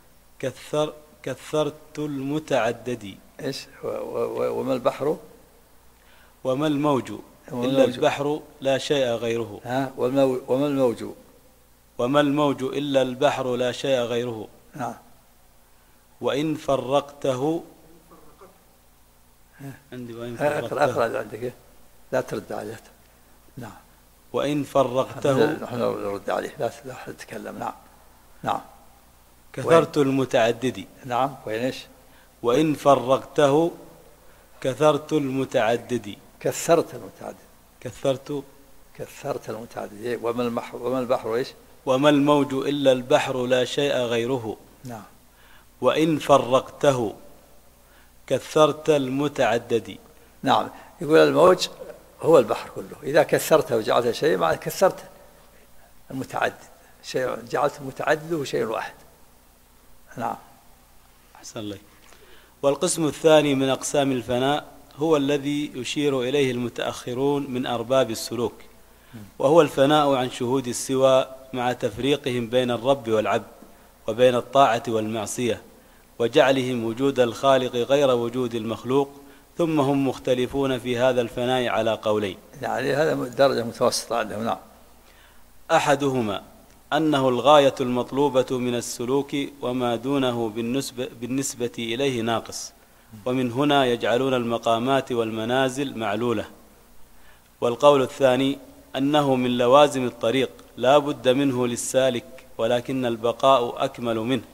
كثرت المتعدد. إيش؟ وما البحر؟ وما الموج إلا البحر لا شيء غيره. وما الموج؟ وما الموج إلا البحر لا شيء غيره. نعم. وإن فرقته. عندي وإن فرقته. أقرأ عندك، لا ترد عليه. نعم. وإن فرقته. نحن نرد عليه، لا تتكلم. نعم. نعم. كثرت المتعدد. نعم. وين إيش؟ وإن فرقته كثرت المتعدد. كثرت المتعدد. كثرت المتعدد. وما البحر إيش؟ وما الموج إلا البحر لا شيء غيره. نعم. وإن فرقته كثرت المتعدد. نعم. يقول الموج هو البحر كله، إذا كثرته وجعلته شيء مع كثرت المتعدد، شيء جعلت متعدد هو شيء واحد. نعم. أحسن الله. والقسم الثاني من أقسام الفناء هو الذي يشير إليه المتأخرون من أرباب السلوك، وهو الفناء عن شهود السوى مع تفريقهم بين الرب والعبد وبين الطاعة والمعصية، وجعلهم وجود الخالق غير وجود المخلوق، ثم هم مختلفون في هذا الفناء على قولين. يعني هذا درجة متوسطة عندهم. نعم. أحدهما أنه الغاية المطلوبة من السلوك وما دونه بالنسبة إليه ناقص، ومن هنا يجعلون المقامات والمنازل معلولة. والقول الثاني أنه من لوازم الطريق لا بد منه للسالك، ولكن البقاء أكمل منه،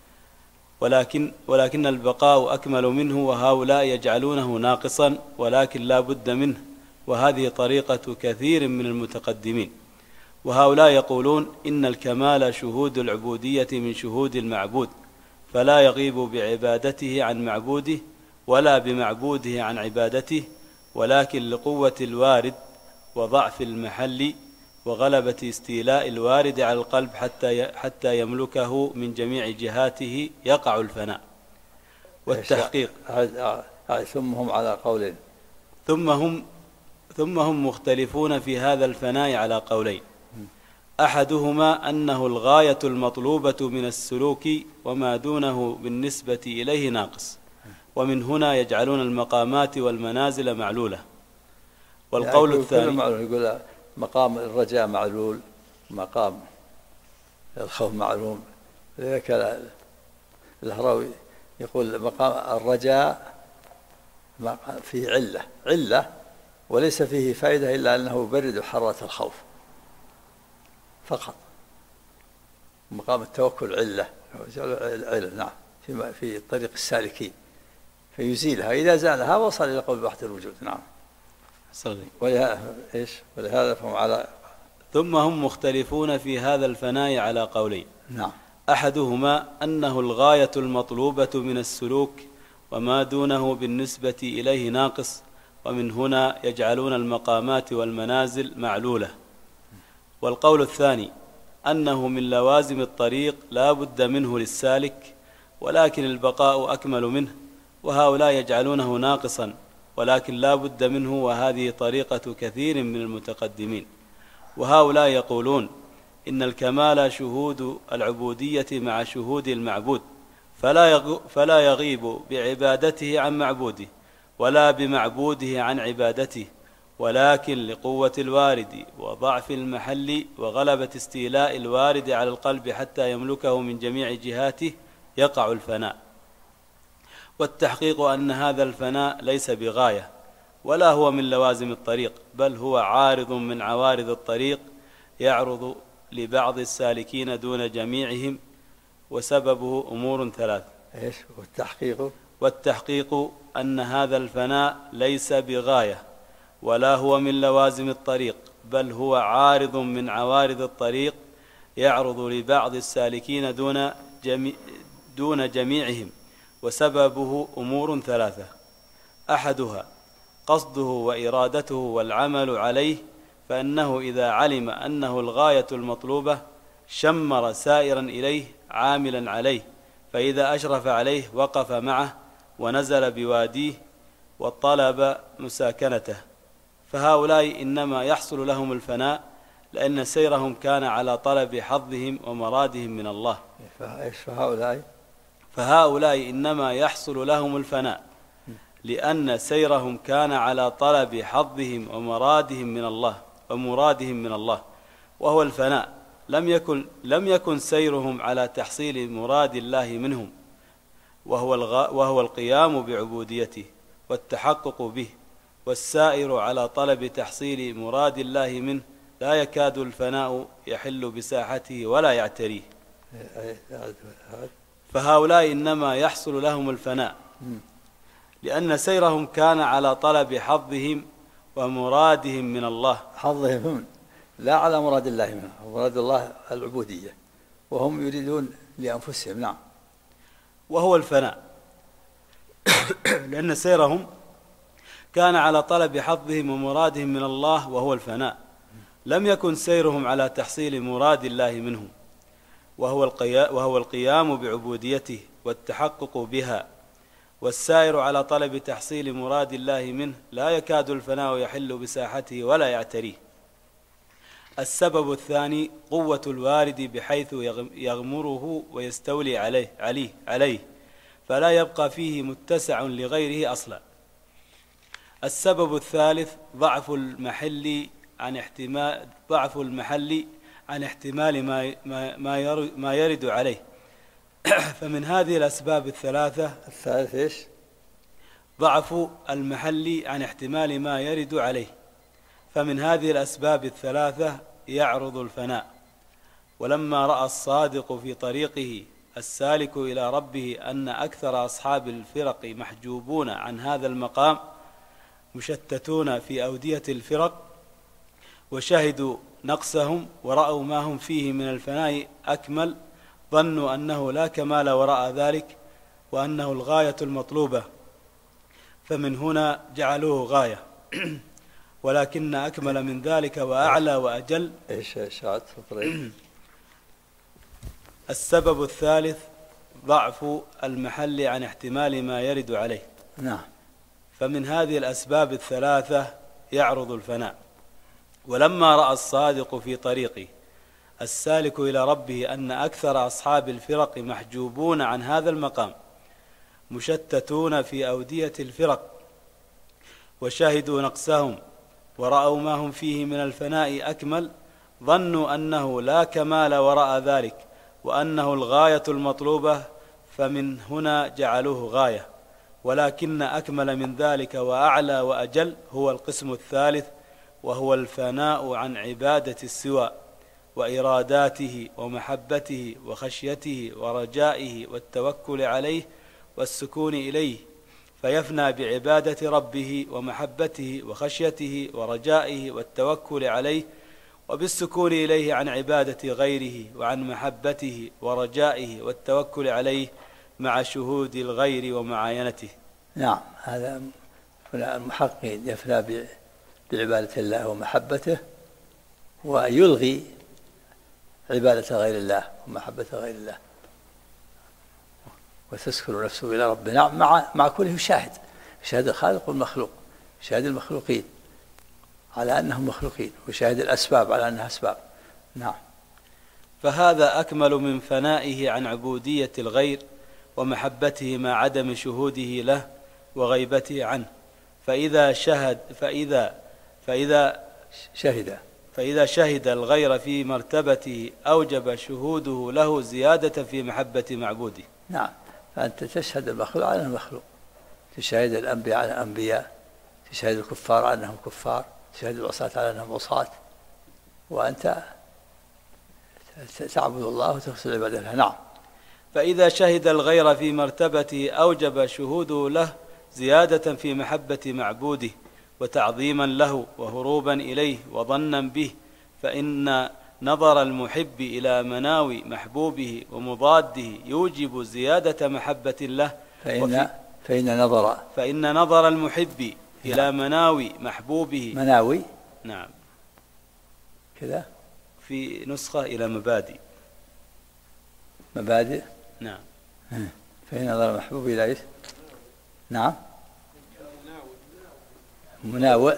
ولكن البقاء أكمل منه، وهؤلاء يجعلونه ناقصا ولكن لا بد منه، وهذه طريقة كثير من المتقدمين. وهؤلاء يقولون إن الكمال شهود العبودية من شهود المعبود، فلا يغيب بعبادته عن معبوده ولا بمعبوده عن عبادته، ولكن لقوة الوارد وضعف المحل وغلبة استيلاء الوارد على القلب حتى يملكه من جميع جهاته يقع الفناء والتحقيق. ثم هم على قولين. ثم هم مختلفون في هذا الفناء على قولين. أحدهما أنه الغاية المطلوبة من السلوك وما دونه بالنسبة إليه ناقص، ومن هنا يجعلون المقامات والمنازل معلولة. والقول يعني الثاني كل معلول، يقول مقام الرجاء معلول، مقام الخوف معلوم. لذلك الهروي يقول مقام الرجاء فيه علة وليس فيه فائدة إلا أنه يبرد حرارة الخوف فقط. مقام التوكل علة نعم في طريق السالكين، فيزيلها، إذا زالها وصل إلى قول وحدة الوجود. نعم. ولهذا فهم على. ثم هم مختلفون في هذا الفناء على قولين. نعم. أحدهما أنه الغاية المطلوبة من السلوك وما دونه بالنسبة إليه ناقص، ومن هنا يجعلون المقامات والمنازل معلولة. والقول الثاني أنه من لوازم الطريق لا بد منه للسالك، ولكن البقاء أكمل منه، وهؤلاء يجعلونه ناقصا ولكن لا بد منه، وهذه طريقة كثير من المتقدمين. وهؤلاء يقولون إن الكمال شهود العبودية مع شهود المعبود، فلا يغيب بعبادته عن معبوده ولا بمعبوده عن عبادته، ولكن لقوة الوارد وضعف المحل وغلبة استيلاء الوارد على القلب حتى يملكه من جميع جهاته يقع الفناء. والتحقيق أن هذا الفناء ليس بغاية ولا هو من لوازم الطريق، بل هو عارض من عوارض الطريق يعرض لبعض السالكين دون جميعهم، وسببه أمور ثلاث. والتحقيق أن هذا الفناء ليس بغاية ولا هو من لوازم الطريق، بل هو عارض من عوارض الطريق يعرض لبعض السالكين دون جميعهم، وسببه أمور ثلاثة. أحدها قصده وإرادته والعمل عليه، فإنه إذا علم أنه الغاية المطلوبة شمر سائرا إليه عاملا عليه، فإذا أشرف عليه وقف معه ونزل بواديه وطلب مساكنته. فهؤلاء إنما يحصل لهم الفناء لأن سيرهم كان على طلب حظهم ومرادهم من الله. فهؤلاء إنما يحصل لهم الفناء لأن سيرهم كان على طلب حظهم ومرادهم من الله وهو الفناء. لم يكن سيرهم على تحصيل مراد الله منهم، وهو القيام بعبوديته والتحقق به، والسائر على طلب تحصيل مراد الله منه لا يكاد الفناء يحل بساحته ولا يعتريه. فهؤلاء إنما يحصل لهم الفناء لأن سيرهم كان على طلب حظهم ومرادهم من الله. حظهم لا على مراد الله منه، مراد الله العبودية، وهم يريدون لأنفسهم. نعم. وهو الفناء لأن سيرهم كان على طلب حظهم ومرادهم من الله وهو الفناء. لم يكن سيرهم على تحصيل مراد الله منهم، وهو القيام بعبوديته والتحقق بها، والسائر على طلب تحصيل مراد الله منه لا يكاد الفناء يحل بساحته ولا يعتريه. السبب الثاني قوة الوارد بحيث يغمره ويستولي عليه فلا يبقى فيه متسع لغيره أصلا. السبب الثالث ضعف المحل عن احتمال ما يرد عليه. فمن هذه الأسباب الثلاثة. الثالث إيش؟ ضعف المحل عن احتمال ما يرد عليه. فمن هذه الأسباب الثلاثة يعرض الفناء. ولما رأى الصادق في طريقه السالك إلى ربه أن أكثر أصحاب الفرق محجوبون عن هذا المقام مشتتون في أودية الفرق، وشهدوا نقصهم ورأوا ما هم فيه من الفناء أكمل، ظنوا أنه لا كمال وراء ذلك وأنه الغاية المطلوبة، فمن هنا جعلوه غاية. ولكن أكمل من ذلك وأعلى وأجل. السبب الثالث ضعف المحل عن احتمال ما يرد عليه. نعم. فمن هذه الأسباب الثلاثة يعرض الفناء. ولما رأى الصادق في طريقه السالك إلى ربه أن أكثر أصحاب الفرق محجوبون عن هذا المقام مشتتون في أودية الفرق، وشهدوا نقصهم ورأوا ما هم فيه من الفناء أكمل ظنوا أنه لا كمال وراء ذلك وأنه الغاية المطلوبة، فمن هنا جعلوه غاية. ولكن أكمل من ذلك وأعلى وأجل هو القسم الثالث، وهو الفناء عن عبادة السوى وإراداته ومحبته وخشيته ورجائه والتوكل عليه والسكون إليه، فيفنى بعبادة ربه ومحبته وخشيته ورجائه والتوكل عليه، وبالسكون إليه عن عبادة غيره وعن محبته ورجائه والتوكل عليه مع شهود الغير ومعاينته. نعم، هذا المحققين يفنى بعبادة الله ومحبته، ويلغي عبادة غير الله ومحبة غير الله، وتسكن نفسه إلى ربه. نعم، مع كله يشاهد الخالق والمخلوق، يشاهد المخلوقين على أنهم مخلوقين، ويشاهد الأسباب على أنها أسباب. نعم. فهذا أكمل من فنائه عن عبودية الغير ومحبته مع عدم شهوده له وغيبته عنه. فإذا شهد الغير في مرتبته أوجب شهوده له زيادة في محبة معبوده. نعم، فأنت تشهد المخلوق على المخلوق، تشهد الأنبياء على الأنبياء، تشهد الكفار على أنهم كفار، تشهد العصاة على أنهم عصاة، وأنت تعبد الله وتخص العبادة له. نعم. فإذا شهد الغير في مرتبته أوجب شهوده له زيادة في محبة معبوده وتعظيما له وهروبا إليه وظنا به، فإن نظر المحب إلى مناوي محبوبه ومضاده يوجب زيادة محبة له. فإن نظر المحب إلى مناوي محبوبه. مناوي. نعم. كذا في نسخة إلى مبادئ. مبادئ. نعم. فإن نظر المحبوب إلى إيش؟ نعم. مناوئ.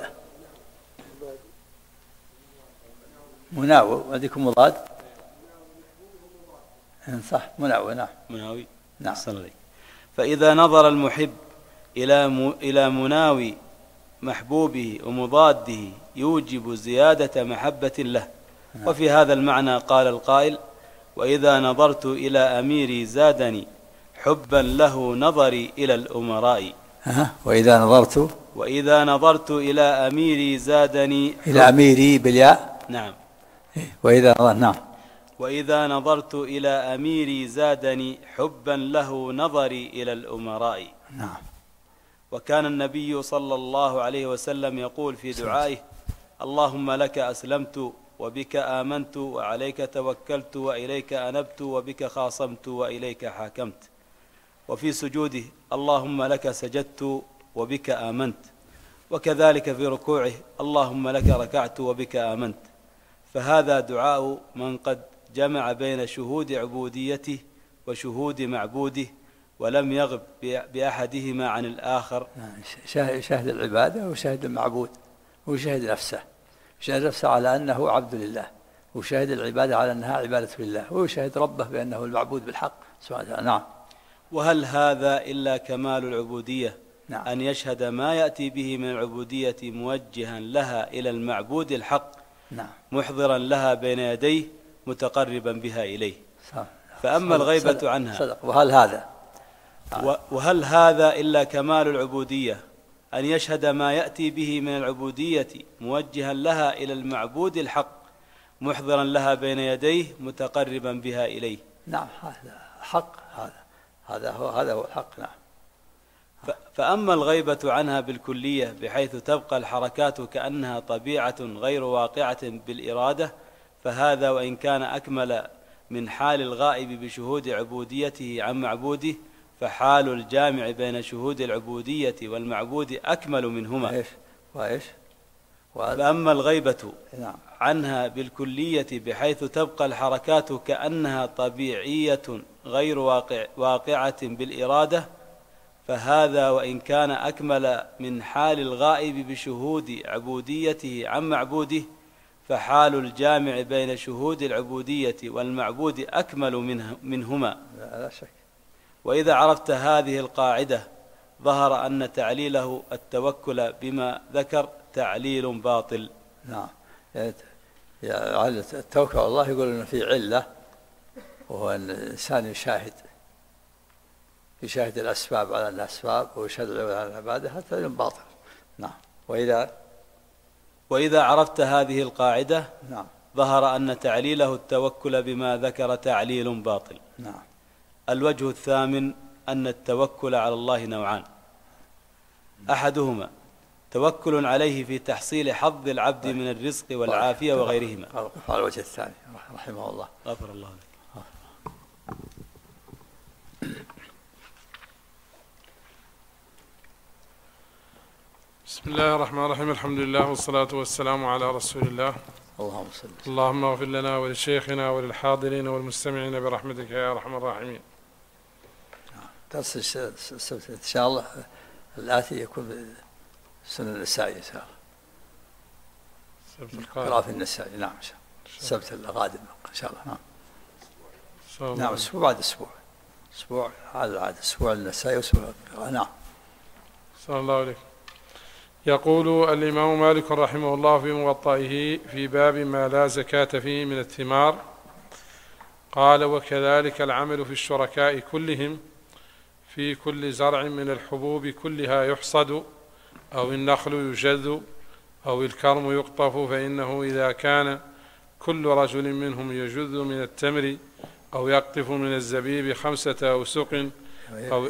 هذيكم مضاد. صح، مناوئ. نعم. مناوي. نعم. فإذا نظر المحب إلى مناوي محبوبه ومضاده يوجب زيادة محبة له. وفي هذا المعنى قال القائل: وإذا نظرت إلى أميري زادني حبا له نظري إلى الأمراء. وإذا نظرت إلى أميري زادني إلى أميري بالياء. نعم. وإذا نظرت إلى أميري زادني حبا له نظري إلى الأمراء. نعم. وكان النبي صلى الله عليه وسلم يقول في دعائه: اللهم لك أسلمت وبك آمنت وعليك توكلت وإليك أنبت وبك خاصمت وإليك حاكمت. وفي سجوده: اللهم لك سجدت وبك آمنت. وكذلك في ركوعه: اللهم لك ركعت وبك آمنت. فهذا دعاء من قد جمع بين شهود عبوديته وشهود معبوده ولم يغب بأحدهما عن الآخر. شاهد العبادة وشاهد المعبود، وشاهد نفسه على أنه عبد لله، وشاهد العبادة على أنها عبادة لله، وشاهد ربه بأنه المعبود بالحق سبحانه وتعالى. نعم. وهل هذا إلا كمال العبودية؟ نعم. أن يشهد ما يأتي به من العبودية موجها لها إلى المعبود الحق. نعم. محضرا لها بين يديه متقربا بها إليه. فأما الغيبة عنها. صدق. وهل هذا إلا كمال العبودية؟ أن يشهد ما يأتي به من العبودية موجها لها إلى المعبود الحق محضرا لها بين يديه متقربا بها إليه. نعم، هذا حق. هذا هو الحق. نعم. فأما الغيبة عنها بالكلية بحيث تبقى الحركات كأنها طبيعة غير واقعة بالإرادة، فهذا وإن كان أكمل من حال الغائب بشهود عبوديته عن معبوده، فحال الجامع بين شهود العبودية والمعبود أكمل منهما. فأما الغيبة عنها بالكلية بحيث تبقى الحركات كأنها طبيعية غير واقعة بالإرادة، فهذا وإن كان أكمل من حال الغائب بشهود عبوديته عن معبوده، فحال الجامع بين شهود العبودية والمعبود أكمل منهما. لا شك. وإذا عرفت هذه القاعدة ظهر أن تعليله التوكل بما ذكر تعليل باطل. نعم، يعني التوكل على الله يقول إنه في علة، وهو أن الإنسان يشاهد الأسباب على الأسباب ويشهد العبادة على العبادة، هذا تعليل باطل. نعم. وإذا عرفت هذه القاعدة نعم ظهر أن تعليله التوكل بما ذكر تعليل باطل. نعم. الوجه الثامن أن التوكل على الله نوعان: أحدهما توكل عليه في تحصيل حظ العبد من الرزق والعافية وغيرهما. على الوجه الثاني رحمه الله. غفر الله لك. بسم الله الرحمن الرحيم. الحمد لله والصلاة والسلام على رسول الله. اللهم صل. اللهم اغفر لنا ولشيخنا وللحاضرين والمستمعين برحمتك يا أرحم الراحمين. درس السبت إن شاء الله الآتي يكون سنن النسائي إن شاء الله. قراءة في النسائي. نعم السبت القادم إن شاء الله. نعم. نعم أسبوع بعد أسبوع. أسبوع على أسبوع النسائي وأسبوع. نعم. صلى الله عليه. يقول الإمام مالك رحمه الله في موطئه في باب ما لا زكاة فيه من الثمار، قال: وكذلك العمل في الشركاء كلهم في كل زرع من الحبوب كلها يحصد، أو النخل يجذ، أو الكرم يقطف، فإنه إذا كان كل رجل منهم يجذ من التمر أو يقطف من الزبيب 5 أوسق أو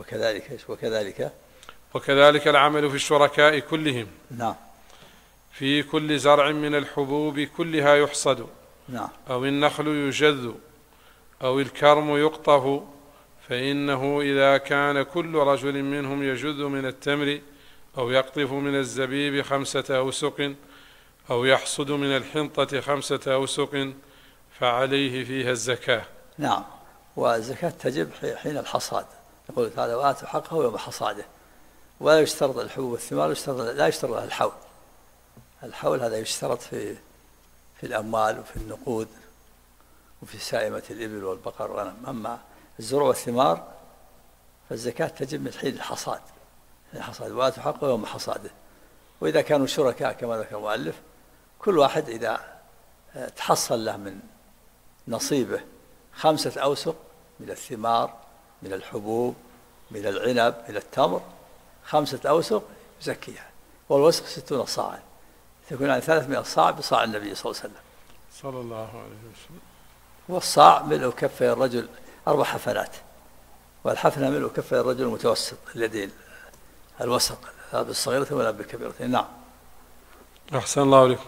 وكذلك العمل في الشركاء كلهم. نعم. في كل زرع من الحبوب كلها يحصد. نعم. أو النخل يجذ، أو الكرم يقطف، فإنه إذا كان كل رجل منهم يجذ من التمر أو يقطف من الزبيب 5 أوسق أو يحصد من الحنطة 5 أوسق فعليه فيها الزكاة. نعم. والزكاة تجب حين الحصاد، يقول تعالى: وآتوا حقه يوم حصاده. ولا يشترط الحبوب والثمار، لا يشترط لها الحول. الحول هذا يشترط في الأموال وفي النقود وفي سائمة الإبل والبقر والغنم. أما الزروع والثمار فالزكاة تجب من حين الحصاد. وآتوا حقه يوم حصاده. وإذا كانوا شركاء كما ذكر المؤلف، كل واحد إذا تحصل له من نصيبه 5 أوسق من الثمار، من الحبوب، من العنب، من التمر، 5 أوسق يزكيها. والوسق 60 صاعا، تكون عن 300 صاع بصاع النبي صلى الله عليه وسلم. صلى الله عليه وسلم. والصاع ملء كفي الرجل 4 حفنات، والحفنة ملء كفي الرجل المتوسط اليدين الوسط، لا بالصغيرة ولا بالكبيرة. نعم. أحسن الله عليكم.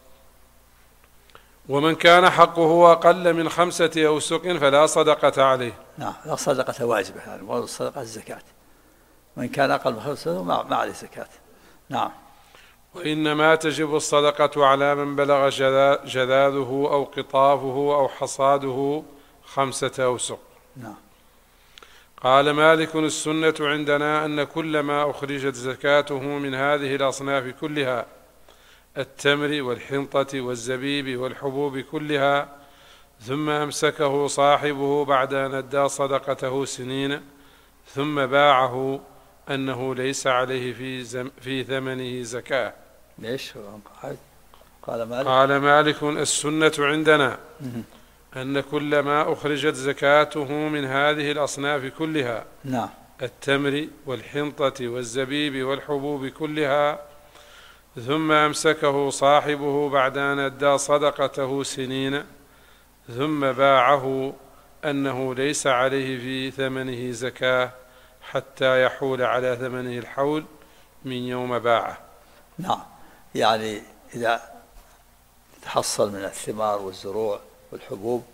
ومن كان حقه أقل من 5 أوسق فلا صدقة عليه. نعم، لا صدقة واجبة، يعني الصدقة الزكاة. من كان أقل من 5 أوسق ما عليه زكاة. نعم. وإنما تجب الصدقة على من بلغ جذاذه أو قطافه أو حصاده 5 أوسق. نعم. قال مالك: السنة عندنا أن كل ما أخرجت زكاته من هذه الأصناف كلها، التمر والحنطة والزبيب والحبوب كلها، ثم أمسكه صاحبه بعد أن أدى صدقته سنين ثم باعه، أنه ليس عليه في ثمنه زكاة. ليش؟ قال مالك: السنة عندنا أن كل ما أخرجت زكاته من هذه الأصناف كلها، نعم، التمر والحنطة والزبيب والحبوب كلها، ثم أمسكه صاحبه بعد أن أدى صدقته سنين ثم باعه، أنه ليس عليه في ثمنه زكاة حتى يحول على ثمنه الحول من يوم باعه. نعم. يعني إذا تحصل من الثمار والزروع والحبوب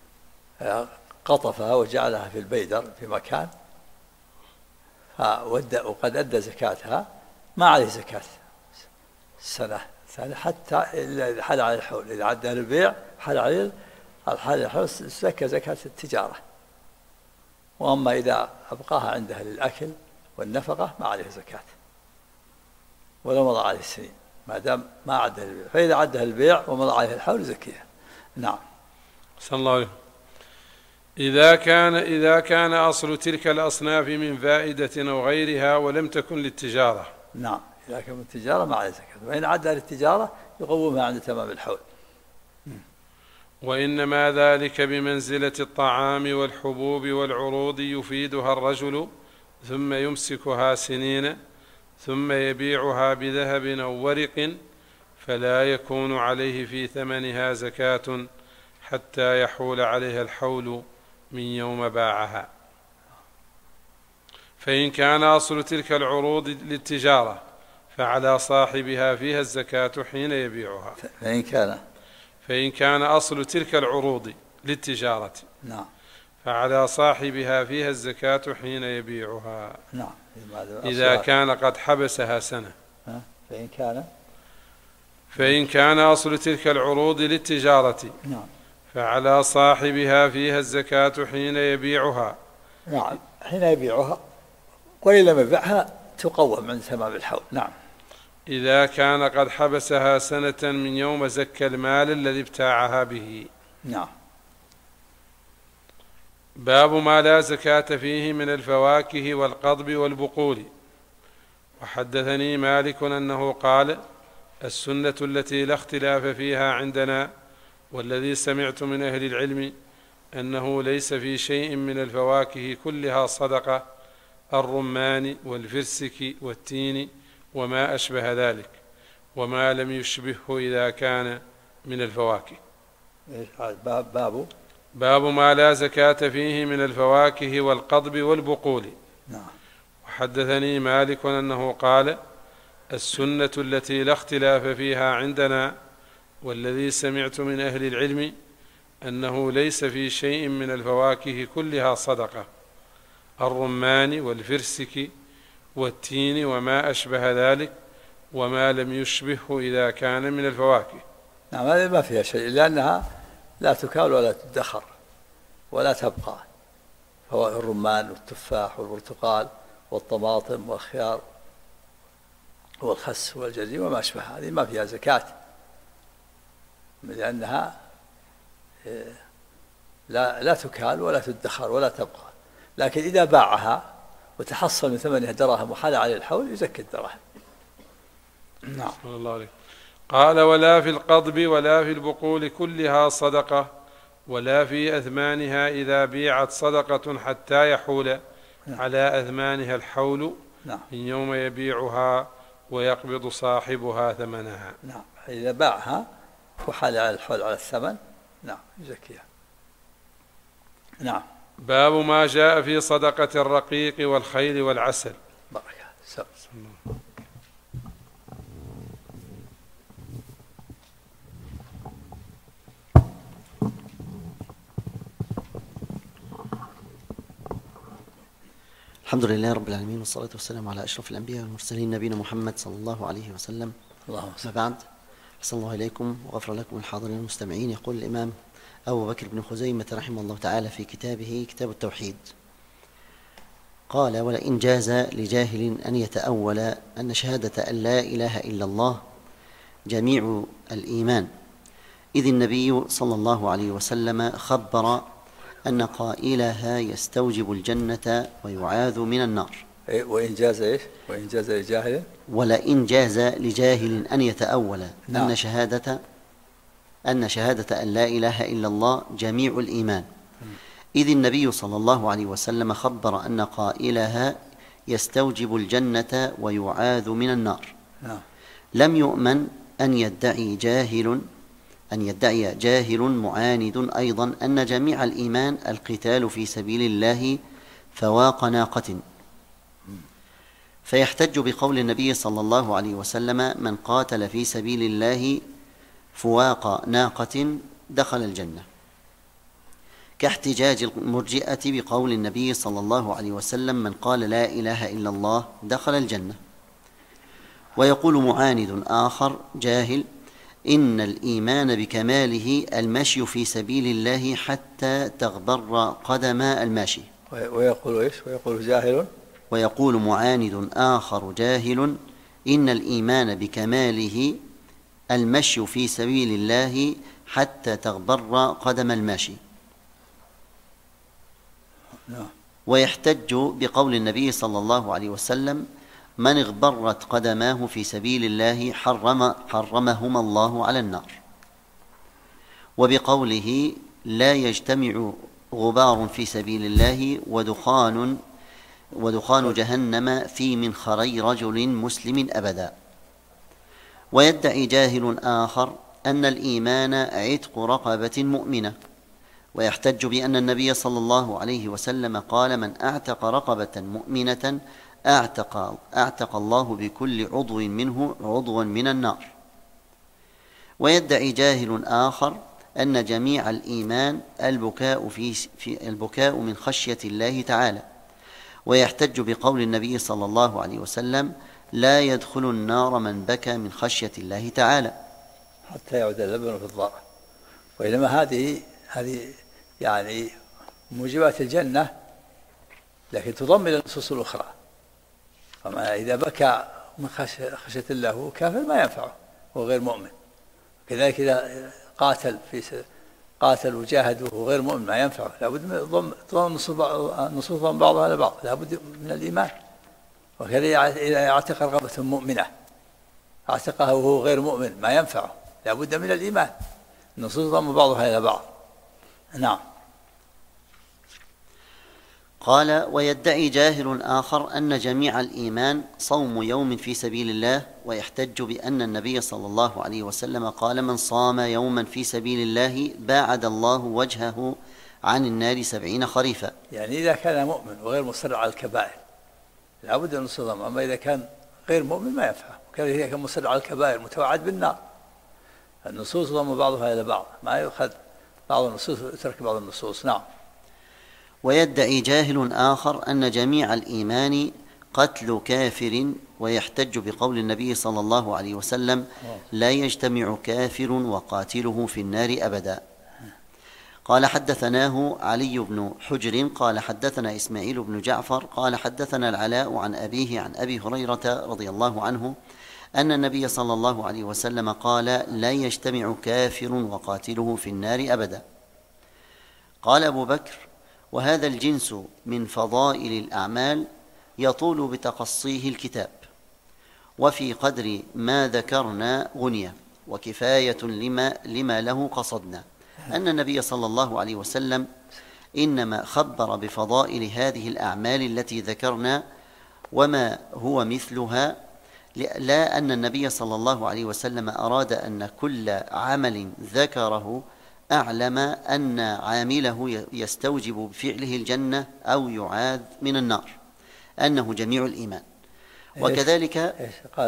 قطفها وجعلها في البيدر في مكان وقد أدى زكاتها، ما عليه زكاة السنة الثانية حتى إذا حل على الحول. إذا عدى البيع حل عليه الحول زكاة التجارة. وأما إذا أبقاها عندها للأكل والنفقة ما عليه زكاة ولو مضى عليه السنين، ما دام ما عدها البيع. فإذا عدها البيع ومضى عليه الحول زكيها. نعم. صلى الله عليه. إذا كان أصل تلك الأصناف من فائدة أو غيرها ولم تكن للتجارة. نعم. إذا كان من التجارة ما عليه زكاة، وإن عدى للتجارة يقومها عند تمام الحول. وإنما ذلك بمنزلة الطعام والحبوب والعروض يفيدها الرجل ثم يمسكها سنين ثم يبيعها بذهب أو ورق، فلا يكون عليه في ثمنها زكاة حتى يحول عليها الحول من يوم باعها. فإن كان أصل تلك العروض للتجارة فعلى صاحبها فيها الزكاة حين يبيعها. فإن كان أصل تلك العروض للتجارة نعم فعلى صاحبها فيها الزكاة حين يبيعها. نعم إذا كان قد حبسها سنة. فإن كان أصل تلك العروض للتجارة نعم فعلى صاحبها فيها الزكاة حين يبيعها. نعم حين يبيعها، وإن لم يبيعها تقوم عند تمام الحول. نعم إذا كان قد حبسها سنة من يوم زكى المال الذي ابتاعها به. نعم. باب ما لا زكاة فيه من الفواكه والقضب والبقول. وحدثني مالك أنه قال: السنة التي لا اختلاف فيها عندنا والذي سمعت من أهل العلم أنه ليس في شيء من الفواكه كلها صدقة: الرمان والفرسك والتين وما أشبه ذلك، وما لم يشبهه إذا كان من الفواكه. باب ما لا زكاة فيه من الفواكه والقضب والبقول. نعم. وحدثني مالك أنه قال: السنة التي لا اختلاف فيها عندنا والذي سمعت من أهل العلم أنه ليس في شيء من الفواكه كلها صدقة: الرمان والفرسك والتين وما أشبه ذلك، وما لم يشبهه إذا كان من الفواكه. نعم هذه ما فيها شيء، لأنها لا تكال ولا تدخر ولا تبقى. فواكه الرمان والتفاح والبرتقال والطماطم والخيار والخس والجرجير وما أشبه، هذه ما فيها زكاة، لأنها لا تكال ولا تدخر ولا تبقى. لكن إذا باعها وتحصل من ثمنها دراهم وحال عليه الحول يزكي الدراهم. نعم. الله عليك. قال: ولا في القضب ولا في البقول كلها صدقة، ولا في أثمانها إذا بيعت صدقة حتى يحول على أثمانها الحول من يوم يبيعها ويقبض صاحبها ثمنها. نعم إذا باعها وحال على الحول على الثمن نعم يزكيها. نعم. باب ما جاء في صدقة الرقيق والخيل والعسل. بركة. الحمد لله رب العالمين، والصلاة والسلام على أشرف الأنبياء والمرسلين نبينا محمد صلى الله عليه وسلم. اللهم صل. بعد، أحسن الله إليكم وغفر لكم الحاضرين المستمعين. يقول الإمام أبو بكر بن خزيمة رحمه الله تعالى في كتابه كتاب التوحيد: قال: ولئن جاز لجاهل أن يتأول أن شهادة أن لا إله إلا الله جميع الإيمان، إذ النبي صلى الله عليه وسلم خبر أن قائلها يستوجب الجنة ويعاذ من النار. وإن جاز إيش؟ وإن جاز لجاهل، ولئن جاز لجاهل أن يتأول أن شهادة أن لا إله إلا الله جميع الإيمان، إذ النبي صلى الله عليه وسلم خبر أن قائلها يستوجب الجنة ويعاذ من النار. لم يؤمن أن يدعي جاهل معاند أيضا أن جميع الإيمان القتال في سبيل الله فواق ناقة، فيحتج بقول النبي صلى الله عليه وسلم: من قاتل في سبيل الله فواق ناقة دخل الجنة، كاحتجاج المرجئة بقول النبي صلى الله عليه وسلم: من قال لا إله إلا الله دخل الجنة. ويقول معاند آخر جاهل: إن الإيمان بكماله المشي في سبيل الله حتى تغبر قدم الماشي. ويقول إيش؟ ويقول جاهل. ويقول معاند آخر جاهل: إن الإيمان بكماله المشي في سبيل الله حتى تغبر قدم الماشي. ويحتج بقول النبي صلى الله عليه وسلم: من اغبرت قدماه في سبيل الله حرمهما الله على النار. وبقوله لا يجتمع غبار في سبيل الله ودخان جهنم في منخري رجل مسلم أبدا. ويدعي جاهل آخر أن الإيمان عتق رقبة مؤمنة، ويحتج بأن النبي صلى الله عليه وسلم قال من أعتق رقبة مؤمنة أعتق الله بكل عضو منه عضوا من النار. ويدعي جاهل آخر أن جميع الإيمان البكاء من خشية الله تعالى، ويحتج بقول النبي صلى الله عليه وسلم لا يدخل النار من بكى من خشية الله تعالى حتى يعود اللبن في الضرع. وإنما هذه يعني موجبات الجنة، لكن تضم إلى النصوص الأخرى. فما إذا بكى من خشية الله هو كافر ما ينفعه، هو غير مؤمن. كذلك إذا قاتل وجاهد وهو غير مؤمن ما ينفعه، لابد من ضم النصوص بعضها على بعض، لابد من الإيمان. وكذا إذا اعتق رقبة مؤمنة اعتقها وهو غير مؤمن ما ينفعه، لابد من الإيمان. النصوص ضم بعضها إلى بعض. نعم. قال ويدعي جاهل آخر أن جميع الإيمان صوم يوم في سبيل الله، ويحتج بأن النبي صلى الله عليه وسلم قال من صام يوما في سبيل الله باعد الله وجهه عن النار 70 خريفا. يعني إذا كان مؤمن وغير مصر على الكبائر لابد من الصوم، أما إذا كان غير مؤمن ما ينفع. وكذلك إذا كان مصر على الكبائر متوعد بالنار. النصوص ضم بعضها إلى بعض، ما يؤخذ بعض النصوص ويترك بعض النصوص. نعم. ويدعي جاهل آخر أن جميع الإيمان قتل كافر، ويحتج بقول النبي صلى الله عليه وسلم لا يجتمع كافر وقاتله في النار أبدا. قال حدثناه علي بن حجر قال حدثنا إسماعيل بن جعفر قال حدثنا العلاء عن أبيه عن أبي هريرة رضي الله عنه أن النبي صلى الله عليه وسلم قال لا يجتمع كافر وقاتله في النار أبدا. قال أبو بكر وهذا الجنس من فضائل الأعمال يطول بتقصيه الكتاب، وفي قدر ما ذكرنا غنية، وكفاية لما له قصدنا. أن النبي صلى الله عليه وسلم إنما خبر بفضائل هذه الأعمال التي ذكرنا وما هو مثلها، لا أن النبي صلى الله عليه وسلم أراد أن كل عمل ذكره أعلم أن عامله يستوجب بفعله الجنة أو يعاذ من النار، أنه جميع الإيمان. وكذلك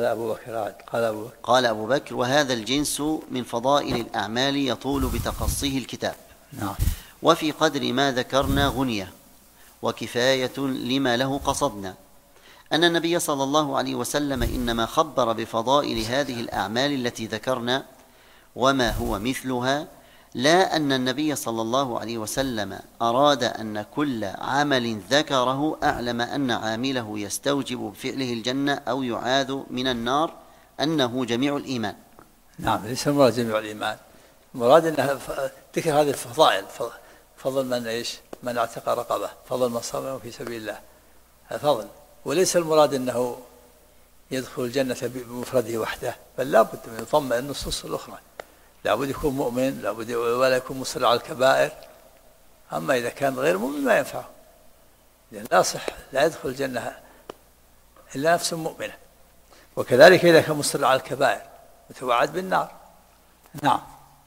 قال أبو بكر وهذا الجنس من فضائل الأعمال يطول بتقصيه الكتاب. وفي قدر ما ذكرنا غنية، وكفاية لما له قصدنا. أن النبي صلى الله عليه وسلم إنما خبر بفضائل هذه الأعمال التي ذكرنا وما هو مثلها، لا أن النبي صلى الله عليه وسلم أراد أن كل عمل ذكره أعلم أن عامله يستوجب بفعله الجنة أو يعاذ من النار، أنه جميع الإيمان. نعم، ليس المراد جميع الإيمان، المراد أنها ذكر هذه الفضائل، فضل من اعتق رقبة، فضل من صام في سبيل الله، فضل. وليس المراد أنه يدخل الجنة بمفرده وحده، بل لا بد من يضم النصوص الأخرى، لابد يكون مؤمن، لابد ولا يكون مصر على الكبائر. أما إذا كان غير مؤمن ما ينفعه، لأن لا صح، لا يدخل الجنة إلا نفس مؤمنة. وكذلك إذا كان مصر على الكبائر متوعد بالنار. نعم.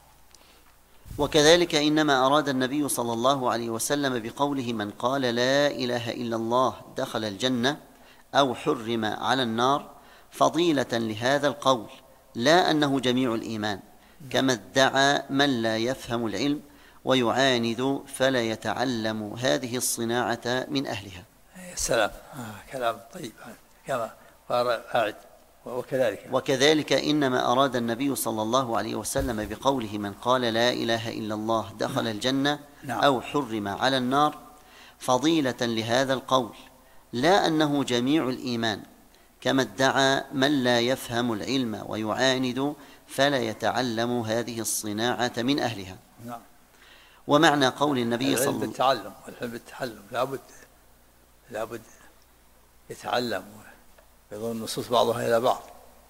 وكذلك إنما أراد النبي صلى الله عليه وسلم بقوله من قال لا إله إلا الله دخل الجنة أو حرم على النار فضيلة لهذا القول، لا أنه جميع الإيمان، كما ادعى من لا يفهم العلم ويعاند فلا يتعلم هذه الصناعة من أهلها. السلام. كلام طيب. كما أعد. وكذلك إنما أراد النبي صلى الله عليه وسلم بقوله من قال لا إله إلا الله دخل الجنة أو حرم على النار فضيلة لهذا القول، لا أنه جميع الإيمان، كما ادعى من لا يفهم العلم ويعاند فلا يتعلم هذه الصناعة من أهلها. ومعنى قول النبي صلى الله عليه وسلم والعلم بالتعلم، لابد يتعلم يضم النصوص بعضها إلى بعض،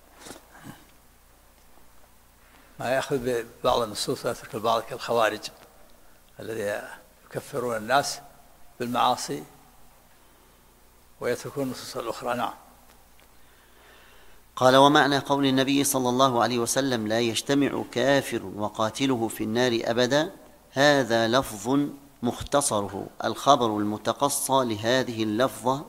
ما يأخذ ببعض النصوص ويترك البعض كالخوارج الذين يكفرون الناس بالمعاصي ويتركون النصوص الأخرى. نعم. قال: ومعنى قول النبي صلى الله عليه وسلم: لا يجتمع كافر وقاتله في النار أبدا، هذا لفظ مختصره الخبر المتقصى لهذه اللفظة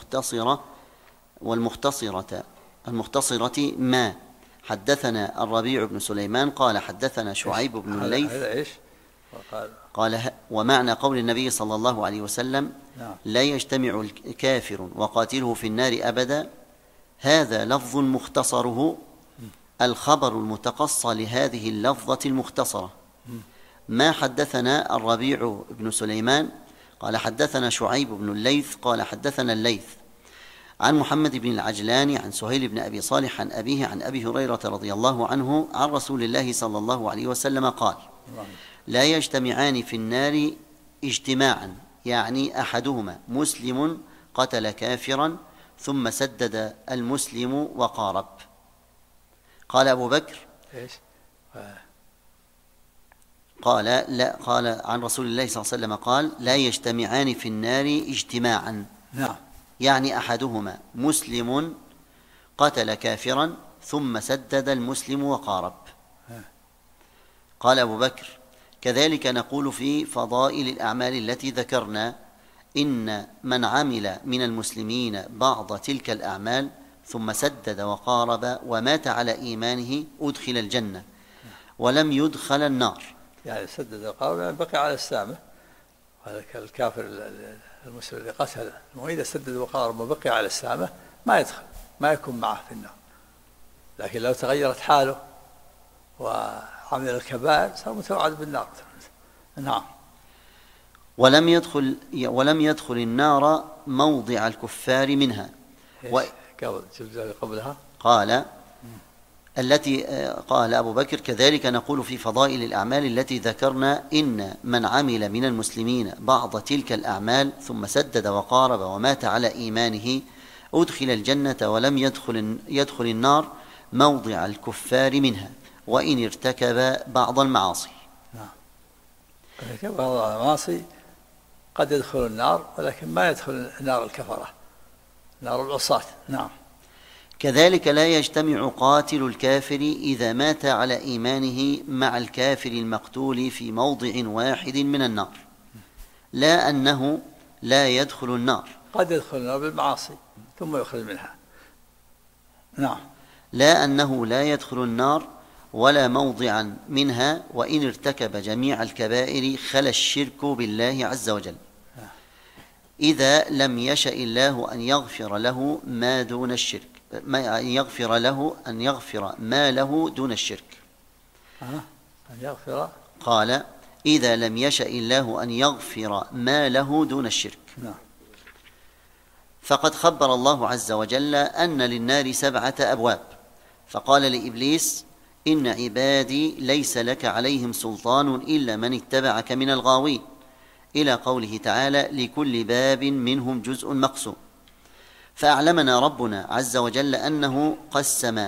والمختصرة ما حدثنا الربيع بن سليمان قال حدثنا شعيب بن الليث. قال: ومعنى قول النبي صلى الله عليه وسلم: لا يجتمع الكافر وقاتله في النار أبدا، هذا لفظ مختصره الخبر المتقصى لهذه اللفظة المختصرة ما حدثنا الربيع بن سليمان قال حدثنا شعيب بن الليث قال حدثنا الليث عن محمد بن العجلان عن سهيل بن أبي صالح عن أبيه عن أبي هريرة رضي الله عنه عن رسول الله صلى الله عليه وسلم قال: لا يجتمعان في النار اجتماعا، يعني أحدهما مسلم قتل كافرا ثم سدد المسلم وقارب. قال أبو بكر: قال عن رسول الله صلى الله عليه وسلم قال: لا يجتمعان في النار اجتماعا، يعني أحدهما مسلم قتل كافرا ثم سدد المسلم وقارب. قال أبو بكر: كذلك نقول في فضائل الأعمال التي ذكرنا، إن من عمل من المسلمين بعض تلك الأعمال ثم سدد وقارب ومات على إيمانه أدخل الجنة ولم يدخل النار. يعني سدد وقارب يعني بقي على إسلامه، هذا الكافر المسلم اللي قتل، وإذا سدد وقارب وبقي على إسلامه ما يدخل، ما يكون معه في النار. لكن لو تغيرت حاله وعمل الكبائر صار متوعد بالنار. نعم. ولم يدخل النار موضع الكفار منها. قبلها قال أبو بكر: كذلك نقول في فضائل الأعمال التي ذكرنا، إن من عمل من المسلمين بعض تلك الأعمال ثم سدد وقارب ومات على إيمانه أدخل الجنة ولم يدخل النار موضع الكفار منها وإن ارتكب بعض المعاصي. بعض المعاصي قد يدخل النار ولكن ما يدخل نار الكفرة، نار العصاة. نعم. كذلك لا يجتمع قاتل الكافر إذا مات على إيمانه مع الكافر المقتول في موضع واحد من النار، لا أنه لا يدخل النار، قد يدخل النار بالمعاصي ثم يخرج منها. نعم. لا أنه لا يدخل النار ولا موضعا منها، وإن ارتكب جميع الكبائر خلا الشرك بالله عز وجل، إذا لم يشأ الله أن يغفر له ما دون الشرك، أن يغفر ما له دون الشرك. أن يغفر. قال: إذا لم يشأ الله أن يغفر ما له دون الشرك. فقد خبر الله عز وجل أن للنار 7 أبواب، فقال لإبليس: إن عبادي ليس لك عليهم سلطان إلا من اتبعك من الغاوين، إلى قوله تعالى: لكل باب منهم جزء مقسوم. فأعلمنا ربنا عز وجل أنه قسم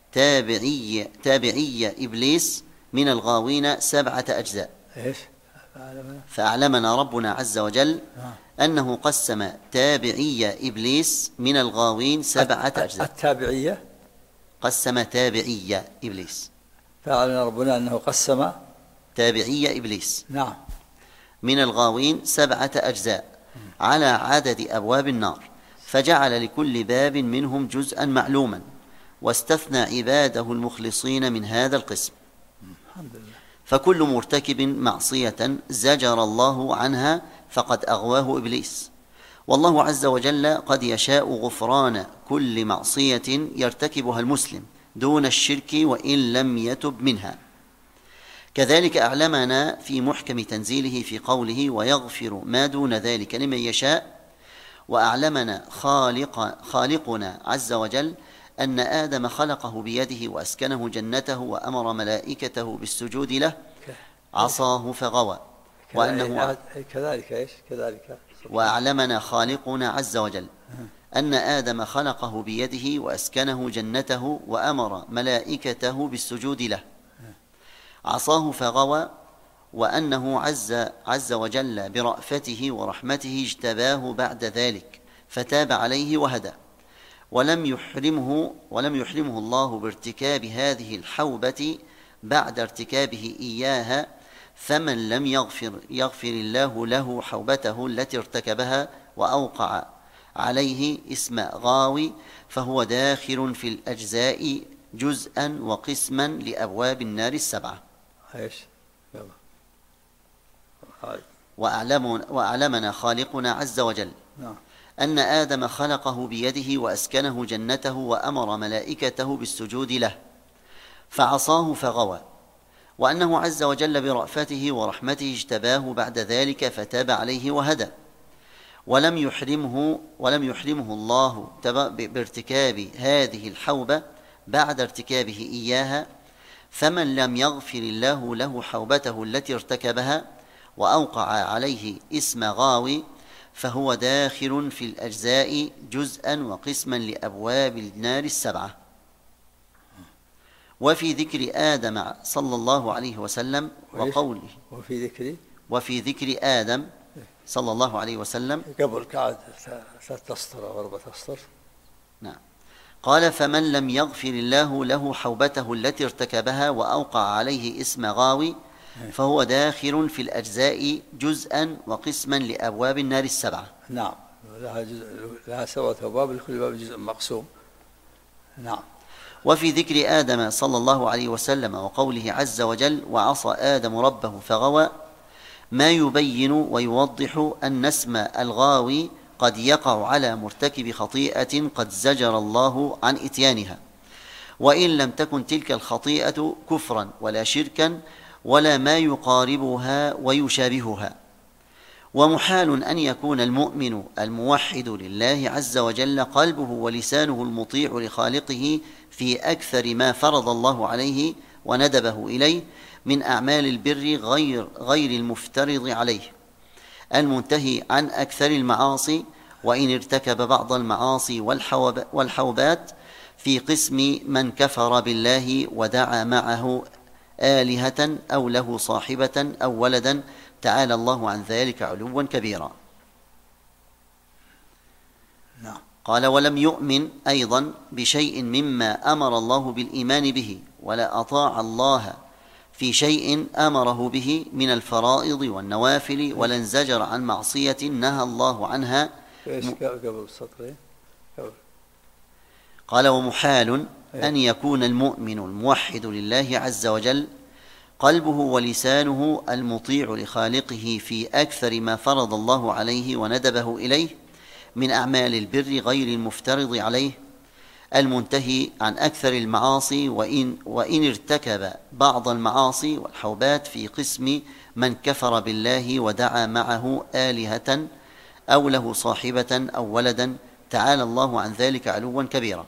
تابعي إبليس من الغاوين 7 أجزاء. فأعلمنا ربنا عز وجل أنه قسم تابعي إبليس من الغاوين 7 أجزاء. التابعية قسم تابعي إبليس. فأعلمنا ربنا أنه قسم تابعي إبليس. نعم. من الغاوين 7 أجزاء على عدد أبواب النار، فجعل لكل باب منهم جزءا معلوما، واستثنى عباده المخلصين من هذا القسم. فكل مرتكب معصية زجر الله عنها فقد أغواه إبليس، والله عز وجل قد يشاء غفران كل معصية يرتكبها المسلم دون الشرك وإن لم يتب منها. كذلك أعلمنا في محكم تنزيله في قوله: ويغفر ما دون ذلك لمن يشاء. وأعلمنا خالقنا عز وجل أن آدم خلقه بيده وأسكنه جنته وأمر ملائكته بالسجود له، عصاه فغوى. وأنه كذلك إيش كذلك وأعلمنا خالقنا عز وجل أن آدم خلقه بيده وأسكنه جنته وأمر ملائكته بالسجود له، عصاه فغوى، وأنه عز وجل برأفته ورحمته اجتباه بعد ذلك فتاب عليه وهدى، ولم يحرمه الله بارتكاب هذه الحوبة بعد ارتكابه إياها، فمن لم يغفر الله له حوبته التي ارتكبها وأوقع عليه اسم غاوي فهو داخل في الأجزاء جزءا وقسما لأبواب النار السبعة. وأعلمنا خالقنا عز وجل أن آدم خلقه بيده وأسكنه جنته وأمر ملائكته بالسجود له فعصاه فغوى، وأنه عز وجل برأفته ورحمته اجتباه بعد ذلك فتاب عليه وهدى، ولم يحرمه الله بارتكاب هذه الحوبة بعد ارتكابه إياها، فمن لم يغفر الله له حوبته التي ارتكبها وأوقع عليه اسم غاوي فهو داخل في الأجزاء جزءا وقسما لأبواب النار السبعة. وفي ذكر آدم صلى الله عليه وسلم وقوله وفي ذكر آدم صلى الله عليه وسلم قبل قاعد 3 أسطر أو 4 أسطر. نعم. قال فمن لم يغفر الله له حوبته التي ارتكبها وأوقع عليه اسم غاوي فهو داخل في الأجزاء جزءا وقسما لأبواب النار السبعة. نعم، لها 7 أبواب، لكل باب جزء مقسوم. نعم. وفي ذكر آدم صلى الله عليه وسلم وقوله عز وجل وعصى آدم ربه فغوى ما يبين ويوضح أن اسم الغاوي قد يقع على مرتكب خطيئة قد زجر الله عن إتيانها، وإن لم تكن تلك الخطيئة كفرا ولا شركا ولا ما يقاربها ويشابهها. ومحال أن يكون المؤمن الموحد لله عز وجل قلبه ولسانه المطيع لخالقه في أكثر ما فرض الله عليه وندبه إليه من أعمال البر غير المفترض عليه، المنتهي عن أكثر المعاصي، وإن ارتكب بعض المعاصي والحوبات في قسم من كفر بالله ودعا معه آلهة أو له صاحبة أو ولدا تعالى الله عن ذلك علوا كبيرا. نعم. قال ولم يؤمن أيضا بشيء مما أمر الله بالإيمان به ولا أطاع الله في شيء أمره به من الفرائض والنوافل ولا انزجر عن معصية نهى الله عنها. قبل السطر قال ومحال أن يكون المؤمن الموحد لله عز وجل قلبه ولسانه المطيع لخالقه في أكثر ما فرض الله عليه وندبه إليه من أعمال البر غير المفترض عليه، المنتهي عن أكثر المعاصي، وإن ارتكب بعض المعاصي والحوبات في قسم من كفر بالله ودعا معه آلهة أو له صاحبة أو ولدا تعالى الله عن ذلك علوا كبيرا.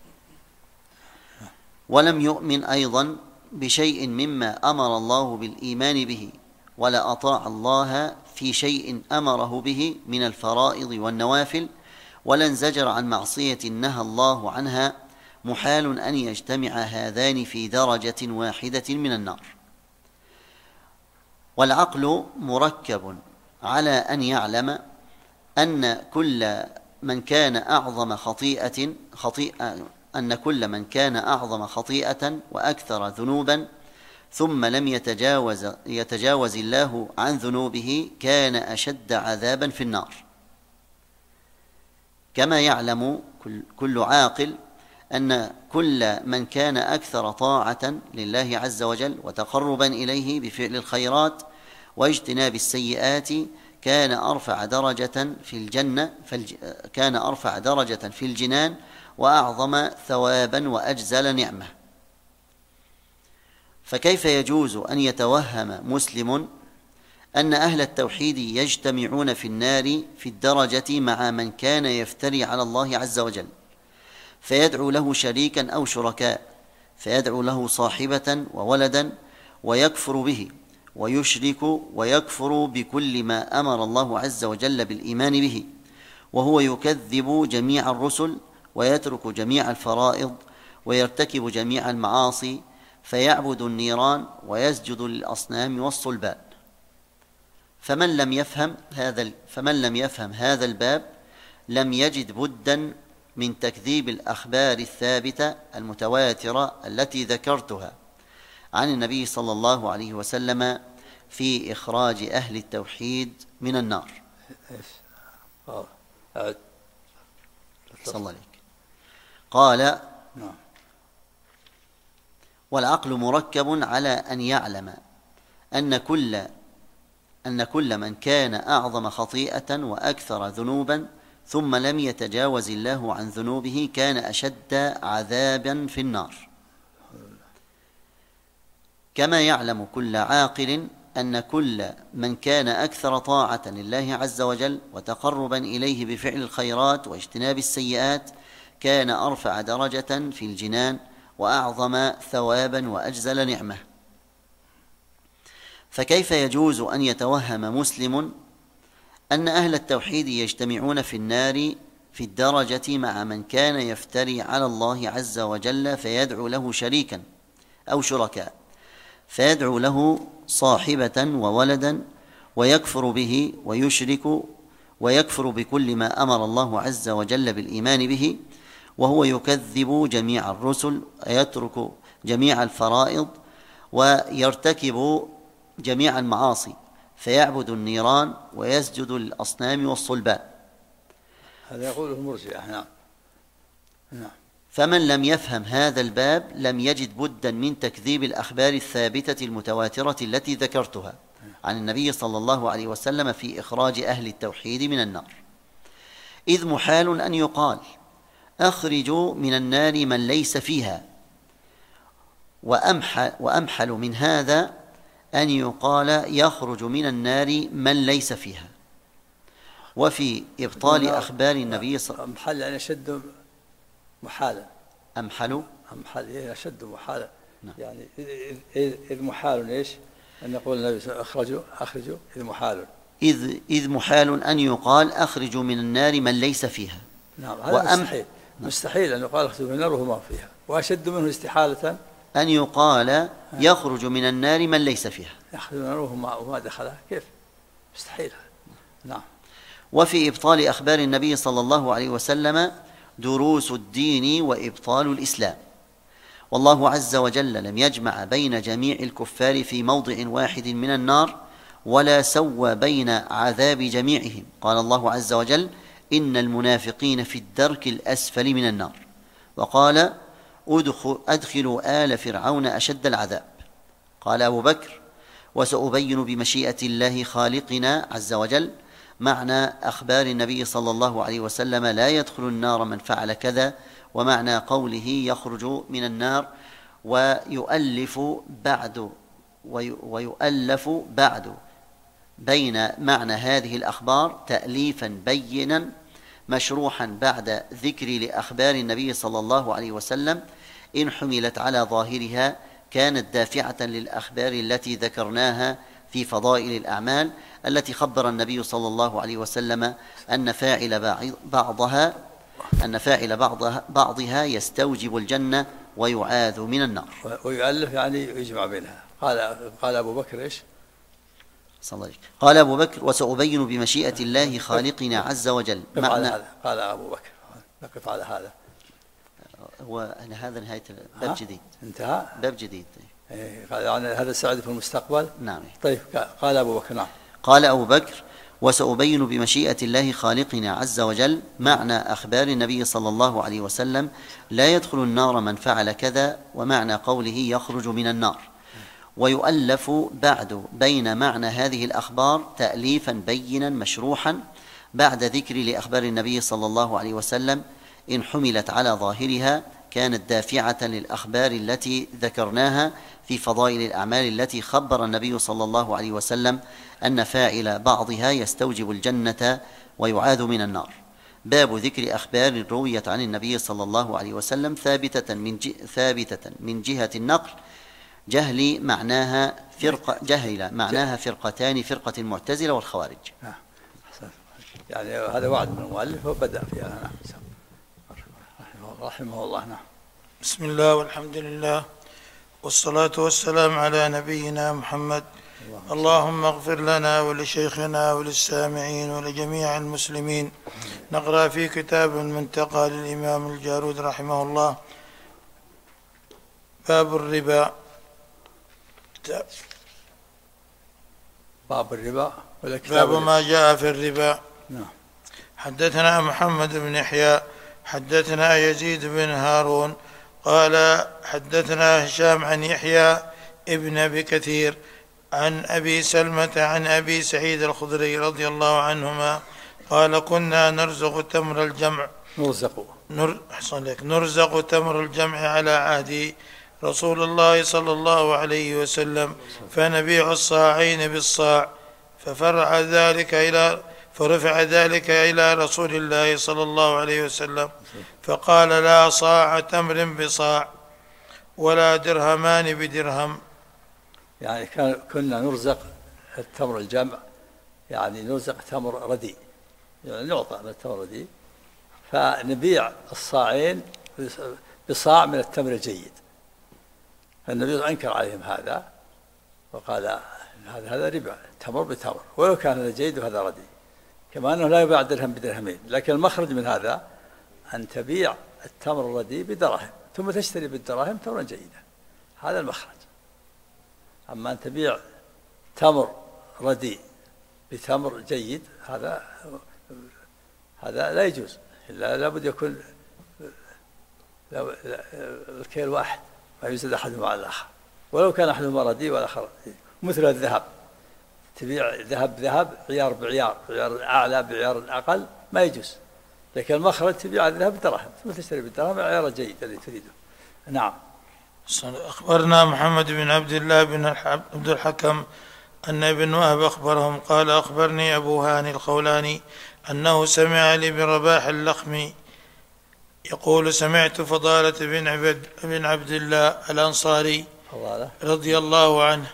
ولم يؤمن أيضا بشيء مما أمر الله بالإيمان به ولا أطاع الله في شيء أمره به من الفرائض والنوافل ولا انزجر عن معصية نهى الله عنها، محال أن يجتمع هذان في درجة واحدة من النار. والعقل مركب على أن يعلم أن كل من كان أعظم خطيئة وأكثر ذنوبا ثم لم يتجاوز الله عن ذنوبه كان أشد عذابا في النار. كما يعلم كل عاقل أن كل من كان أكثر طاعة لله عز وجل وتقربا إليه بفعل الخيرات واجتناب السيئات كان أرفع درجة في الجنان وأعظم ثوابا وأجزل نعمة. فكيف يجوز أن يتوهم مسلم أن أهل التوحيد يجتمعون في النار في الدرجة مع من كان يفتري على الله عز وجل فيدعو له شريكا أو شركاء، فيدعو له صاحبة وولدا ويكفر به ويشرك ويكفر بكل ما أمر الله عز وجل بالإيمان به، وهو يكذب جميع الرسل ويترك جميع الفرائض ويرتكب جميع المعاصي، فيعبد النيران ويسجد للأصنام والصلبان. فمن لم يفهم هذا الباب لم يجد بدا من تكذيب الأخبار الثابتة المتواترة التي ذكرتها عن النبي صلى الله عليه وسلم في إخراج أهل التوحيد من النار. صلى الله عليك. قال: والعقل مركب على أن يعلم أن كل من كان أعظم خطيئة وأكثر ذنوبا ثم لم يتجاوز الله عن ذنوبه كان أشد عذابا في النار، كما يعلم كل عاقل أن كل من كان أكثر طاعة لله عز وجل وتقربا إليه بفعل الخيرات واجتناب السيئات كان أرفع درجة في الجنان وأعظم ثوابا وأجزل نعمة. فكيف يجوز أن يتوهم مسلم أن أهل التوحيد يجتمعون في النار في الدرجة مع من كان يفتري على الله عز وجل فيدعو له شريكا أو شركاء، فيدعو له صاحبة وولدا ويكفر به ويشرك ويكفر بكل ما أمر الله عز وجل بالإيمان به، وهو يكذب جميع الرسل ويترك جميع الفرائض ويرتكب جميع المعاصي، فيعبد النيران ويسجد للأصنام والصلبان. هذا يقوله المرجئة. نعم. فمن لم يفهم هذا الباب لم يجد بدا من تكذيب الأخبار الثابتة المتواترة التي ذكرتها عن النبي صلى الله عليه وسلم في إخراج أهل التوحيد من النار، إذ محال أن يقال: أخرجوا من النار من ليس فيها، وأمحل من هذا أن يقال: يخرج من النار من ليس فيها. وفي إبطال أخبار النبي صلى الله عليه وسلم أمحل يعني أشد محالا. أمحل يعني أشد محالا. نعم. يعني إذ محال إيش أن يقول النبي صلى الله عليه وسلم أخرجوا إذ محال. إذ محال أن يقال: أخرجوا من النار من ليس فيها. نعم. هذا مستحيل. مستحيل أن يقال أخرجوا من النار وهما فيها، وأشد منه استحالة أن يقال: يخرج من النار من ليس فيها. يخرج من النار وما دخلها، كيف؟ مستحيل. نعم. وفي إبطال أخبار النبي صلى الله عليه وسلم دروس الدين وإبطال الإسلام، والله عز وجل لم يجمع بين جميع الكفار في موضع واحد من النار ولا سوى بين عذاب جميعهم. قال الله عز وجل: إن المنافقين في الدرك الأسفل من النار، وقال: أدخلوا آل فرعون أشد العذاب. قال أبو بكر: وسأبين بمشيئة الله خالقنا عز وجل معنى أخبار النبي صلى الله عليه وسلم لا يدخل النار من فعل كذا، ومعنى قوله يخرج من النار، ويؤلف بعد بين معنى هذه الأخبار تأليفا بينا مشروحا بعد ذكر لأخبار النبي صلى الله عليه وسلم إن حملت على ظاهرها كانت دافعة للأخبار التي ذكرناها في فضائل الأعمال التي خبر النبي صلى الله عليه وسلم أن فاعل بعضها يستوجب الجنة ويعاذ من النار. ويؤلف يعني يجمع بينها. قال أبو بكر إيش؟ قال أبو بكر: وسأبين بمشيئة الله خالقنا عز وجل معنى. قال أبو بكر: نقف على هذا. هذا نهاية باب جديد. انتهى باب جديد. قال يعني هذا السعد في المستقبل. نعم. طيب. قال أبو بكر. نعم. قال أبو بكر: وسأبين بمشيئة الله خالقنا عز وجل معنى أخبار النبي صلى الله عليه وسلم لا يدخل النار من فعل كذا، ومعنى قوله يخرج من النار، ويؤلف بعد بين معنى هذه الأخبار تأليفا بينا مشروحا بعد ذكر لأخبار النبي صلى الله عليه وسلم إن حملت على ظاهرها كانت دافعة للأخبار التي ذكرناها في فضائل الأعمال التي خبر النبي صلى الله عليه وسلم أن فاعل بعضها يستوجب الجنة ويعاذ من النار. باب ذكر أخبار رويت عن النبي صلى الله عليه وسلم ثابتة من جهة النقل جهل معناها فرقتان، فرقة المعتزلة والخوارج. يعني هذا وعد من المؤلف وبدأ فيها. نعم. رحمه الله. نعم. بسم الله والحمد لله والصلاة والسلام على نبينا محمد. اللهم اغفر لنا ولشيخنا وللسامعين ولجميع المسلمين. نقرأ في كتاب المنتقى للإمام الجارود رحمه الله، باب الربا. باب الربا باب ما جاء في الربا. نعم. حدثنا محمد بن يحيى حدثنا يزيد بن هارون قال حدثنا هشام عن يحيى ابن أبي كثير عن أبي سلمة عن أبي سعيد الخدري رضي الله عنهما قال كنا نرزق تمر الجمع نرزق تمر الجمع على عهد رسول الله صلى الله عليه وسلم، فنبيع الصاعين بالصاع، فرفع ذلك إلى رسول الله صلى الله عليه وسلم فقال لا صاع تمر بصاع ولا درهمان بدرهم. يعني كنا نرزق التمر الجمع، يعني نرزق تمر رديء، يعني نعطى من التمر رديء، فنبيع الصاعين بصاع من التمر الجيد. فالنبي أنكر عليهم هذا وقال هذا ربا، تمر بتمر، ولو كان هذا جيد وهذا رديء، كما أنه لا يباع درهم بدرهمين. لكن المخرج من هذا أن تبيع التمر الرديء بدراهم ثم تشتري بالدراهم تمرا جيدا، هذا المخرج. أما أن تبيع تمر رديء بتمر جيد هذا لا يجوز، إلا لابد يكون الكيل واحد، ما يزيد أحدهما على الآخر، ولو كان أحدهما رديء والآخر رديء. مثل الذهب، تبيع ذهب عيار بعيار، عيار أعلى بعيار أقل، ما يجوز. لكن المخرج تبيع الذهب بالدراهم ثم تشتري بالدراهم العيار الجيد الذي تريده. نعم. أخبرنا محمد بن عبد الله بن عبد الحكم أن ابن وهب أخبرهم قال أخبرني أبو هاني الخولاني أنه سمع علي بن رباح اللخمي يقول سمعت فضالة بن عبد الله الأنصاري رضي الله عنه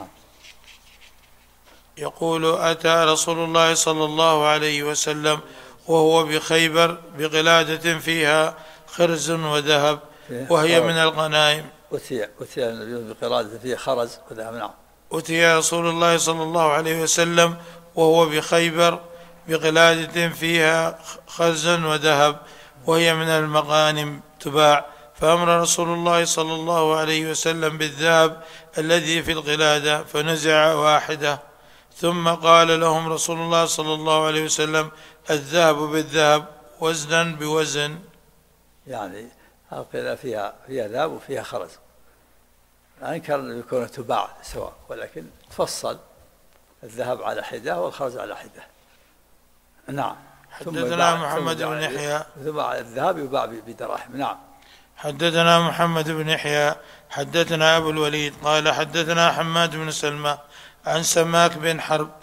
يقول أتى رسول الله صلى الله عليه وسلم وهو بخيبر بقلادة فيها خرز وذهب وهي من الغنائم. أتي النبي بقلادة فيها خرز وذهب. نعم. أتي رسول الله صلى الله عليه وسلم وهو بخيبر بقلادة فيها خرز وذهب وهي من المغانم تباع، فأمر رسول الله صلى الله عليه وسلم بالذهب الذي في القلادة فنزع واحدة، ثم قال لهم رسول الله صلى الله عليه وسلم الذهب بالذهب وزنا بوزن. يعني القلادة فيها ذهب وفيها خرز، أنكر أن يكون تباع سواء، ولكن تفصل الذهب على حدة والخرز على حدة. نعم. حدثنا محمد بن يحيى ثم الذهب يباع بدراهم. نعم. حدثنا محمد بن يحيى حدثنا أبو الوليد قال حدثنا حماد بن سلمى عن سماك بن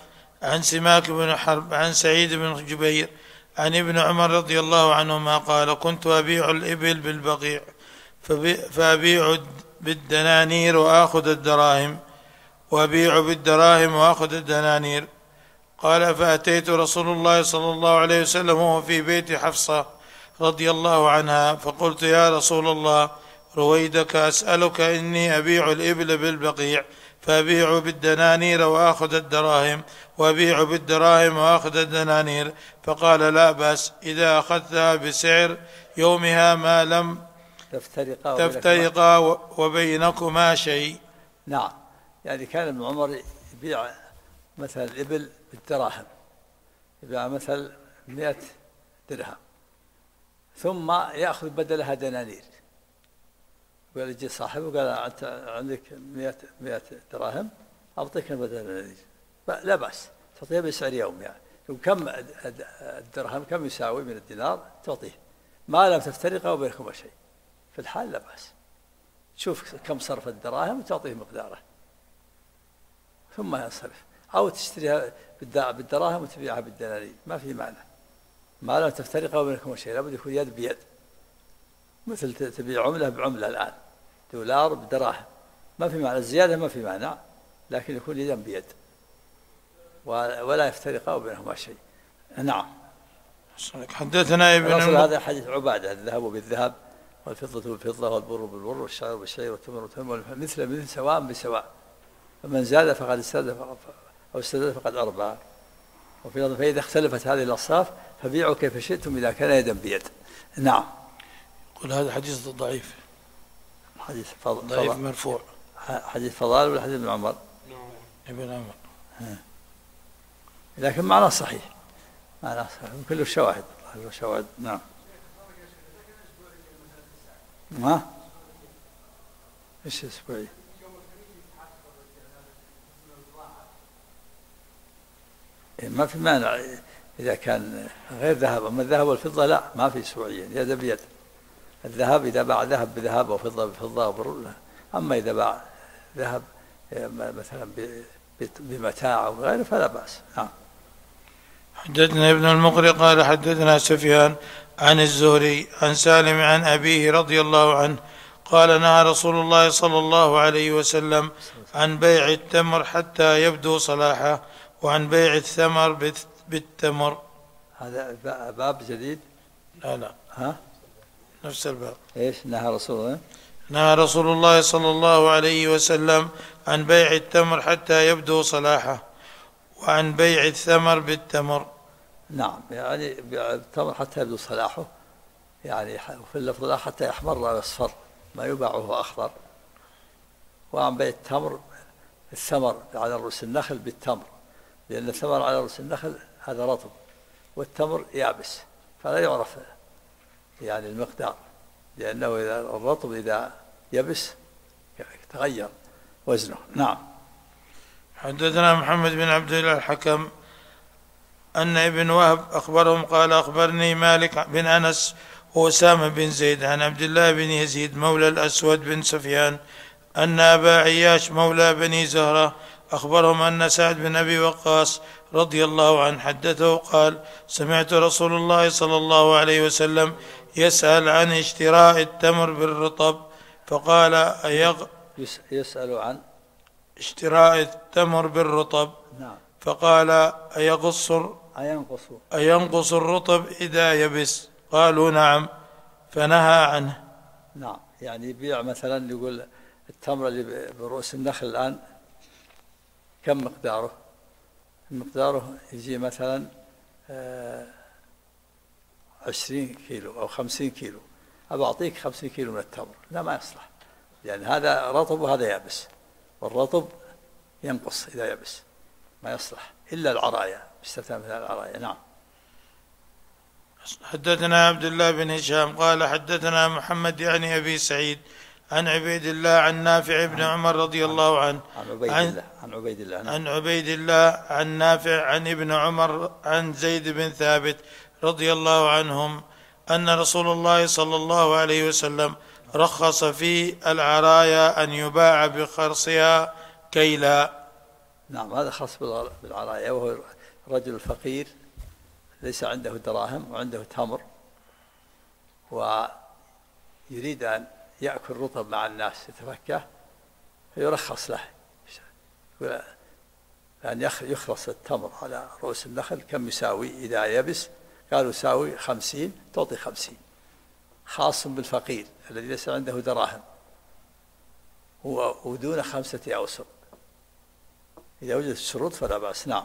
حرب عن سعيد بن جبير عن ابن عمر رضي الله عنهما قال كنت أبيع الإبل بالبقيع فأبيع بالدنانير وآخذ الدراهم، وأبيع بالدراهم وآخذ الدنانير. قال فأتيت رسول الله صلى الله عليه وسلم وهو في بيت حفصة رضي الله عنها فقلت يا رسول الله رويدك أسألك إني أبيع الإبل بالبقيع فأبيع بالدنانير وآخذ الدراهم، وأبيع بالدراهم وآخذ الدنانير. فقال لا بأس إذا أخذتها بسعر يومها ما لم تفترقا وبينكما شيء. نعم. يعني كان ابن عمر يبيع مثلا الإبل بالدراهم، يبيع مثلا 100 درهم ثم يأخذ بدلها دنانير، قال يجي صاحبه قال أنت عندك 100 دراهم أعطيك بدل دنانير، لا بأس تعطيها بسعر يوم. يعني كم الدرهم كم يساوي من الدينار تعطيه ما لم تفترقا وبينكما شيء، في الحال لا بأس. تشوف كم صرف الدراهم وتعطيه مقداره ثم ينصرف، أو تشتريها بالدراهم وتبيعها بالدنانير ما في معنى، ما لم تفترقا وبينكما شيء، لابد يكون يد بيد. مثل تبيع عملة بعملة الآن، دولار بدراهم ما في معنى الزيادة، ما في معنى، لكن يكون يدا بيد ولا يفترق بينهما شيء. نعم. حدثنا ابن هذا حديث عبادة: الذهب بالذهب والفضة بالفضة والبر بالبر والشعير بالشعير والتمر بالتمر مثل سواء بسواء، فمن زاد فقد استزاد أو استزاد فقد أربى. وفي لفظ: فإذا اختلفت هذه الأصناف فبيعوا كيف شئتم إذا كان يدا بيد. نعم. قل هذا حديث ضعيف، حديث ضعيف مرفوع. حديث فضال ولا حديث ابن عمر؟ ابن عمر. لكن معناه صحيح، معناه صحيح، كله شواهد. شواهد. نعم. ما ايش اسبوعي؟ ما في مانع اذا كان غير ذهب، اما الذهب والفضه لا، ما في اسبوعيا، يد بيد. الذهب اذا باع ذهب بذهب وفضه بفضه وبر لا. اما اذا باع ذهب مثلا بمتاع او غيره فلا باس. نعم. حدثنا ابن المقري قال حدثنا سفيان عن الزهري عن سالم عن أبيه رضي الله عنه قال: نهى رسول الله صلى الله عليه وسلم عن بيع التمر حتى يبدو صلاحه، وعن بيع الثمر بالتمر. هذا باب جديد؟ لا ها؟ نفس الباب. ايش نهى رسول الله؟ نهى رسول الله صلى الله عليه وسلم عن بيع التمر حتى يبدو صلاحه، وعن بيع الثمر بالتمر. نعم، يعني التمر حتى يبدو صلاحه، يعني في اللفظ حتى يحمر ويصفر، ما يباعه أخضر. وعن بيع التمر الثمر على رؤوس النخل بالتمر، لأن الثمر على رؤوس النخل هذا رطب والتمر يابس، فلا يعرف يعني المقدار، لأنه إذا الرطب إذا يبس تغير وزنه. نعم. حدثنا محمد بن عبد الله الحكم أن ابن وهب أخبرهم قال: أخبرني مالك بن أنس وأسامة بن زيد عن عبد الله بن يزيد مولى الأسود بن سفيان أن أبا عياش مولى بني زهرة أخبرهم أن سعد بن أبي وقاص رضي الله عنه حدثه قال: سمعت رسول الله صلى الله عليه وسلم يسأل عن اشتراء التمر بالرطب، فقال: يسأل عن اشتراء التمر بالرطب. نعم. فقال: أينقص الرطب إذا يبس؟ قالوا: نعم. فنهى عنه. نعم، يعني يبيع مثلا، يقول التمر اللي برؤوس النخل الآن كم مقداره؟ مقداره يجي مثلا 20 كيلو أو 50 كيلو، أبى أعطيك 50 كيلو من التمر. لا، ما يصلح، لأن هذا رطب وهذا يابس، والرطب ينقص إذا يبس، ما يصلح إلا العرايا، باستثناء مثل العرايا. نعم. حدثنا عبد الله بن هشام قال: حدثنا محمد يعني أبي سعيد عن عبيد الله عن نافع بن عمر رضي الله عنه عن عبيد الله عن نافع عن ابن عمر عن زيد بن ثابت رضي الله عنهم أن رسول الله صلى الله عليه وسلم رخص في العرايا أن يباع بخرصها كيلا. نعم، هذا خاص بالعرايا، وهو رجل فقير ليس عنده دراهم وعنده تمر، ويريد أن يأكل رطب مع الناس يتفكه، فيرخص له أن يخرص التمر على رؤوس النخل. كم يساوي إذا يبس؟ قالوا يساوي 50، تعطي 50، خاص بالفقير الذي ليس عنده دراهم ودون 5 أوسق. إذا وجدت الشروط فلا بأس. نعم.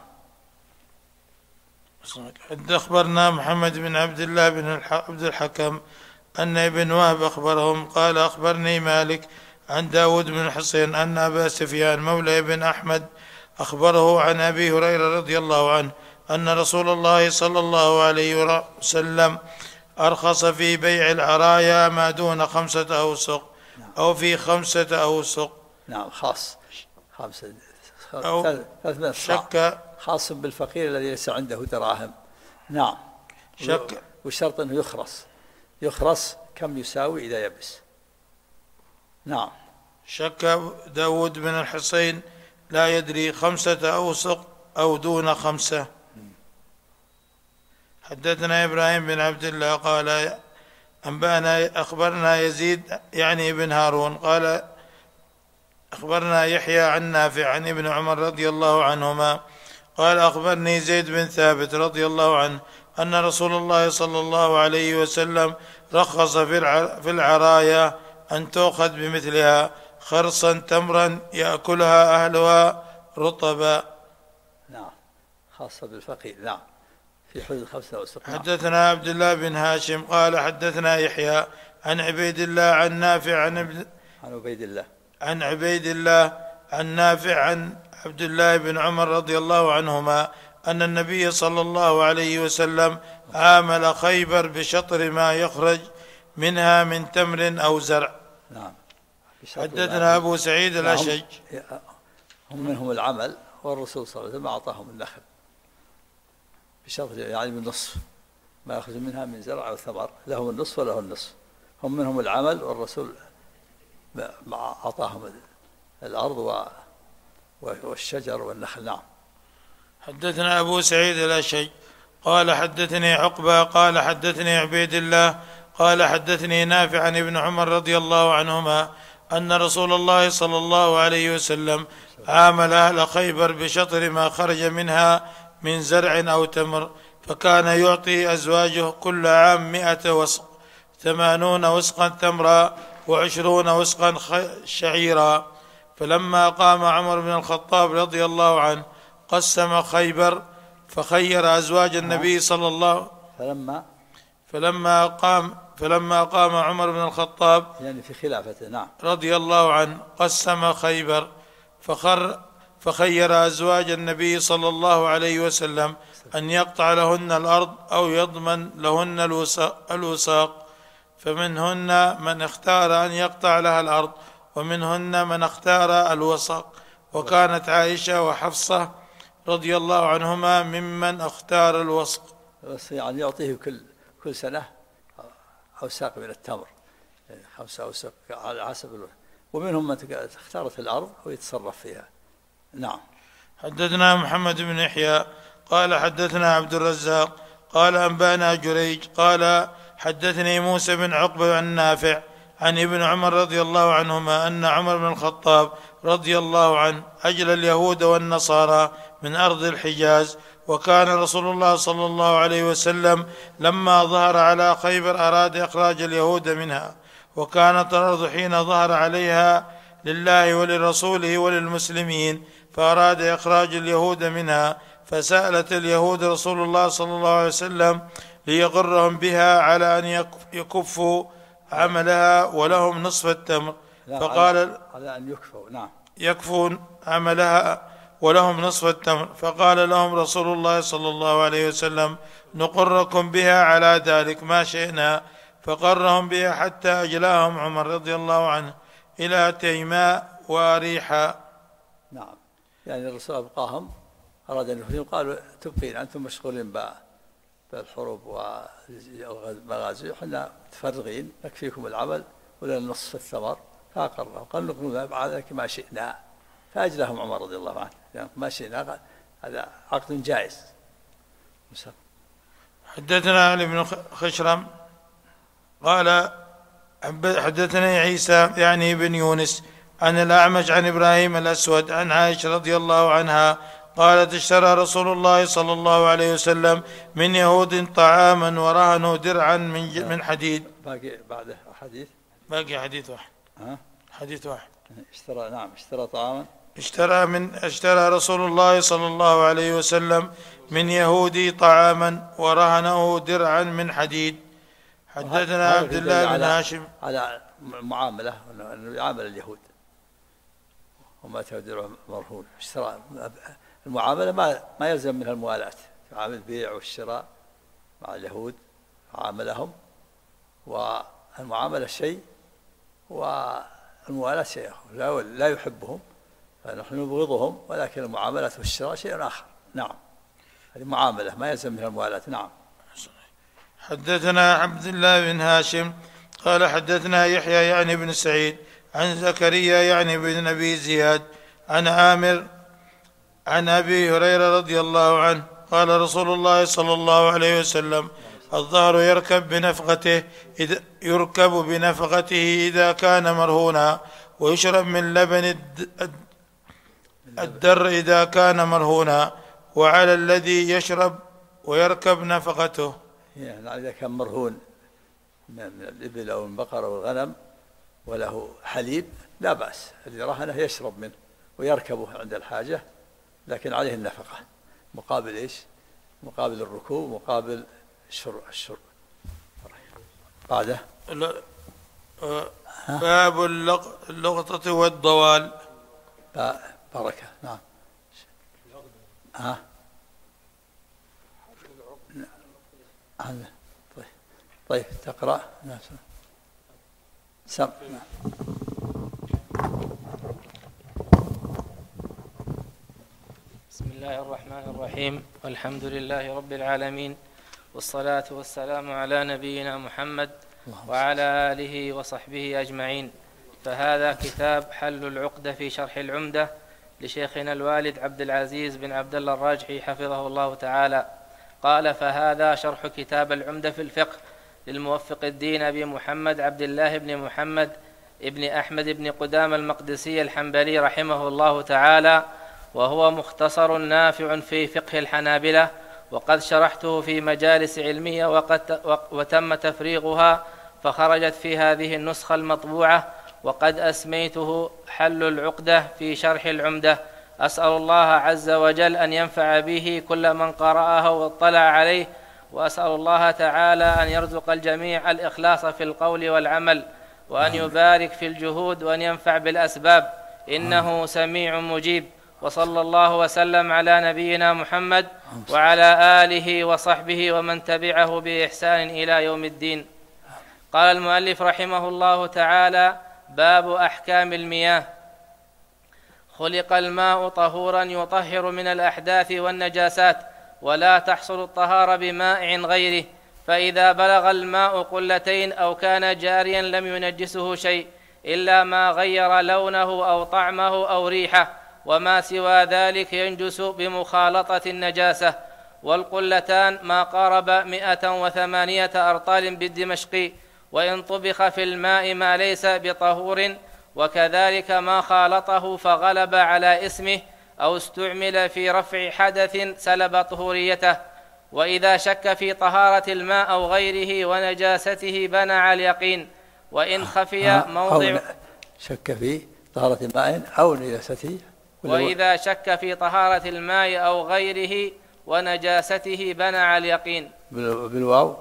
أخبرنا محمد بن عبد الله بن عبد الحكم أن ابن وهب أخبرهم قال: أخبرني مالك عن داود بن الحصين أن أبا سفيان مولى بن أحمد أخبره عن أبي هريرة رضي الله عنه أن رسول الله صلى الله عليه وسلم أرخص في بيع العرايا ما دون 5 أوسق أو في 5 أوسق. نعم، خاص 5 أو شك خاص بالفقير الذي ليس عنده دراهم. نعم. شك والشرط أنه يخرص كم يساوي إذا يبس. نعم. شك داود بن الحصين لا يدري 5 أوسق أو دون 5. حدثنا إبراهيم بن عبد الله قال: أنبأنا أخبرنا يزيد يعني ابن هارون قال: أخبرنا يحيى عن نافع عن ابن عمر رضي الله عنهما قال أخبرني زيد بن ثابت رضي الله عنه أن رسول الله صلى الله عليه وسلم رخص في العرايا أن تؤخذ بمثلها خرصا تمرا يأكلها أهلها رطبا. نعم، خاصة بالفقير. نعم، في حدود 5 أوسق. حدثنا عبد الله بن هاشم قال حدثنا يحيى عن عبيد الله عن نافع عن عبيد الله عن نافع عن عبد الله بن عمر رضي الله عنهما أن النبي صلى الله عليه وسلم عامل خيبر بشطر ما يخرج منها من تمر أو زرع. نعم. حدثنا أبو سعيد الأشج. هم منهم العمل، والرسول صلى الله عليه وسلم أعطاهم النخل بشطر، يعني بالنصف ما يأخذ منها من زرع أو ثمر، لهم النصف وله النصف. هم منهم العمل، والرسول أعطاهم الأرض والشجر والنخل. نعم. حدثنا أبو سعيد الأشج قال حدثني عقبة قال حدثني عبيد الله قال حدثني نافع عن ابن عمر رضي الله عنهما أن رسول الله صلى الله عليه وسلم عامل أهل خيبر بشطر ما خرج منها من زرع أو تمر، فكان يعطي أزواجه كل عام 100 وسق، 80 وسقا تمرا و20 وسقا شعيرا. فلما قام عمر بن الخطاب رضي الله عنه قسم خيبر فخير أزواج النبي صلى الله فلما قام عمر بن الخطاب يعني في خلافته. نعم. رضي الله عنه قسم خيبر فخير أزواج النبي صلى الله عليه وسلم أن يقطع لهن الأرض أو يضمن لهن الوساق، فمنهن من اختار أن يقطع لها الأرض ومنهن من اختار الوساق. وكانت عائشة وحفصة رضي الله عنهما ممن اختار الوسق. يعني يعطيه كل سنة أوساق من التمر، 5 أوساق على حسب ومنهم من اختارت الأرض ويتصرف فيها. نعم. حدثنا محمد بن يحيى قال حدثنا عبد الرزاق قال أنبانا جريج قال حدثني موسى بن عقبة عن نافع عن ابن عمر رضي الله عنهما أن عمر بن الخطاب رضي الله عنه أجلى اليهود والنصارى من أرض الحجاز، وكان رسول الله صلى الله عليه وسلم لما ظهر على خيبر أراد إخراج اليهود منها، وكانت الأرض حين ظهر عليها لله ولرسوله وللمسلمين، فأراد إخراج اليهود منها، فسألت اليهود رسول الله صلى الله عليه وسلم ليغرهم بها على أن يكفوا عملها ولهم نصف التمر، فقال على أن يكفوا. نعم. يكفون عملها ولهم نصف التمر، فقال لهم رسول الله صلى الله عليه وسلم نقركم بها على ذلك ما شئنا، فقرهم بها حتى أجلاهم عمر رضي الله عنه إلى تيماء وأريحا. نعم، يعني الرسول أبقاهم، أراد أن يخرجهم، قالوا تبقين أنتم مشغولين بالحروب والمغازي، حنا متفرغين نكفيكم العمل ولا نصف الثمر، فأقرهم. قال نقرهم بعد ذلك ما شئنا، فأجلهم عمر رضي الله عنه، يعني ما شئنا هذا عقد جائز. حدثنا علي بن خشرم قال حدثني عيسى يعني بن يونس عن الأعمش عن إبراهيم الأسود عن عائشة رضي الله عنها قالت اشترى رسول الله صلى الله عليه وسلم من يهود طعاما ورهنوا درعا من حديد. باقي بعده حديث، باقي حديث واحد. حديث واحد. اشترى. نعم، اشترى طعاما. اشترى رسول الله صلى الله عليه وسلم من يهودي طعاما ورهنه درعا من حديد. حدثنا عبد الله بن هاشم على معاملة أنه يعامل اليهود وما تقدر مرهون. اشترى المعاملة ما يلزم منها الموالاة، عامل البيع والشراء مع اليهود عاملهم، والمعاملة شيء والموالاة شيء آخر، لا يحبهم فنحن نبغضهم، ولكن المعاملة والشراء شيء آخر. نعم، هذه معاملة ما يلزم منها الموالاة. نعم. حدثنا عبد الله بن هاشم قال حدثنا يحيى يعني بن سعيد عن زكريا يعني بن أبي زياد عن عامر عن أبي هريرة رضي الله عنه قال رسول الله صلى الله عليه وسلم الظهر يركب بنفقته إذا كان مرهونا، ويشرب من لبن الدر إذا كان مرهونا، وعلى الذي يشرب ويركب نفقته. يعني إذا كان مرهون من الإبل أو البقر أو الغنم وله حليب لا بأس، الذي رهنه يشرب منه ويركبه عند الحاجة، لكن عليه النفقة مقابل إيش؟ مقابل الركوب، مقابل الشرب. بعده باب اللقطة والضوال. بركة. نعم. طيب تقرأ. نعم. سم. بسم الله الرحمن الرحيم، والحمد لله رب العالمين، والصلاة والسلام على نبينا محمد وعلى آله وصحبه أجمعين. فهذا كتاب حل العقدة في شرح العمدة لشيخنا الوالد عبد العزيز بن عبد الله الراجحي حفظه الله تعالى. قال: فهذا شرح كتاب العمدة في الفقه للموفق الدين أبي محمد عبد الله بن محمد ابن أحمد بن قدامة المقدسي الحنبلي رحمه الله تعالى، وهو مختصر نافع في فقه الحنابلة، وقد شرحته في مجالس علمية وتم تفريغها، فخرجت في هذه النسخة المطبوعة، وقد أسميته حل العقدة في شرح العمدة. أسأل الله عز وجل أن ينفع به كل من قرأه واطلع عليه، وأسأل الله تعالى أن يرزق الجميع الإخلاص في القول والعمل، وأن يبارك في الجهود، وأن ينفع بالأسباب، إنه سميع مجيب. وصلى الله وسلم على نبينا محمد وعلى آله وصحبه ومن تبعه بإحسان إلى يوم الدين. قال المؤلف رحمه الله تعالى: باب أحكام المياه. خلق الماء طهورا يطهر من الأحداث والنجاسات، ولا تحصل الطهارة بماء غيره، فإذا بلغ الماء قلتين أو كان جاريا لم ينجسه شيء إلا ما غير لونه أو طعمه أو ريحه، وما سوى ذلك ينجس بمخالطة النجاسة. والقلتان ما قارب 108 أرطال بالدمشقي، وإن طبخ في الماء ما ليس بطهور، وكذلك ما خالطه فغلب على اسمه أو استعمل في رفع حدث سلب طهوريته. وإذا شك في طهارة الماء أو غيره ونجاسته بنى اليقين، وإن خفي موضع شك في طهارة الماء أو نجاسته، وإذا شك في طهارة الماء أو غيره ونجاسته بنى اليقين بالواو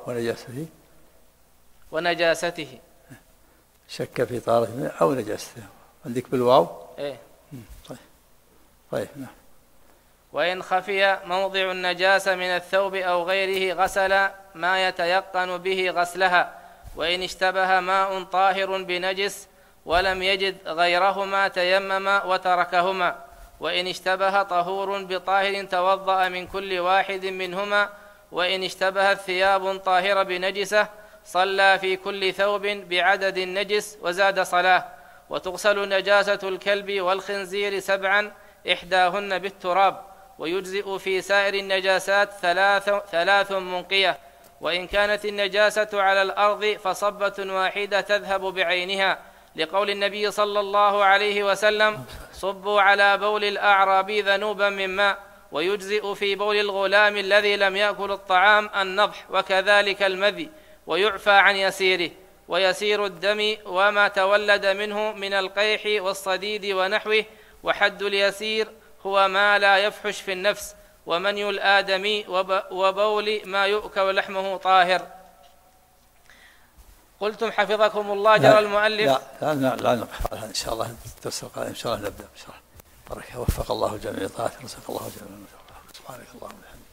ونجاسته شك في طهارة الماء أو نجاسته، عندك بالواو. إيه. طيب. نعم. وإن خفي موضع النجاسة من الثوب أو غيره غسل ما يتيقن به غسلها. وإن اشتبه ماء طاهر بنجس ولم يجد غيرهما تيمم وتركهما. وإن اشتبه طهور بطاهر توضأ من كل واحد منهما. وإن اشتبهت ثياب طاهرة بنجسة صلى في كل ثوب بعدد النجس وزاد صلاة. وتغسل نجاسة الكلب والخنزير 7 إحداهن بالتراب. ويجزئ في سائر النجاسات 3 منقية. وإن كانت النجاسة على الأرض فصبة واحدة تذهب بعينها، لقول النبي صلى الله عليه وسلم: صبوا على بول الأعرابي ذنوبا من ماء. ويجزئ في بول الغلام الذي لم يأكل الطعام النضح، وكذلك المذي، ويعفى عن يسيره. ويسير الدم وما تولد منه من القيح والصديد ونحوه. وحد اليسير هو ما لا يفحش في النفس. ومني الآدمي وبول ما يؤكل لحمه طاهر. قلتم حفظكم الله جرى المؤلف. لا نقف على إن شاء الله الدرس القادم إن شاء الله نبدأ بشرح. بارك وفق الله جميع طاعته، رزق الله جميع. سبحانك اللهم وبحمدك.